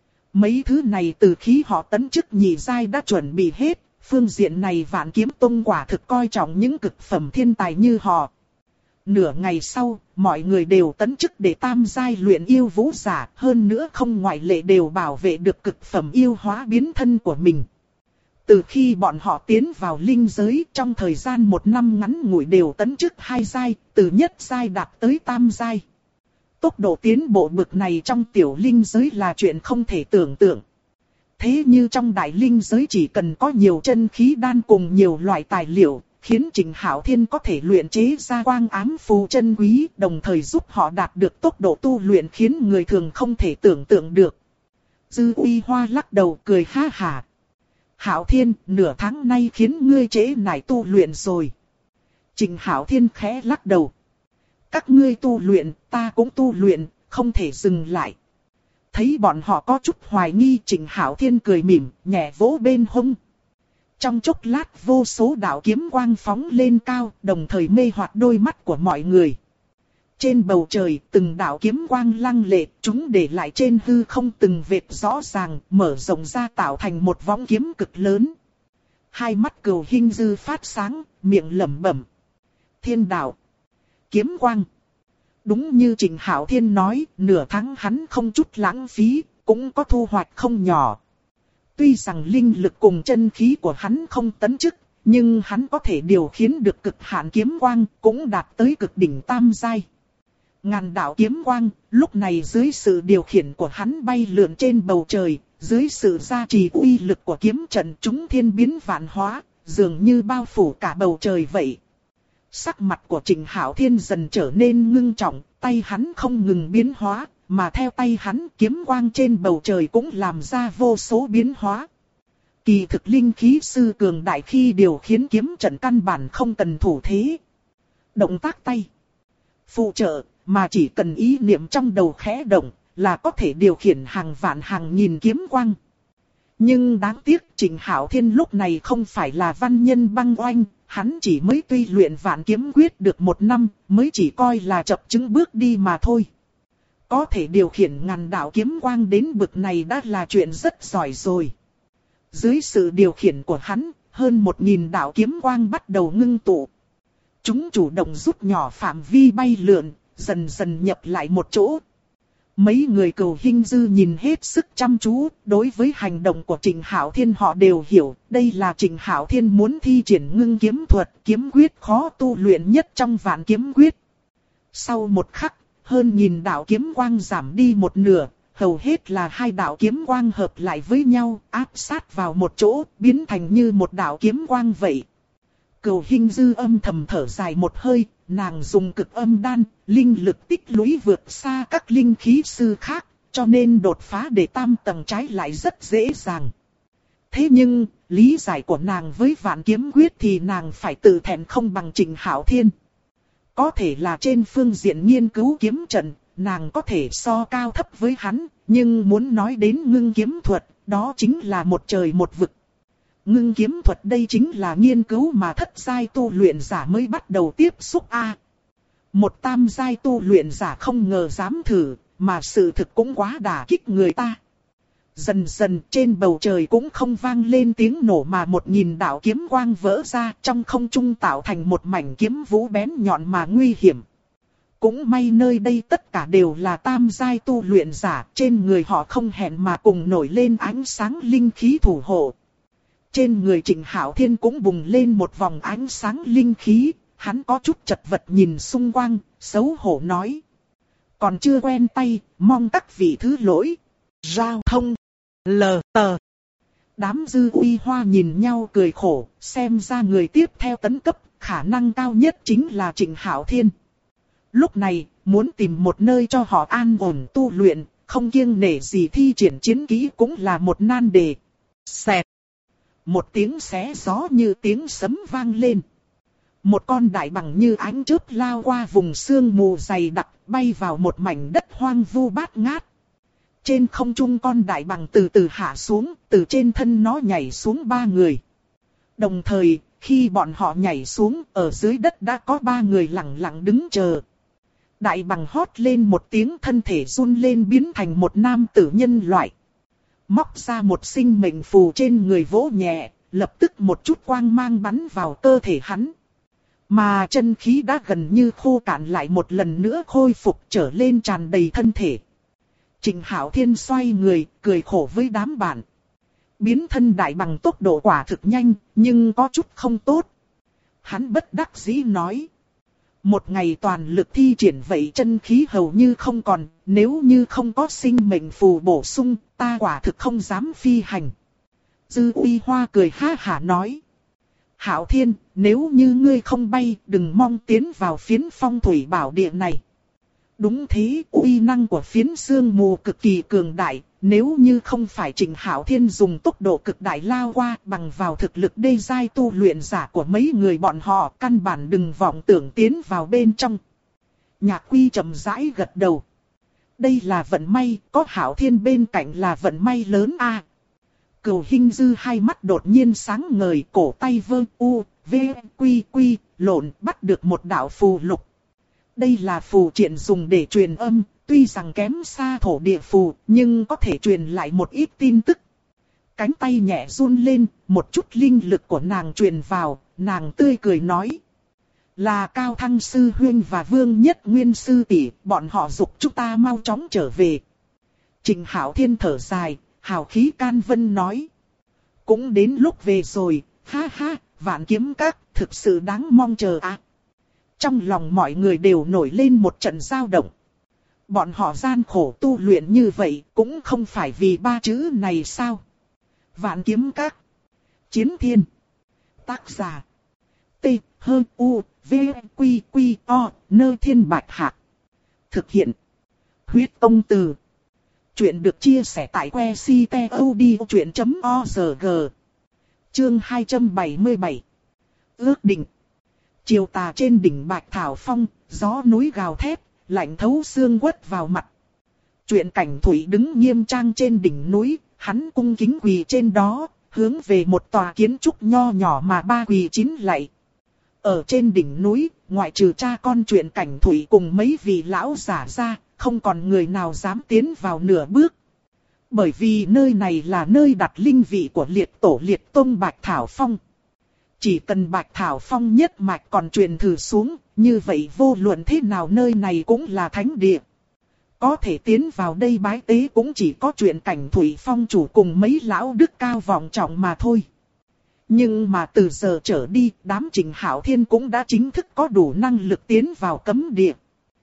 Mấy thứ này từ khi họ tấn chức nhị giai đã chuẩn bị hết, phương diện này Vạn Kiếm Tông quả thực coi trọng những cực phẩm thiên tài như họ. Nửa ngày sau, mọi người đều tấn chức để tam giai luyện yêu vũ giả, hơn nữa không ngoại lệ đều bảo vệ được cực phẩm yêu hóa biến thân của mình. Từ khi bọn họ tiến vào linh giới, trong thời gian 1 năm ngắn ngủi đều tấn chức 2 giai, từ nhất giai đạt tới tam giai. Tốc độ tiến bộ bực này trong tiểu linh giới là chuyện không thể tưởng tượng. Thế như trong đại linh giới chỉ cần có nhiều chân khí đan cùng nhiều loại tài liệu, khiến Trịnh Hạo Thiên có thể luyện chế ra quang ám phù chân quý, đồng thời giúp họ đạt được tốc độ tu luyện khiến người thường không thể tưởng tượng được. Dư Uy Hoa lắc đầu cười ha hả. Hạo Thiên, nửa tháng nay khiến ngươi trễ nải tu luyện rồi. Trình Hạo Thiên khẽ lắc đầu. Các ngươi tu luyện, ta cũng tu luyện, không thể dừng lại. Thấy bọn họ có chút hoài nghi, Trình Hạo Thiên cười mỉm, nhẹ vỗ bên hông. Trong chốc lát vô số đạo kiếm quang phóng lên cao, đồng thời mê hoặc đôi mắt của mọi người. Trên bầu trời, từng đạo kiếm quang lăng lệ, chúng để lại trên hư không từng vệt rõ ràng, mở rộng ra tạo thành một võng kiếm cực lớn. Hai mắt Cửu Hinh Dư phát sáng, miệng lẩm bẩm. Thiên đạo. Kiếm quang. Đúng như Trình Hạo Thiên nói, nửa tháng hắn không chút lãng phí, cũng có thu hoạch không nhỏ. Tuy rằng linh lực cùng chân khí của hắn không tấn chức, nhưng hắn có thể điều khiển được cực hạn kiếm quang, cũng đạt tới cực đỉnh tam giai. Ngàn đạo kiếm quang, lúc này dưới sự điều khiển của hắn bay lượn trên bầu trời, dưới sự gia trì uy lực của kiếm trận chúng thiên biến vạn hóa, dường như bao phủ cả bầu trời vậy. Sắc mặt của Trình Hạo Thiên dần trở nên ngưng trọng, tay hắn không ngừng biến hóa, mà theo tay hắn kiếm quang trên bầu trời cũng làm ra vô số biến hóa. Kỳ thực linh khí sư cường đại khi điều khiển kiếm trận căn bản không cần thủ thế. Động tác tay. Phụ trợ, mà chỉ cần ý niệm trong đầu khẽ động, là có thể điều khiển hàng vạn hàng nghìn kiếm quang. Nhưng đáng tiếc Trình Hạo Thiên lúc này không phải là văn nhân băng oanh, hắn chỉ mới tuy luyện vạn kiếm quyết được 1 năm, mới chỉ coi là chập chững bước đi mà thôi. Có thể điều khiển ngàn đạo kiếm quang đến bực này đã là chuyện rất giỏi rồi. Dưới sự điều khiển của hắn, hơn 1000 đạo kiếm quang bắt đầu ngưng tụ. Chúng chủ động rút nhỏ phạm vi bay lượn, dần dần nhập lại một chỗ. Mấy người Cửu Hinh Dư nhìn hết sức chăm chú, đối với hành động của Trình Hạo Thiên họ đều hiểu, đây là Trình Hạo Thiên muốn thi triển ngưng kiếm thuật, kiếm quyết khó tu luyện nhất trong vạn kiếm quyết. Sau một khắc, hơn 1000 đạo kiếm quang giảm đi một nửa, hầu hết là 2 đạo kiếm quang hợp lại với nhau, áp sát vào một chỗ, biến thành như một đạo kiếm quang vậy. Cửu Hinh Dư âm thầm thở dài một hơi, nàng dùng cực âm đan, linh lực tích lũy vượt xa các linh khí sư khác, cho nên đột phá để tam tầng trái lại rất dễ dàng. Thế nhưng, lý giải của nàng với vạn kiếm quyết thì nàng phải tự thẹn không bằng Trình Hạo Thiên. Có thể là trên phương diện nghiên cứu kiếm trận, nàng có thể so cao thấp với hắn, nhưng muốn nói đến ngưng kiếm thuật, đó chính là một trời một vực. Ngưng kiếm thuật đây chính là nghiên cứu mà thất giai tu luyện giả mới bắt đầu tiếp xúc một tam giai tu luyện giả không ngờ dám thử, mà sự thực cũng quá đả kích người ta. Dần dần trên bầu trời cũng không vang lên tiếng nổ mà 1000 đạo kiếm quang vỡ ra trong không trung tạo thành một mảnh kiếm vũ bén nhọn mà nguy hiểm. Cũng may nơi đây tất cả đều là tam giai tu luyện giả, trên người họ không hẹn mà cùng nổi lên ánh sáng linh khí thủ hộ. Trên người Trình Hạo Thiên cũng bùng lên một vòng ánh sáng linh khí, hắn có chút chật vật nhìn xung quanh, xấu hổ nói. Còn chưa quen tay, mong các vị thứ lỗi. Giao thông. L.T. Đám Dư Uy Hoa nhìn nhau cười khổ, xem ra người tiếp theo tấn cấp, khả năng cao nhất chính là Trình Hạo Thiên. Lúc này, muốn tìm một nơi cho họ an ổn tu luyện, không kiêng nể gì thi triển chiến kỹ cũng là một nan đề. Xẹt. Một tiếng xé gió như tiếng sấm vang lên. Một con đại bằng như ánh chớp lao qua vùng sương mù dày đặc, bay vào một mảnh đất hoang vu bát ngát. Trên không trung con đại bằng từ từ hạ xuống, từ trên thân nó nhảy xuống 3 người. Đồng thời, khi bọn họ nhảy xuống, ở dưới đất đã có 3 người lặng lặng đứng chờ. Đại bằng hót lên một tiếng, thân thể run lên biến thành một nam tử nhân loại. Móc ra một sinh mệnh phù trên người vỗ nhẹ, lập tức một chút quang mang bắn vào cơ thể hắn. Mà chân khí đã gần như khô cạn lại một lần nữa khôi phục trở lên tràn đầy thân thể. Trình Hạo Thiên xoay người, cười khổ với đám bạn. Biến thân đại bằng tốc độ quả thực nhanh, nhưng có chút không tốt. Hắn bất đắc dĩ nói. Một ngày toàn lực thi triển vậy chân khí hầu như không còn, nếu như không có sinh mệnh phù bổ sung, ta quả thực không dám phi hành. Dư Uy Hoa cười ha hả nói. Hạo Thiên, nếu như ngươi không bay, đừng mong tiến vào phiến phong thủy bảo địa này. Đúng thế, uy năng của phiến sương mù cực kỳ cường đại, nếu như không phải Trịnh Hạo Thiên dùng tốc độ cực đại lao qua bằng vào thực lực đê giai tu luyện giả của mấy người bọn họ, căn bản đừng vọng tưởng tiến vào bên trong. Nhạc Quy chậm rãi gật đầu. Đây là vận may, có Hạo Thiên bên cạnh là vận may lớn a. Cửu Hinh Dư hai mắt đột nhiên sáng ngời, cổ tay vơ u, v, quy quy, lộn bắt được một đạo phù lục. Đây là phù triện dùng để truyền âm, tuy rằng kém xa thổ địa phù, nhưng có thể truyền lại một ít tin tức. Cánh tay nhẹ run lên, một chút linh lực của nàng truyền vào, nàng tươi cười nói. Là Cao Thăng Sư Huynh và Vương Nhất Nguyên Sư Tỷ, bọn họ giục chúng ta mau chóng trở về. Trịnh Hạo Thiên thở dài, hào khí can vân nói. Cũng đến lúc về rồi, ha ha, Vạn Kiếm Các, thực sự đáng mong chờ à. Trong lòng mọi người đều nổi lên một trận dao động. Bọn họ gian khổ tu luyện như vậy cũng không phải vì ba chữ này sao? Vạn Kiếm Các. Chiến Thiên. Tác giả. T, H, U, V, Quy, Quy, O, Nơ Thiên Bạch Hạc. Thực hiện. Huyết Tông Từ. Chuyện được chia sẻ tại que ctod.org. Chương 277. Ước định. Chiều tà trên đỉnh Bạch Thảo Phong, gió núi gào thét, lạnh thấu xương quất vào mặt. Truyện Cảnh Thủy đứng nghiêm trang trên đỉnh núi, hắn cung kính quỳ trên đó, hướng về một tòa kiến trúc nho nhỏ mà ba quỳ chín lạy. Ở trên đỉnh núi, ngoại trừ cha con Truyện Cảnh Thủy cùng mấy vị lão giả ra, không còn người nào dám tiến vào nửa bước. Bởi vì nơi này là nơi đặt linh vị của liệt tổ liệt tông Bạch Thảo Phong. Chỉ cần Bạch Thảo Phong nhất mạch còn truyền thử xuống, như vậy vô luận thế nào nơi này cũng là thánh địa. Có thể tiến vào đây bái tế cũng chỉ có Truyện Cảnh Thủy Phong chủ cùng mấy lão đức cao vọng trọng mà thôi. Nhưng mà từ giờ trở đi, đám Trịnh Hạo Thiên cũng đã chính thức có đủ năng lực tiến vào cấm địa.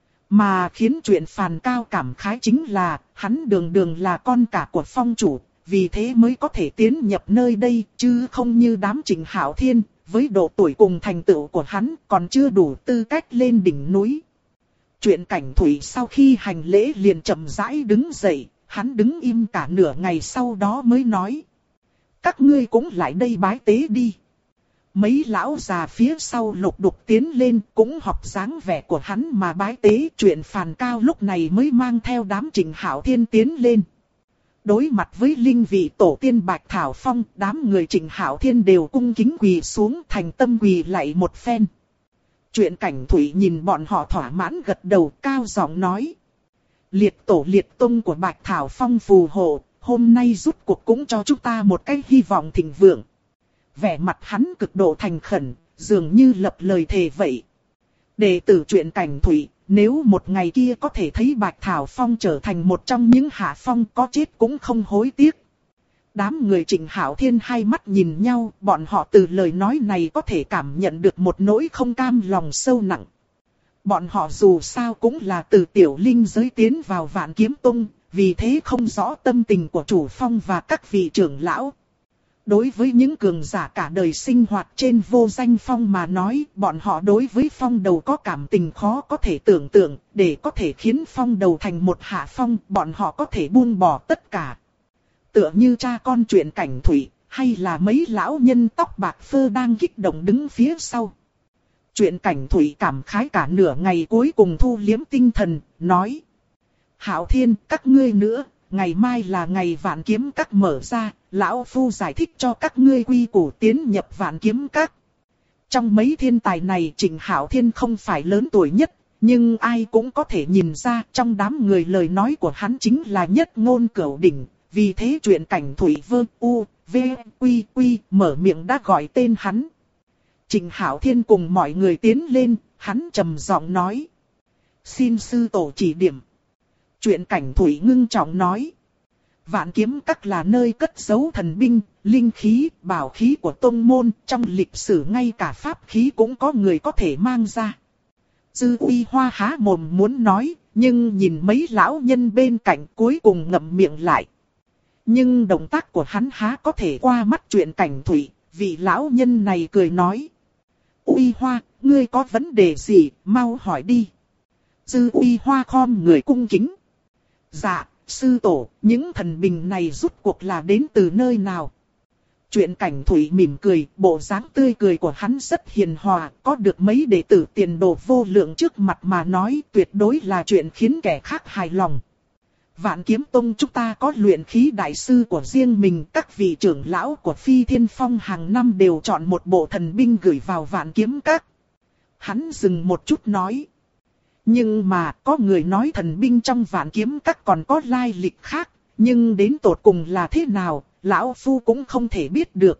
Mà khiến chuyện Phàn Cao cảm khái chính là, hắn đường đường là con cả của phong chủ, vì thế mới có thể tiến nhập nơi đây, chứ không như đám Trịnh Hạo Thiên, với độ tuổi cùng thành tựu của hắn còn chưa đủ tư cách lên đỉnh núi. Truyện Cảnh Thủy sau khi hành lễ liền chậm rãi đứng dậy, hắn đứng im cả nửa ngày sau đó mới nói. Các ngươi cũng lại đây bái tế đi. Mấy lão già phía sau lục đục tiến lên cũng học dáng vẻ của hắn mà bái tế. Truyện Phàn Cao lúc này mới mang theo đám Trịnh Hạo Thiên tiến lên. Đối mặt với linh vị tổ tiên Bạch Thảo Phong, đám người Trịnh Hạo Thiên đều cung kính quỳ xuống thành tâm quỳ lạy một phen. Truyện Cảnh Thủy nhìn bọn họ thỏa mãn gật đầu cao giọng nói. Liệt tổ liệt tông của Bạch Thảo Phong phù hộ, hôm nay rút cuộc cũng cho chúng ta một cái hy vọng thịnh vượng. Vẻ mặt hắn cực độ thành khẩn, dường như lập lời thề vậy. Đệ tử Truyện Cảnh Thủy, nếu một ngày kia có thể thấy Bạch Thảo Phong trở thành một trong những hạ phong có chết cũng không hối tiếc. Đám người Trịnh Hạo Thiên hai mắt nhìn nhau, bọn họ từ lời nói này có thể cảm nhận được một nỗi không cam lòng sâu nặng. Bọn họ dù sao cũng là từ tiểu linh giới tiến vào Vạn Kiếm Tông, vì thế không rõ tâm tình của chủ phong và các vị trưởng lão. Đối với những cường giả cả đời sinh hoạt trên vô danh phong mà nói, bọn họ đối với phong đầu có cảm tình khó có thể tưởng tượng, để có thể khiến phong đầu thành một hạ phong, bọn họ có thể buông bỏ tất cả. Tựa như cha con Truyện Cảnh Thủy, hay là mấy lão nhân tóc bạc phơ đang kích động đứng phía sau. Truyện Cảnh Thủy cảm khái cả nửa ngày cuối cùng thu liếm tinh thần, nói. Hạo Thiên, các ngươi nữa, ngày mai là ngày Vạn Kiếm Các mở ra, lão phu giải thích cho các ngươi quy củ tiến nhập Vạn Kiếm Các. Trong mấy thiên tài này Trịnh Hạo Thiên không phải lớn tuổi nhất, nhưng ai cũng có thể nhìn ra trong đám người lời nói của hắn chính là nhất ngôn cửu đỉnh, vì thế Truyện Cảnh Thủy vơ u, v, quy quy mở miệng đã gọi tên hắn. Trịnh Hạo Thiên cùng mọi người tiến lên, hắn trầm giọng nói. Xin sư tổ chỉ điểm. Truyện Cảnh Thủy ngưng trọng nói. Vạn Kiếm Các là nơi cất giấu thần binh, linh khí, bảo khí của tông môn, trong lịch sử ngay cả pháp khí cũng có người có thể mang ra. Dư Uy Hoa há mồm muốn nói, nhưng nhìn mấy lão nhân bên cạnh cuối cùng ngậm miệng lại. Nhưng động tác của hắn há có thể qua mắt Truyện Cảnh Thủy, vị lão nhân này cười nói. Uy Hoa, ngươi có vấn đề gì, mau hỏi đi. Dư Uy Hoa khom người cung kính. Dạ, sư tổ, những thần binh này rút cuộc là đến từ nơi nào? Chuyện Cảnh Thủy mỉm cười, bộ dáng tươi cười của hắn rất hiền hòa, có được mấy đệ tử tiền đồ vô lượng trước mặt mà nói tuyệt đối là chuyện khiến kẻ khác hài lòng. Vạn Kiếm Tông chúng ta có luyện khí đại sư của riêng mình, các vị trưởng lão của Phi Thiên Phong hàng năm đều chọn một bộ thần binh gửi vào Vạn Kiếm Các. Hắn dừng một chút nói. Nhưng mà có người nói thần binh trong Vạn Kiếm Các còn có lai lịch khác, nhưng đến tột cùng là thế nào, lão phu cũng không thể biết được.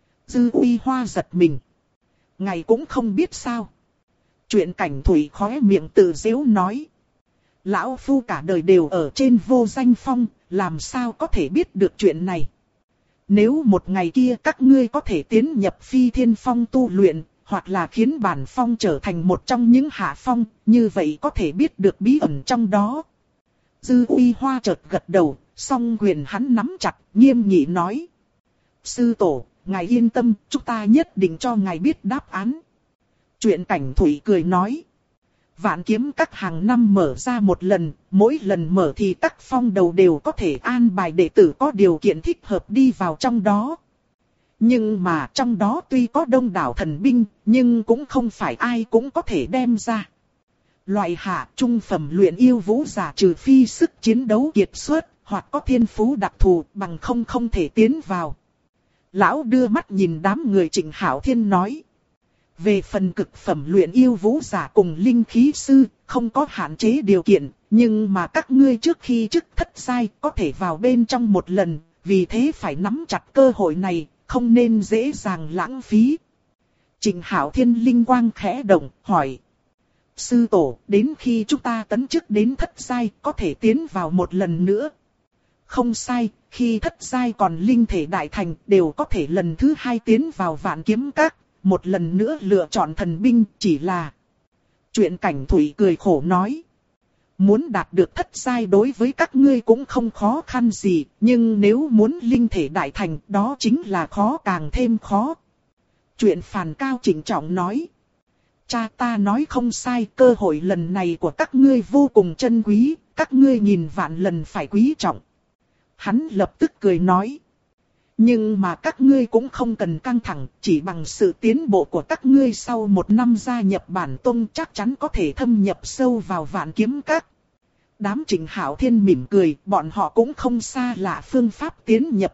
Dư Uy Hoa giật mình. Ngài cũng không biết sao? Chuyện Cảnh Thủy khóe miệng tự giễu nói. Lão phu cả đời đều ở trên Vô Danh Phong, làm sao có thể biết được chuyện này? Nếu một ngày kia các ngươi có thể tiến nhập Phi Thiên Phong tu luyện, hoặc là khiến bản phong trở thành một trong những hạ phong, như vậy có thể biết được bí ẩn trong đó. Dư Uy Hoa chợt gật đầu, song quyền hắn nắm chặt, nghiêm nghị nói. Sư tổ, ngài yên tâm, chúng ta nhất định cho ngài biết đáp án. Chuyện Cảnh Thủy cười nói. Vạn Kiếm Các hàng năm mở ra một lần, mỗi lần mở thì các phong đầu đều có thể an bài đệ tử có điều kiện thích hợp đi vào trong đó. Nhưng mà trong đó tuy có đông đảo thần binh, nhưng cũng không phải ai cũng có thể đem ra. Loại hạ trung phẩm luyện yêu vũ giả trừ phi sức chiến đấu kiệt xuất, hoặc có thiên phú đặc thù bằng không thể tiến vào. Lão đưa mắt nhìn đám người Trịnh Hạo Thiên nói. Về phần cực phẩm luyện yêu vũ giả cùng linh khí sư, không có hạn chế điều kiện, nhưng mà các ngươi trước khi chức thất giai có thể vào bên trong một lần, vì thế phải nắm chặt cơ hội này, không nên dễ dàng lãng phí. Trịnh Hạo Thiên linh quang khẽ động, hỏi. Sư tổ, đến khi chúng ta tấn chức đến thất giai có thể tiến vào một lần nữa. Không sai, khi thất giai còn linh thể đại thành đều có thể lần thứ hai tiến vào Vạn Kiếm Các. Một lần nữa lựa chọn thần binh chỉ là. Chuyện Cảnh Thủy cười khổ nói. Muốn đạt được thất giai đối với các ngươi cũng không khó khăn gì, nhưng nếu muốn linh thể đại thành đó chính là khó càng thêm khó. Chuyện Phàn Cao trịnh trọng nói. Cha ta nói không sai, cơ hội lần này của các ngươi vô cùng trân quý, các ngươi nhìn vạn lần phải quý trọng. Hắn lập tức cười nói. Nhưng mà các ngươi cũng không cần căng thẳng, chỉ bằng sự tiến bộ của các ngươi sau một năm gia nhập bản tông chắc chắn có thể thâm nhập sâu vào Vạn Kiếm Các. Đám Trịnh Hạo Thiên mỉm cười, bọn họ cũng không xa lạ phương pháp tiến nhập.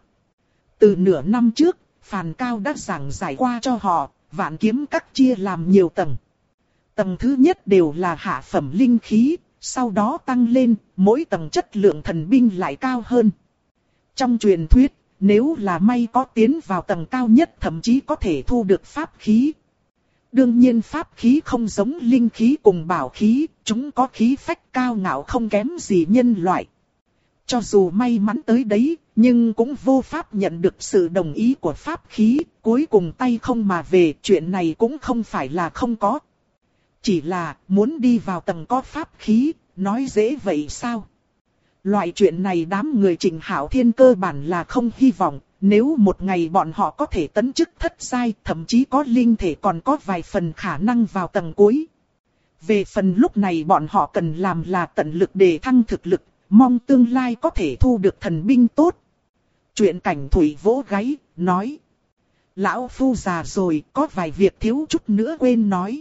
Từ nửa năm trước, Phàn Cao đã giảng giải qua cho họ, Vạn Kiếm Các chia làm nhiều tầng. Tầng thứ nhất đều là hạ phẩm linh khí, sau đó tăng lên, mỗi tầng chất lượng thần binh lại cao hơn. Trong truyền thuyết, nếu là may có tiến vào tầng cao nhất thậm chí có thể thu được pháp khí. Đương nhiên pháp khí không giống linh khí cùng bảo khí, chúng có khí phách cao ngạo không kém gì nhân loại. Cho dù may mắn tới đấy, nhưng cũng vô pháp nhận được sự đồng ý của pháp khí, cuối cùng tay không mà về, chuyện này cũng không phải là không có. Chỉ là muốn đi vào tầng có pháp khí, nói dễ vậy sao? Loại chuyện này đám người Trịnh Hạo Thiên cơ bản là không hy vọng, nếu một ngày bọn họ có thể tấn chức thất giai, thậm chí có linh thể còn có vài phần khả năng vào tầng cuối. Về phần lúc này bọn họ cần làm là tận lực để thăng thực lực, mong tương lai có thể thu được thần binh tốt. Chuyện Cảnh Thủy vỗ gáy, nói. Lão phu già rồi, có vài việc thiếu chút nữa quên nói.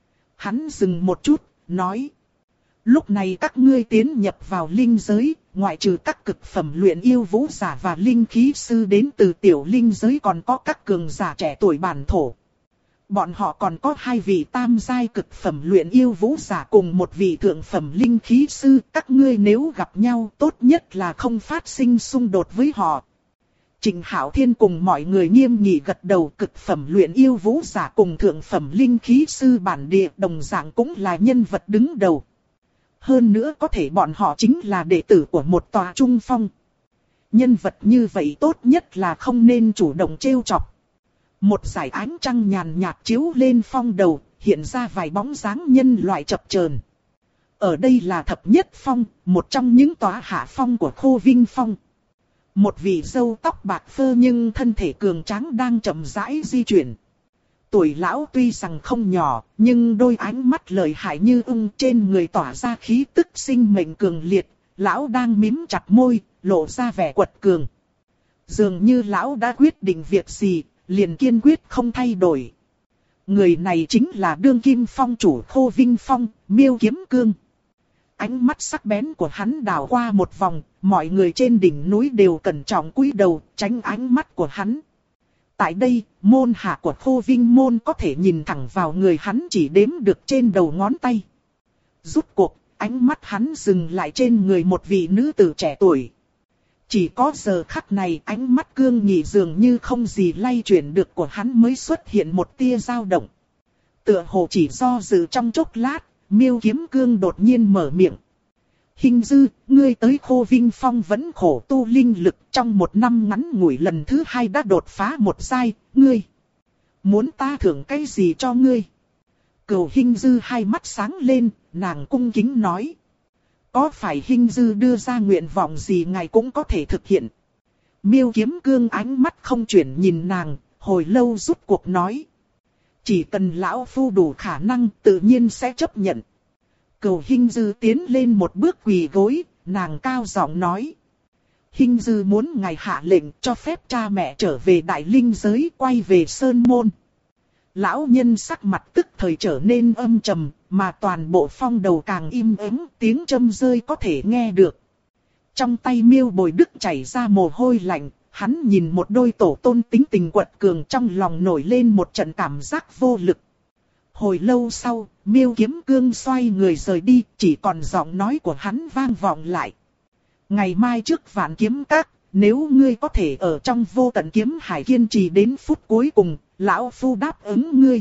Hắn dừng một chút, nói. Lúc này các ngươi tiến nhập vào linh giới, ngoại trừ các cực phẩm luyện yêu vũ giả và linh khí sư đến từ tiểu linh giới còn có các cường giả trẻ tuổi bản thổ. Bọn họ còn có 2 vị tam giai cực phẩm luyện yêu vũ giả cùng một vị thượng phẩm linh khí sư. Các ngươi nếu gặp nhau tốt nhất là không phát sinh xung đột với họ. Trịnh Hạo Thiên cùng mọi người nghiêm nghị gật đầu. Cực phẩm luyện yêu vũ giả cùng thượng phẩm linh khí sư bản địa đồng dạng cũng là nhân vật đứng đầu. Hơn nữa có thể bọn họ chính là đệ tử của một tòa trung phong. Nhân vật như vậy tốt nhất là không nên chủ động trêu chọc. Một dải ánh trăng nhàn nhạt chiếu lên phong đầu, hiện ra vài bóng dáng nhân loại chập chờn. Ở đây là thập nhất phong, một trong những tòa hạ phong của Khô Vinh Phong. Một vị râu tóc bạc phơ nhưng thân thể cường tráng đang chậm rãi di chuyển. Tuổi lão tuy rằng không nhỏ, nhưng đôi ánh mắt lợi hại như ưng trên người tỏa ra khí tức sinh mệnh cường liệt, lão đang mím chặt môi, lộ ra vẻ quật cường. Dường như lão đã quyết định việc gì, liền kiên quyết không thay đổi. Người này chính là đương kim phong chủ Khô Vinh Phong, Miêu Kiếm Cương. Ánh mắt sắc bén của hắn đảo qua một vòng, mọi người trên đỉnh núi đều cẩn trọng cúi đầu, tránh ánh mắt của hắn. Tại đây, môn hạ của Khô Vinh môn có thể nhìn thẳng vào người hắn chỉ đếm được trên đầu ngón tay. Rút cuộc, ánh mắt hắn dừng lại trên người một vị nữ tử trẻ tuổi. Chỉ có giờ khắc này ánh mắt cương nghị dường như không gì lay chuyển được của hắn mới xuất hiện một tia dao động. Tựa hồ chỉ do dự trong chốc lát, Miêu Kiếm Cương đột nhiên mở miệng. Hình Dư, ngươi tới Khô Vinh Phong vẫn khổ tu linh lực, trong một năm ngắn ngủi lần thứ 2 đã đột phá một giai, ngươi muốn ta thưởng cái gì cho ngươi? Cửu Hình Dư hai mắt sáng lên, nàng cung kính nói. Có phải Hình Dư đưa ra nguyện vọng gì ngài cũng có thể thực hiện? Miêu Kiếm Cương ánh mắt không chuyển nhìn nàng, hồi lâu rút cuộc nói. Chỉ cần lão phu đủ khả năng tự nhiên sẽ chấp nhận. Cửu Hình Dư tiến lên một bước quỳ gối, nàng cao giọng nói. Hình Dư muốn ngài hạ lệnh cho phép cha mẹ trở về Đại Linh giới, quay về Sơn Môn. Lão nhân sắc mặt tức thời trở nên âm trầm, mà toàn bộ phong đầu càng im ắng, tiếng châm rơi có thể nghe được. Trong tay Miêu Bồi Đức chảy ra mồ hôi lạnh, hắn nhìn một đôi tổ tôn tính tình quật cường, trong lòng nổi lên một trận cảm giác vô lực. Hồi lâu sau, Miêu Kiếm Cương xoay người rời đi, chỉ còn giọng nói của hắn vang vọng lại. Ngày mai trước Vạn Kiếm Các, nếu ngươi có thể ở trong Vô Tận Kiếm Hải kiên trì đến phút cuối cùng, lão phu đáp ứng ngươi.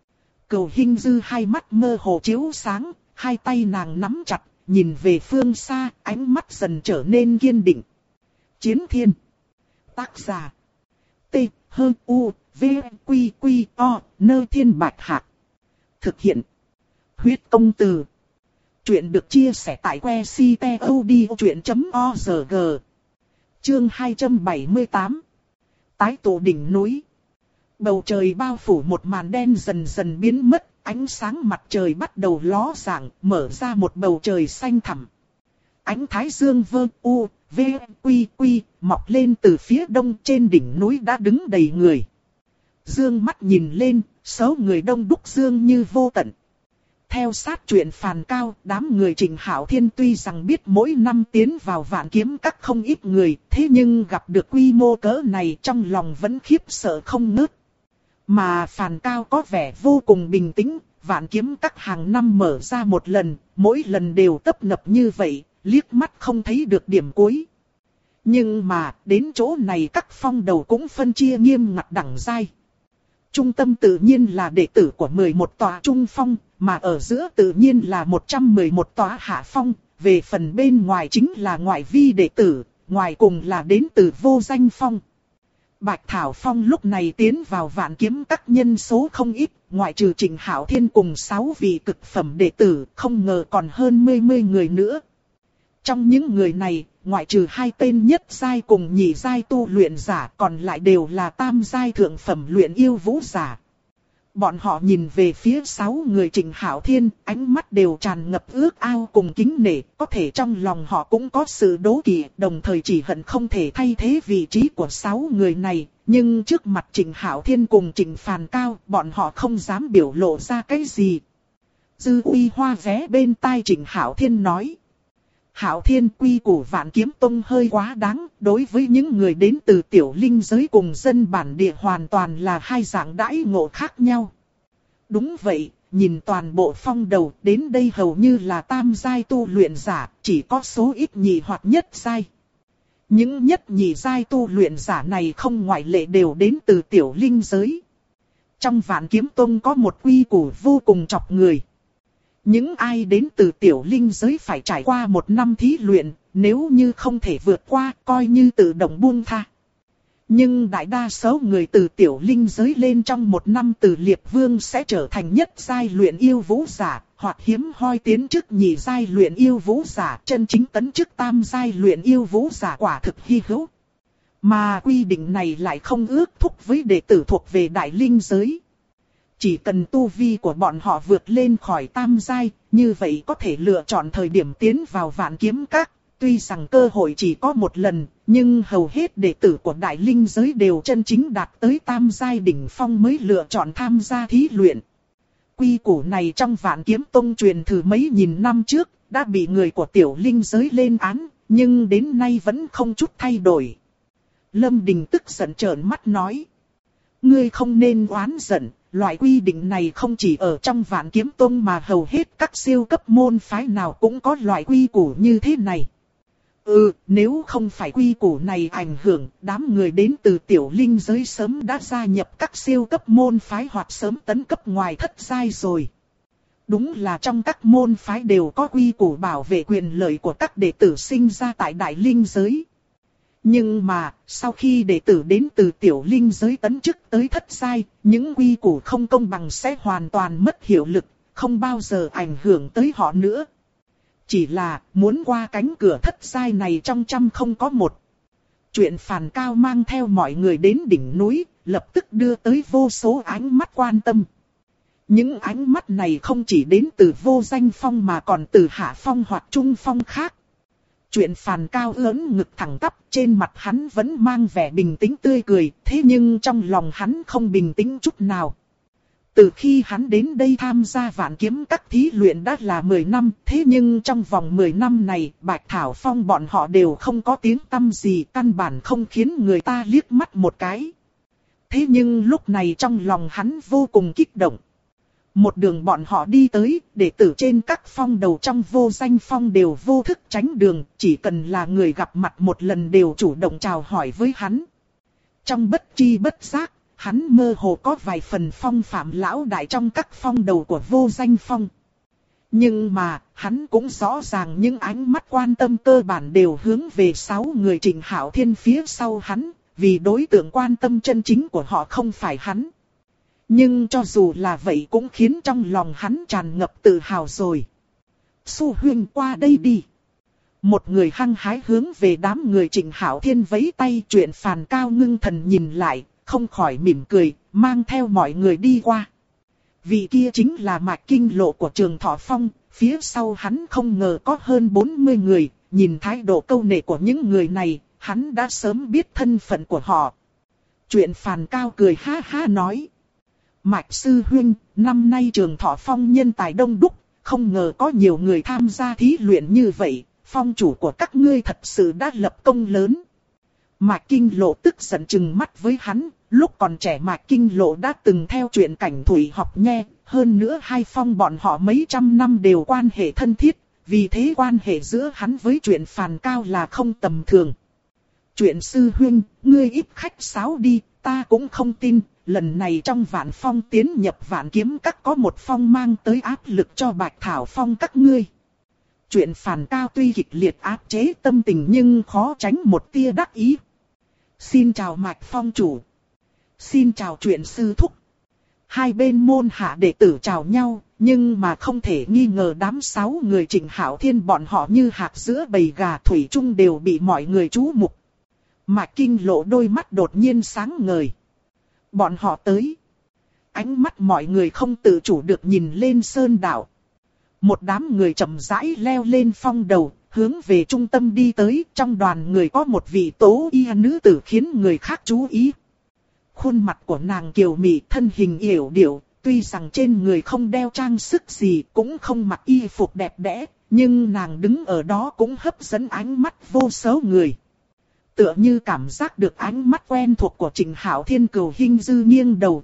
Cửu Hình Dư hai mắt mơ hồ chiếu sáng, hai tay nàng nắm chặt, nhìn về phương xa, ánh mắt dần trở nên kiên định. Chiến Thiên. Tác giả. T. H. U. V. Q. Q. O. Nơ Thiên Bạch Hạc. Thực hiện. Huyết Công Từ. Chuyện được chia sẻ tại website.odchuyện.org. Chương 278. Tái tụ đỉnh núi. Bầu trời bao phủ một màn đen dần dần biến mất, ánh sáng mặt trời bắt đầu ló dạng, mở ra một bầu trời xanh thẳm. Ánh thái dương vơ u, v, quy quy, mọc lên từ phía đông, trên đỉnh núi đã đứng đầy người. Dương mắt nhìn lên, số người đông đúc dương như vô tận. Theo sát chuyện Phàn Cao, đám người Trịnh Hạo Thiên tuy rằng biết mỗi năm tiến vào Vạn Kiếm Các không ít người, thế nhưng gặp được quy mô cỡ này trong lòng vẫn khiếp sợ không ngớt. Mà Phàn Cao có vẻ vô cùng bình tĩnh, Vạn Kiếm Các hàng năm mở ra một lần, mỗi lần đều tấp nập như vậy, liếc mắt không thấy được điểm cuối. Nhưng mà, đến chỗ này các phong đầu cũng phân chia nghiêm ngặt đẳng giai. Trung tâm tự nhiên là đệ tử của 11 tòa trung phong, mà ở giữa tự nhiên là 111 tòa hạ phong, về phần bên ngoài chính là ngoại vi đệ tử, ngoài cùng là đến từ vô danh phong. Bạch Thảo Phong lúc này tiến vào Vạn Kiếm Các nhân số không ít, ngoại trừ Trịnh Hạo Thiên cùng 6 vị cực phẩm đệ tử, không ngờ còn hơn 10 người nữa. Trong những người này, ngoại trừ 2 tên nhất giai cùng nhị giai tu luyện giả, còn lại đều là tam giai thượng phẩm luyện yêu vũ giả. Bọn họ nhìn về phía 6 người Trịnh Hạo Thiên, ánh mắt đều tràn ngập ước ao cùng kính nể, có thể trong lòng họ cũng có sự đố kỵ, đồng thời chỉ hận không thể thay thế vị trí của 6 người này, nhưng trước mặt Trịnh Hạo Thiên cùng Trịnh Phàn Cao, bọn họ không dám biểu lộ ra cái gì. Dư Uy Hoa vé bên tai Trịnh Hạo Thiên nói. Hạo Thiên, quy củ Vạn Kiếm Tông hơi quá đáng, đối với những người đến từ tiểu linh giới cùng dân bản địa hoàn toàn là hai dạng đãi ngộ khác nhau. Đúng vậy, nhìn toàn bộ phong đầu, đến đây hầu như là tam giai tu luyện giả, chỉ có số ít nhị hoặc nhất giai. Những nhất nhị giai tu luyện giả này không ngoại lệ đều đến từ tiểu linh giới. Trong Vạn Kiếm Tông có một quy củ vô cùng chọc người. Những ai đến từ tiểu linh giới phải trải qua 1 năm thí luyện, nếu như không thể vượt qua, coi như tự động buông tha. Nhưng đại đa số người từ tiểu linh giới lên trong 1 năm từ Liệp Vương sẽ trở thành nhất giai luyện yêu vũ giả, hoặc hiếm hoi tiến chức nhị giai luyện yêu vũ giả, chân chính tấn chức tam giai luyện yêu vũ giả quả thực hy hữu. Mà quy định này lại không ước thúc với đệ tử thuộc về đại linh giới. Chỉ cần tu vi của bọn họ vượt lên khỏi tam giai, như vậy có thể lựa chọn thời điểm tiến vào Vạn Kiếm Các. tuy rằng cơ hội chỉ có một lần, nhưng hầu hết đệ tử của Đại Linh giới đều chân chính đạt tới tam giai đỉnh phong mới lựa chọn tham gia thí luyện. Quy củ này trong Vạn Kiếm Tông truyền thử mấy nghìn năm trước, đã bị người của Tiểu Linh giới lên án, nhưng đến nay vẫn không chút thay đổi. Lâm Đình tức giận trợn mắt nói. Ngươi không nên oán giận, loại quy định này không chỉ ở trong Vạn Kiếm Tông mà hầu hết các siêu cấp môn phái nào cũng có loại quy củ như thế này. Nếu không phải quy củ này ảnh hưởng, đám người đến từ Tiểu Linh giới sớm đã gia nhập các siêu cấp môn phái hoặc sớm tấn cấp ngoài thất giai rồi. Đúng là trong các môn phái đều có quy củ bảo vệ quyền lợi của các đệ tử sinh ra tại Đại Linh giới. Nhưng mà, sau khi đệ tử đến từ Tiểu Linh giới tấn chức tới thất giai, những quy củ không công bằng sẽ hoàn toàn mất hiệu lực, không bao giờ ảnh hưởng tới họ nữa. Chỉ là, muốn qua cánh cửa thất giai này trong trăm không có một. Chuyện Phàn Cao mang theo mọi người đến đỉnh núi, lập tức đưa tới vô số ánh mắt quan tâm. Những ánh mắt này không chỉ đến từ Vô Danh Phong mà còn từ Hạ Phong hoặc Trung Phong khác. Chuyện Phàn Cao ưỡn ngực thẳng tắp, trên mặt hắn vẫn mang vẻ bình tĩnh tươi cười, thế nhưng trong lòng hắn không bình tĩnh chút nào. Từ khi hắn đến đây tham gia Vạn Kiếm các thí luyện đã là 10 năm, thế nhưng trong vòng 10 năm này, Bạch Thảo Phong bọn họ đều không có tiếng tăm gì, căn bản không khiến người ta liếc mắt một cái. Thế nhưng lúc này trong lòng hắn vô cùng kích động. Một đường bọn họ đi tới, đệ tử trên các phong đầu trong Vô Danh Phong đều vô thức tránh đường, chỉ cần là người gặp mặt một lần đều chủ động chào hỏi với hắn. Trong bất tri bất giác, hắn mơ hồ có vài phần phong phạm lão đại trong các phong đầu của Vô Danh Phong. Nhưng mà, hắn cũng rõ ràng những ánh mắt quan tâm cơ bản đều hướng về 6 người Trịnh Hạo Thiên phía sau hắn, vì đối tượng quan tâm chân chính của họ không phải hắn. Nhưng cho dù là vậy cũng khiến trong lòng hắn tràn ngập tự hào rồi. Su Huynh qua đây đi. Một người hăng hái hướng về đám người Trịnh Hạo Thiên vẫy tay. Chuyện Phàn Cao ngưng thần nhìn lại, không khỏi mỉm cười, mang theo mọi người đi qua. Vị kia chính là Mạch Kinh Lộ của Trường Thọ Phong, phía sau hắn không ngờ có hơn 40 người, nhìn thái độ câu nệ của những người này, hắn đã sớm biết thân phận của họ. Chuyện Phàn Cao cười ha ha nói. Mạch Sư Huynh, năm nay Trường Thọ Phong nhân tài đông đúc, không ngờ có nhiều người tham gia thí luyện như vậy, phong chủ của các ngươi thật sự đã lập công lớn. Mạch Kinh Lộ tức giận chừng mắt với hắn, lúc còn trẻ Mạch Kinh Lộ đã từng theo chuyện Cảnh Thủy học nghe, hơn nữa hai phong bọn họ mấy trăm năm đều quan hệ thân thiết, vì thế quan hệ giữa hắn với chuyện Phàn Cao là không tầm thường. Chuyện Sư Huynh, ngươi ít khách sáo đi, ta cũng không tin. Lần này trong Vạn Phong tiến nhập Vạn Kiếm các có một phong mang tới áp lực cho Bạch Thảo Phong các ngươi. Chuyện Phàn Cao tuy kịch liệt áp chế tâm tình nhưng khó tránh một tia đắc ý. Xin chào Mạch Phong chủ. Xin chào chuyện sư thúc. Hai bên môn hạ đệ tử chào nhau, nhưng mà không thể nghi ngờ đám 6 người Trịnh Hạo Thiên bọn họ như hạt giữa bầy gà thủy chung đều bị mọi người chú mục. Mạch Kinh Lộ đôi mắt đột nhiên sáng ngời. Bọn họ tới. Ánh mắt mọi người không tự chủ được nhìn lên sơn đảo. Một đám người chậm rãi leo lên phong đầu, hướng về trung tâm đi tới. Trong đoàn người có một vị tố y nữ tử khiến người khác chú ý. Khuôn mặt của nàng kiều mị, thân hình yểu điệu, tuy rằng trên người không đeo trang sức gì, cũng không mặc y phục đẹp đẽ, nhưng nàng đứng ở đó cũng hấp dẫn ánh mắt vô số người. Tựa như cảm giác được ánh mắt quen thuộc của Trịnh Hạo Thiên, Cửu Hinh Dư nghiêng đầu,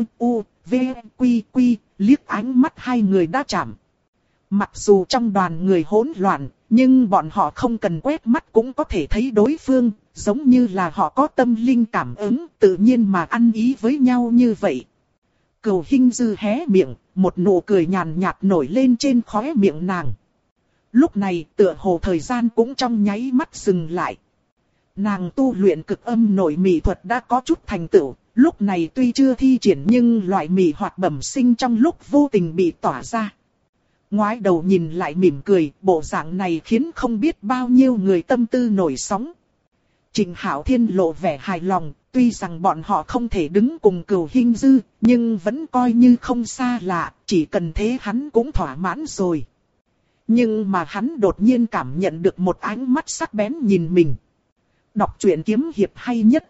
quy, liếc ánh mắt hai người đã chạm. Mặc dù trong đoàn người hỗn loạn, nhưng bọn họ không cần quét mắt cũng có thể thấy đối phương, giống như là họ có tâm linh cảm ứng, tự nhiên mà ăn ý với nhau như vậy. Cửu Hinh Dư hé miệng, một nụ cười nhàn nhạt nổi lên trên khóe miệng nàng. Lúc này tựa hồ thời gian cũng trong nháy mắt dừng lại. Nàng tu luyện cực âm nội mị thuật đã có chút thành tựu, lúc này tuy chưa thi triển nhưng loại mị hoạt bẩm sinh trong lúc vô tình bị tỏa ra. Ngoái đầu nhìn lại mỉm cười, bộ dạng này khiến không biết bao nhiêu người tâm tư nổi sóng. Trịnh Hạo Thiên lộ vẻ hài lòng, tuy rằng bọn họ không thể đứng cùng Cửu Hinh Dư, nhưng vẫn coi như không xa lạ, chỉ cần thế hắn cũng thỏa mãn rồi. Nhưng mà hắn đột nhiên cảm nhận được một ánh mắt sắc bén nhìn mình. Đọc truyện kiếm hiệp hay nhất.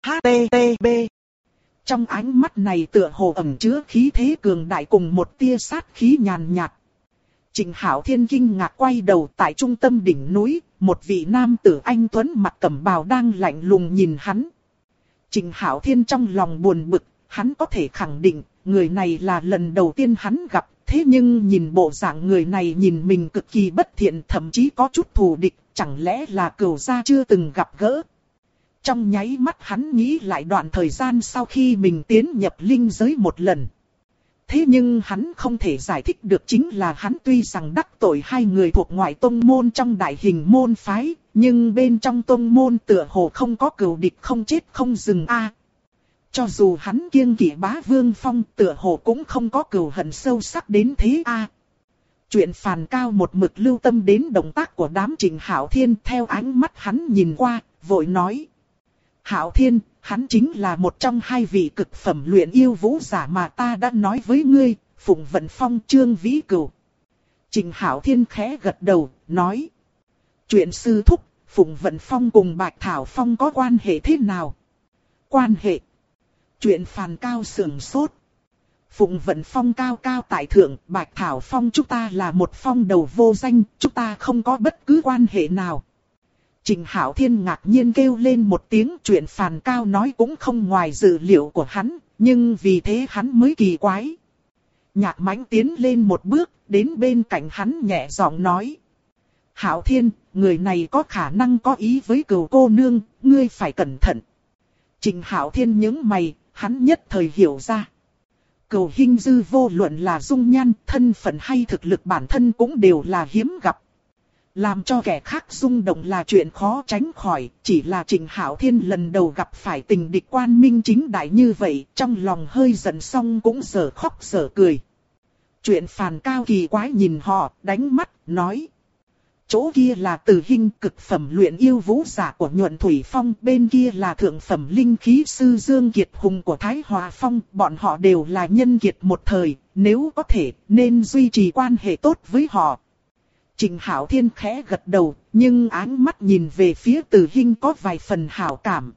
HTTP. Trong ánh mắt này tựa hồ ẩn chứa khí thế cường đại cùng một tia sát khí nhàn nhạt. Trịnh Hạo Thiên kinh ngạc quay đầu, tại trung tâm đỉnh núi, một vị nam tử anh tuấn mặc cẩm bào đang lạnh lùng nhìn hắn. Trịnh Hạo Thiên trong lòng buồn bực, hắn có thể khẳng định, người này là lần đầu tiên hắn gặp, thế nhưng nhìn bộ dạng người này nhìn mình cực kỳ bất thiện, thậm chí có chút thù địch, chẳng lẽ là cửu gia chưa từng gặp gỡ. Trong nháy mắt hắn nghĩ lại đoạn thời gian sau khi mình tiến nhập linh giới một lần. Thế nhưng hắn không thể giải thích được chính là hắn tuy rằng đắc tội hai người thuộc ngoại tông môn trong đại hình môn phái, nhưng bên trong tông môn tựa hồ không có cừu địch không chết không dừng a. Cho dù hắn kiêng kỵ Bá Vương Phong tựa hồ cũng không có cừu hận sâu sắc đến thế a. Chuyện Phàn Cao một mực lưu tâm đến động tác của đám Trịnh Hạo Thiên, theo ánh mắt hắn nhìn qua, vội nói. Hạo Thiên, hắn chính là một trong hai vị cực phẩm luyện yêu vũ giả mà ta đã nói với ngươi, Phụng Vận Phong, Trương Vĩ Cửu. Trịnh Hạo Thiên khẽ gật đầu, nói. Chuyện sư thúc, Phụng Vận Phong cùng Bạch Thảo Phong có quan hệ thế nào? Quan hệ? Chuyện Phàn Cao sườn sốt. Phụng Vận Phong cao cao tại thượng, Bạch Thảo Phong chúng ta là một phong đầu vô danh, chúng ta không có bất cứ quan hệ nào. Trịnh Hạo Thiên ngạc nhiên kêu lên một tiếng, chuyện Phàn Cao nói cũng không ngoài dự liệu của hắn, nhưng vì thế hắn mới kỳ quái. Nhạc Mãnh tiến lên một bước, đến bên cạnh hắn nhẹ giọng nói. Hạo Thiên, người này có khả năng có ý với Cửu cô nương, ngươi phải cẩn thận. Trịnh Hạo Thiên nhướng mày, hắn nhất thời hiểu ra. Cửu Hinh Dư vô luận là dung nhan, thân phận hay thực lực bản thân cũng đều là hiếm gặp. Làm cho kẻ khác rung động là chuyện khó tránh khỏi, chỉ là Trịnh Hạo Thiên lần đầu gặp phải tình địch quan minh chính đại như vậy, trong lòng hơi giận xong cũng dở khóc dở cười. Chuyện Phàn Cao kỳ quái nhìn họ, đánh mắt, nói. Chỗ kia là Từ Hinh, cực phẩm luyện yêu vũ giả của Nhuận Thủy Phong, bên kia là thượng phẩm linh khí sư Dương Kiệt Hùng của Thái Hòa Phong, bọn họ đều là nhân kiệt một thời, nếu có thể nên duy trì quan hệ tốt với họ. Trịnh Hạo Thiên khẽ gật đầu, nhưng ánh mắt nhìn về phía Từ Hinh có vài phần hảo cảm.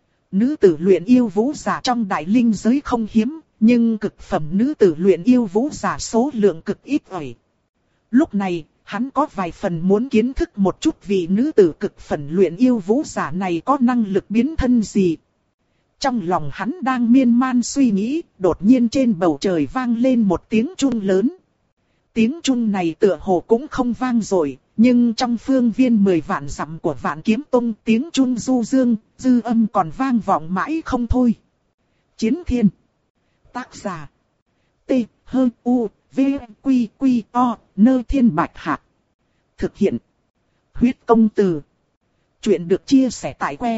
Nữ tử luyện yêu vũ giả trong đại linh giới không hiếm, nhưng cực phẩm nữ tử luyện yêu vũ giả số lượng cực ít ỏi. Lúc này, hắn có vài phần muốn kiến thức một chút vị nữ tử cực phẩm luyện yêu vũ giả này có năng lực biến thân gì. Trong lòng hắn đang miên man suy nghĩ, đột nhiên trên bầu trời vang lên một tiếng chuông lớn. Tiếng chuông này tựa hồ cũng không vang dội, nhưng trong phương viên 10 vạn dặm của Vạn Kiếm Tông tiếng chuông du dương, dư âm còn vang vọng mãi không thôi. Chiến Thiên. Tác giả. T. H. U. V. Q. Q. O. Nơ Thiên Bạch Hạc. Thực hiện. Huyết Công Từ. Chuyện được chia sẻ tại que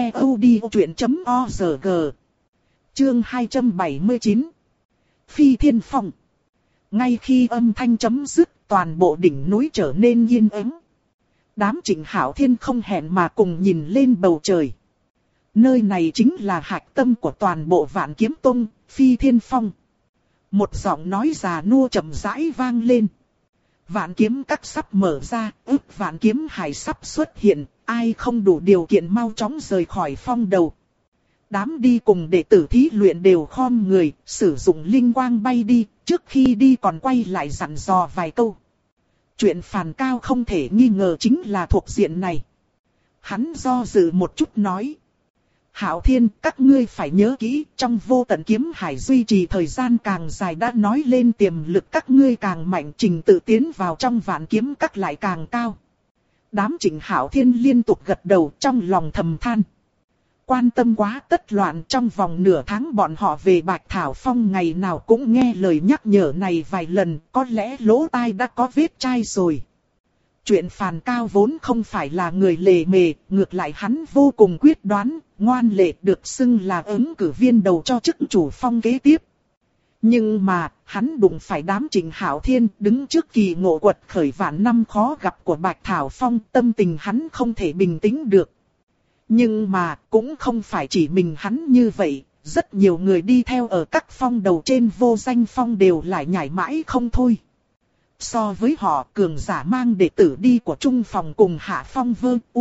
ctod.org. Chương 279. Phi Thiên Phong. Ngay khi âm thanh chấm dứt, toàn bộ đỉnh núi trở nên yên ắng. Đám Trịnh Hạo Thiên không hẹn mà cùng nhìn lên bầu trời. Nơi này chính là hạch tâm của toàn bộ Vạn Kiếm Tông, Phi Thiên Phong. Một giọng nói già nua chậm rãi vang lên. Vạn kiếm các sắp mở ra, ước vạn kiếm hải sắp xuất hiện, ai không đủ điều kiện mau chóng rời khỏi phong đầu. Đám đi cùng đệ tử thí luyện đều khom người, sử dụng linh quang bay đi, trước khi đi còn quay lại dặn dò vài câu. Chuyện Phàn Cao không thể nghi ngờ chính là thuộc diện này. Hắn do dự một chút nói. Hạo Thiên, các ngươi phải nhớ kỹ, trong vô tận kiếm hải duy trì thời gian càng dài đã nói lên tiềm lực các ngươi càng mạnh, trình tự tiến vào trong vạn kiếm các lại càng cao. Đám Trịnh Hạo Thiên liên tục gật đầu trong lòng thầm than. Quan tâm quá tất loạn, trong vòng nửa tháng bọn họ về Bạch Thảo Phong ngày nào cũng nghe lời nhắc nhở này vài lần, có lẽ lỗ tai đã có vết chai rồi. Chuyện Phàn Cao vốn không phải là người lề mề, ngược lại hắn vô cùng quyết đoán, ngoan lệ được xưng là ứng cử viên đầu cho chức chủ phong kế tiếp. Nhưng mà, hắn đụng phải đám Trịnh Hạo Thiên đứng trước kỳ ngộ quật khởi vạn năm khó gặp của Bạch Thảo Phong, tâm tình hắn không thể bình tĩnh được. Nhưng mà, cũng không phải chỉ mình hắn như vậy, rất nhiều người đi theo ở các phong đầu trên vô danh phong đều lại nhảy mãi không thôi. So với họ, cường giả mang đệ tử đi của trung phòng cùng hạ phong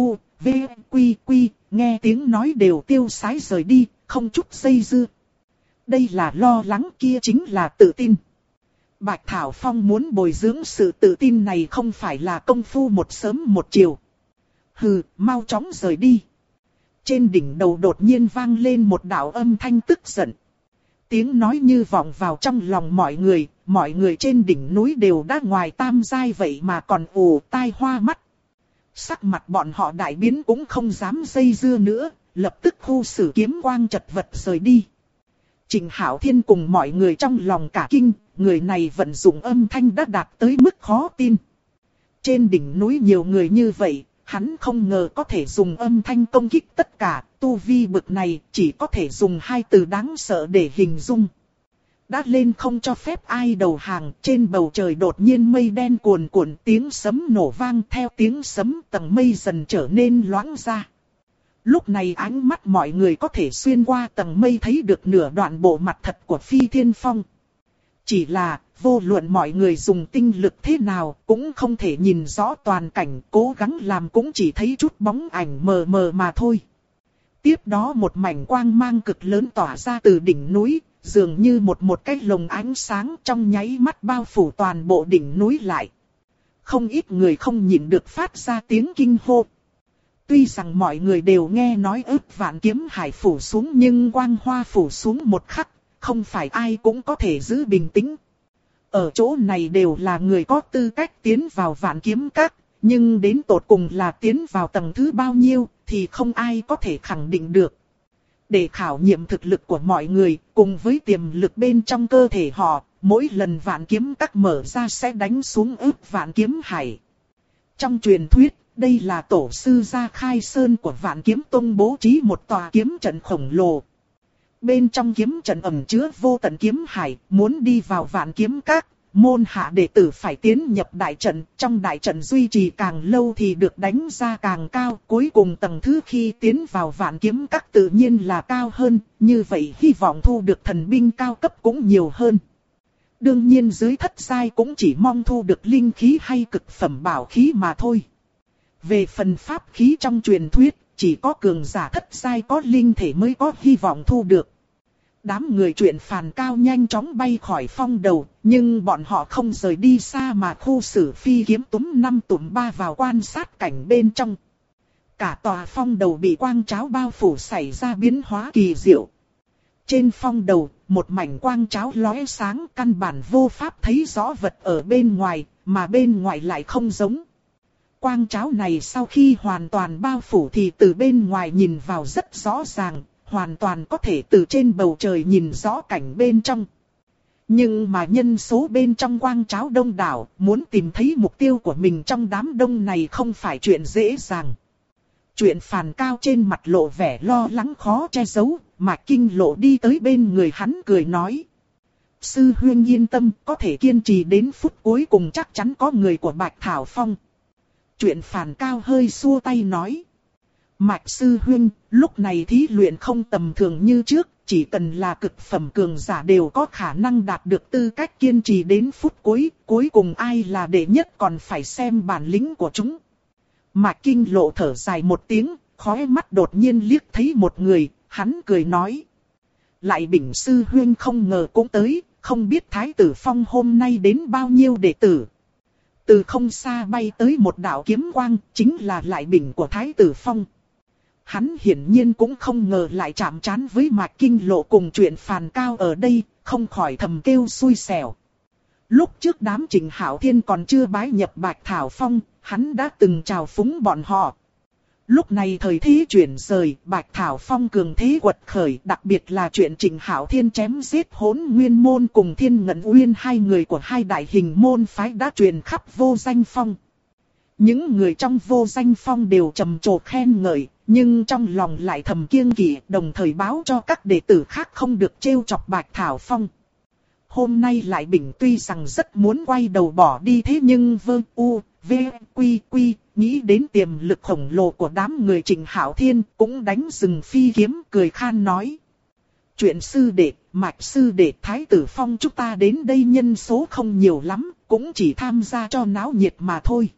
v, quy, nghe tiếng nói đều tiêu sái rời đi, không chút dây dưa. Đây là lo lắng, kia chính là tự tin. Bạch Thảo Phong muốn bồi dưỡng sự tự tin này không phải là công phu một sớm một chiều. Hừ, mau chóng rời đi. Trên đỉnh đầu đột nhiên vang lên một đạo âm thanh tức giận. Tiếng nói như vọng vào trong lòng mọi người trên đỉnh núi đều đã ngoài tam giai vậy mà còn ù tai hoa mắt. Sắc mặt bọn họ đại biến cũng không dám dây dưa nữa, lập tức khu xử kiếm quang chật vật rời đi. Trịnh Hạo Thiên cùng mọi người trong lòng cả kinh, người này vận dụng âm thanh đã đạt tới mức khó tin. Trên đỉnh núi nhiều người như vậy, hắn không ngờ có thể dùng âm thanh công kích tất cả, tu vi bực này chỉ có thể dùng hai từ đáng sợ để hình dung. Đã lên không cho phép ai đầu hàng, trên bầu trời đột nhiên mây đen cuồn cuộn, tiếng sấm nổ vang, theo tiếng sấm tầng mây dần trở nên loãng ra. Lúc này ánh mắt mọi người có thể xuyên qua tầng mây thấy được nửa đoạn bộ mặt thật của Phi Thiên Phong. Chỉ là, vô luận mọi người dùng tinh lực thế nào cũng không thể nhìn rõ toàn cảnh, cố gắng làm cũng chỉ thấy chút bóng ảnh mờ mờ mà thôi. Tiếp đó một mảnh quang mang cực lớn tỏa ra từ đỉnh núi, dường như một cái lồng ánh sáng trong nháy mắt bao phủ toàn bộ đỉnh núi lại. Không ít người không nhịn được phát ra tiếng kinh hô. Tuy rằng mọi người đều nghe nói ức vạn kiếm hải phủ xuống nhưng quang hoa phủ xuống một khắc, không phải ai cũng có thể giữ bình tĩnh. Ở chỗ này đều là người có tư cách tiến vào vạn kiếm các, nhưng đến tột cùng là tiến vào tầng thứ bao nhiêu thì không ai có thể khẳng định được. Để khảo nghiệm thực lực của mọi người cùng với tiềm lực bên trong cơ thể họ, mỗi lần vạn kiếm các mở ra sẽ đánh xuống ức vạn kiếm hải. Trong truyền thuyết, đây là tổ sư Gia Khai Sơn của Vạn Kiếm Tông bố trí một tòa kiếm trận khổng lồ. Bên trong kiếm trận ẩn chứa vô tận kiếm hải, muốn đi vào Vạn Kiếm Các, môn hạ đệ tử phải tiến nhập đại trận, trong đại trận duy trì càng lâu thì được đánh ra càng cao, cuối cùng tầng thứ khi tiến vào Vạn Kiếm Các tự nhiên là cao hơn, như vậy hy vọng thu được thần binh cao cấp cũng nhiều hơn. Đương nhiên dưới thất giai cũng chỉ mong thu được linh khí hay cực phẩm bảo khí mà thôi. Về phần pháp khí trong truyền thuyết, chỉ có cường giả thất giai có linh thể mới có hy vọng thu được. Đám người chuyện phàn cao nhanh chóng bay khỏi phong đầu, nhưng bọn họ không rời đi xa mà khu xử phi kiếm túm 5 túm 3 vào quan sát cảnh bên trong. Cả tòa phong đầu bị quang cháo bao phủ xảy ra biến hóa kỳ diệu. Trên phong đầu, một mảnh quang cháo lóe sáng căn bản vô pháp thấy rõ vật ở bên ngoài, mà bên ngoài lại không giống. Quang cháo này sau khi hoàn toàn bao phủ thì từ bên ngoài nhìn vào rất rõ ràng, hoàn toàn có thể từ trên bầu trời nhìn rõ cảnh bên trong. Nhưng mà nhân số bên trong quang cháo đông đảo, muốn tìm thấy mục tiêu của mình trong đám đông này không phải chuyện dễ dàng. Chuyện phàn cao trên mặt lộ vẻ lo lắng khó che giấu, mà Kinh Lộ đi tới bên người hắn cười nói. Sư huynh yên tâm, có thể kiên trì đến phút cuối cùng chắc chắn có người của Bạch Thảo Phong. Chuyện phàn cao hơi xua tay nói. Mạch sư huynh, lúc này thí luyện không tầm thường như trước, chỉ cần là cực phẩm cường giả đều có khả năng đạt được tư cách kiên trì đến phút cuối, cuối cùng ai là đệ nhất còn phải xem bản lĩnh của chúng. Mạch Kinh Lộ thở dài một tiếng, khóe mắt đột nhiên liếc thấy một người, hắn cười nói. Lại Bình sư huynh không ngờ cũng tới, không biết Thái tử Phong hôm nay đến bao nhiêu đệ tử. Từ không xa bay tới một đạo kiếm quang, chính là Lại Bình của Thái tử Phong. Hắn hiển nhiên cũng không ngờ lại chạm trán với Mạch Kinh Lộ cùng chuyện phàn cao ở đây, không khỏi thầm kêu xui xẻo. Lúc trước đám Trịnh Hạo Thiên còn chưa bái nhập Bạch Thảo Phong, hắn đã từng chào phúng bọn họ. Lúc này thời thế chuyển rời, Bạch Thảo Phong cường thế quật khởi, đặc biệt là chuyện Trịnh Hạo Thiên chém giết Hỗn Nguyên môn cùng Thiên Ngẩn Uyên, hai người của hai đại hình môn phái đã truyền khắp Vô Danh Phong. Những người trong Vô Danh Phong đều trầm trồ khen ngợi, nhưng trong lòng lại thầm kiêng kỵ, đồng thời báo cho các đệ tử khác không được trêu chọc Bạch Thảo Phong. Hôm nay Lại Bình tuy rằng rất muốn quay đầu bỏ đi thế nhưng quy nghĩ đến tiềm lực khổng lồ của đám người Trịnh Hạo Thiên cũng đánh rừng phi kiếm cười khan nói. Chuyện sư đệ, Mạch sư đệ, Thái tử Phong chúng ta đến đây nhân số không nhiều lắm, cũng chỉ tham gia cho náo nhiệt mà thôi.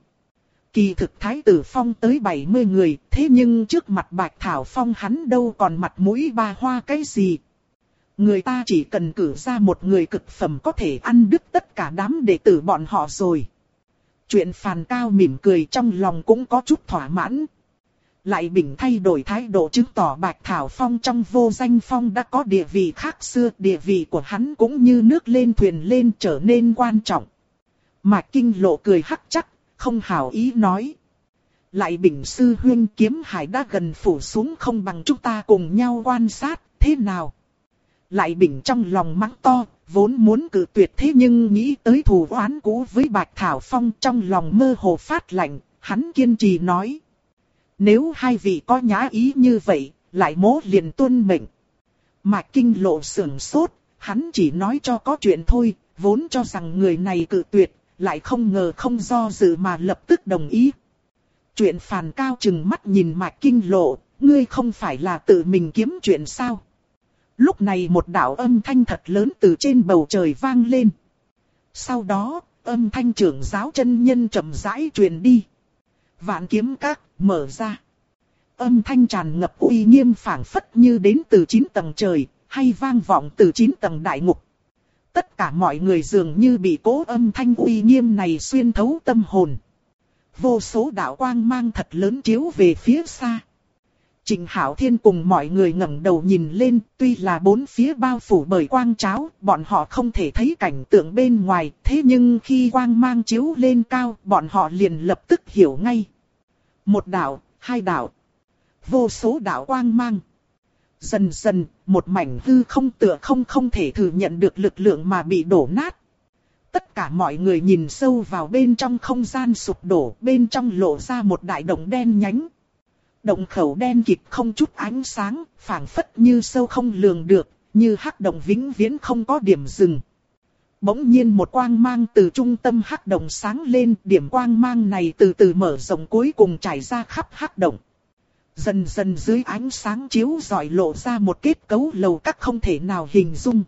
Kỳ thực Thái tử Phong tới 70 người, thế nhưng trước mặt Bạch Thảo Phong hắn đâu còn mặt mũi ba hoa cái gì. Người ta chỉ cần cử ra một người cực phẩm có thể ăn đứt tất cả đám đệ tử bọn họ rồi. Chuyện Phàn Cao mỉm cười trong lòng cũng có chút thỏa mãn. Lại Bình thay đổi thái độ chứng tỏ Bạch Thảo Phong trong vô danh phong đã có địa vị khác xưa. Địa vị của hắn cũng như nước lên thuyền lên trở nên quan trọng. Mạch Kinh Lộ cười hắc chắc, không hảo ý nói. Lại Bình sư huynh, kiếm hải đã gần phủ xuống, không bằng chúng ta cùng nhau quan sát, thế nào? Lại Bình trong lòng mắng to, vốn muốn cự tuyệt thế nhưng nghĩ tới thù oán cũ với Bạch Thảo Phong trong lòng mơ hồ phát lạnh, hắn kiên trì nói. Nếu hai vị có nhã ý như vậy, lại mỗ liền tuân mệnh. Mạch Kinh Lộ sửng sốt, hắn chỉ nói cho có chuyện thôi, vốn cho rằng người này cự tuyệt, lại không ngờ không do dự mà lập tức đồng ý. Chuyện Phàn Cao chừng mắt nhìn Mạch Kinh Lộ, ngươi không phải là tự mình kiếm chuyện sao? Lúc này một đạo âm thanh thật lớn từ trên bầu trời vang lên. Sau đó, âm thanh trưởng giáo chân nhân chậm rãi truyền đi. Vạn Kiếm Các mở ra. Âm thanh tràn ngập uy nghiêm phảng phất như đến từ 9 tầng trời, hay vang vọng từ 9 tầng đại ngục. Tất cả mọi người dường như bị cố âm thanh uy nghiêm này xuyên thấu tâm hồn. Vô số đạo quang mang thật lớn chiếu về phía xa. Trịnh Hạo Thiên cùng mọi người ngẩng đầu nhìn lên, tuy là bốn phía bao phủ bởi quang cháo, bọn họ không thể thấy cảnh tượng bên ngoài, thế nhưng khi quang mang chiếu lên cao, bọn họ liền lập tức hiểu ngay. Một đạo, hai đạo, vô số đạo quang mang. Dần dần, một mảnh hư không tựa không thể thừa nhận được lực lượng mà bị đổ nát. Tất cả mọi người nhìn sâu vào bên trong không gian sụp đổ, bên trong lộ ra một đại động đen nhánh. Động khẩu đen kịt không chút ánh sáng, phảng phất như sâu không lường được, như hắc động vĩnh viễn không có điểm dừng. Bỗng nhiên một quang mang từ trung tâm hắc động sáng lên, điểm quang mang này từ từ mở rộng cuối cùng trải ra khắp hắc động. Dần dần dưới ánh sáng chiếu rọi lộ ra một kết cấu lầu các không thể nào hình dung.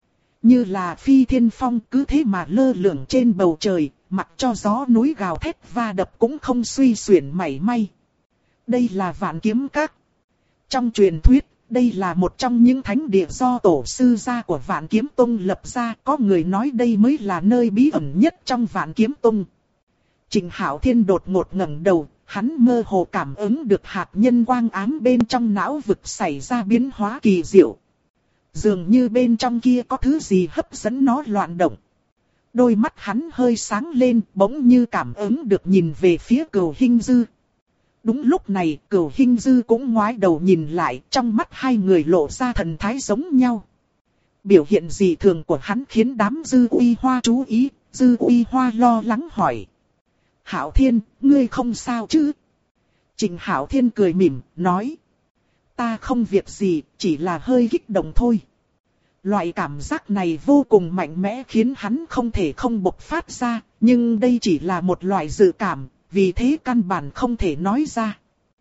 Như là phi thiên phong cứ thế mà lơ lửng trên bầu trời, mặc cho gió núi gào thét va đập cũng không suy xuyển mảy may. Đây là Vạn Kiếm Các. Trong truyền thuyết, đây là một trong những thánh địa do tổ sư gia của Vạn Kiếm Tông lập ra. Có người nói đây mới là nơi bí ẩn nhất trong Vạn Kiếm Tông. Trịnh Hạo Thiên đột ngột ngẩng đầu, hắn mơ hồ cảm ứng được hạt nhân quang ám bên trong não vực xảy ra biến hóa kỳ diệu. Dường như bên trong kia có thứ gì hấp dẫn nó loạn động. Đôi mắt hắn hơi sáng lên, bỗng như cảm ứng được nhìn về phía Cửu Hinh Dư. Đúng lúc này, Cửu Hinh Dư cũng ngoái đầu nhìn lại, trong mắt hai người lộ ra thần thái giống nhau. Biểu hiện dị thường của hắn khiến đám Dư Uy Hoa chú ý, Dư Uy Hoa lo lắng hỏi. Hạo Thiên, ngươi không sao chứ? Trịnh Hạo Thiên cười mỉm, nói. Ta không việc gì, chỉ là hơi kích động thôi. Loại cảm giác này vô cùng mạnh mẽ khiến hắn không thể không bộc phát ra, nhưng đây chỉ là một loại dự cảm, vì thế căn bản không thể nói ra.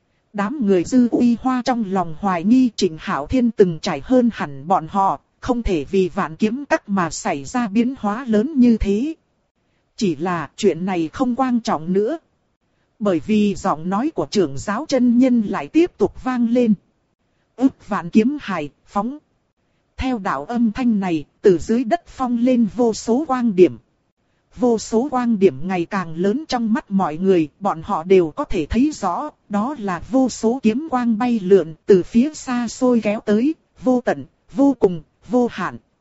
Đám người Dư Uy Hoa trong lòng hoài nghi Trịnh Hạo Thiên từng trải hơn hẳn bọn họ, không thể vì Vạn Kiếm Các mà xảy ra biến hóa lớn như thế. Chỉ là chuyện này không quan trọng nữa. Bởi vì giọng nói của trưởng giáo chân nhân lại tiếp tục vang lên. Ức vạn kiếm hài, phóng. Theo đạo âm thanh này, từ dưới đất phong lên vô số quang điểm. Vô số quang điểm ngày càng lớn trong mắt mọi người, bọn họ đều có thể thấy rõ, đó là vô số kiếm quang bay lượn từ phía xa xôi kéo tới, vô tận, vô cùng, vô hạn.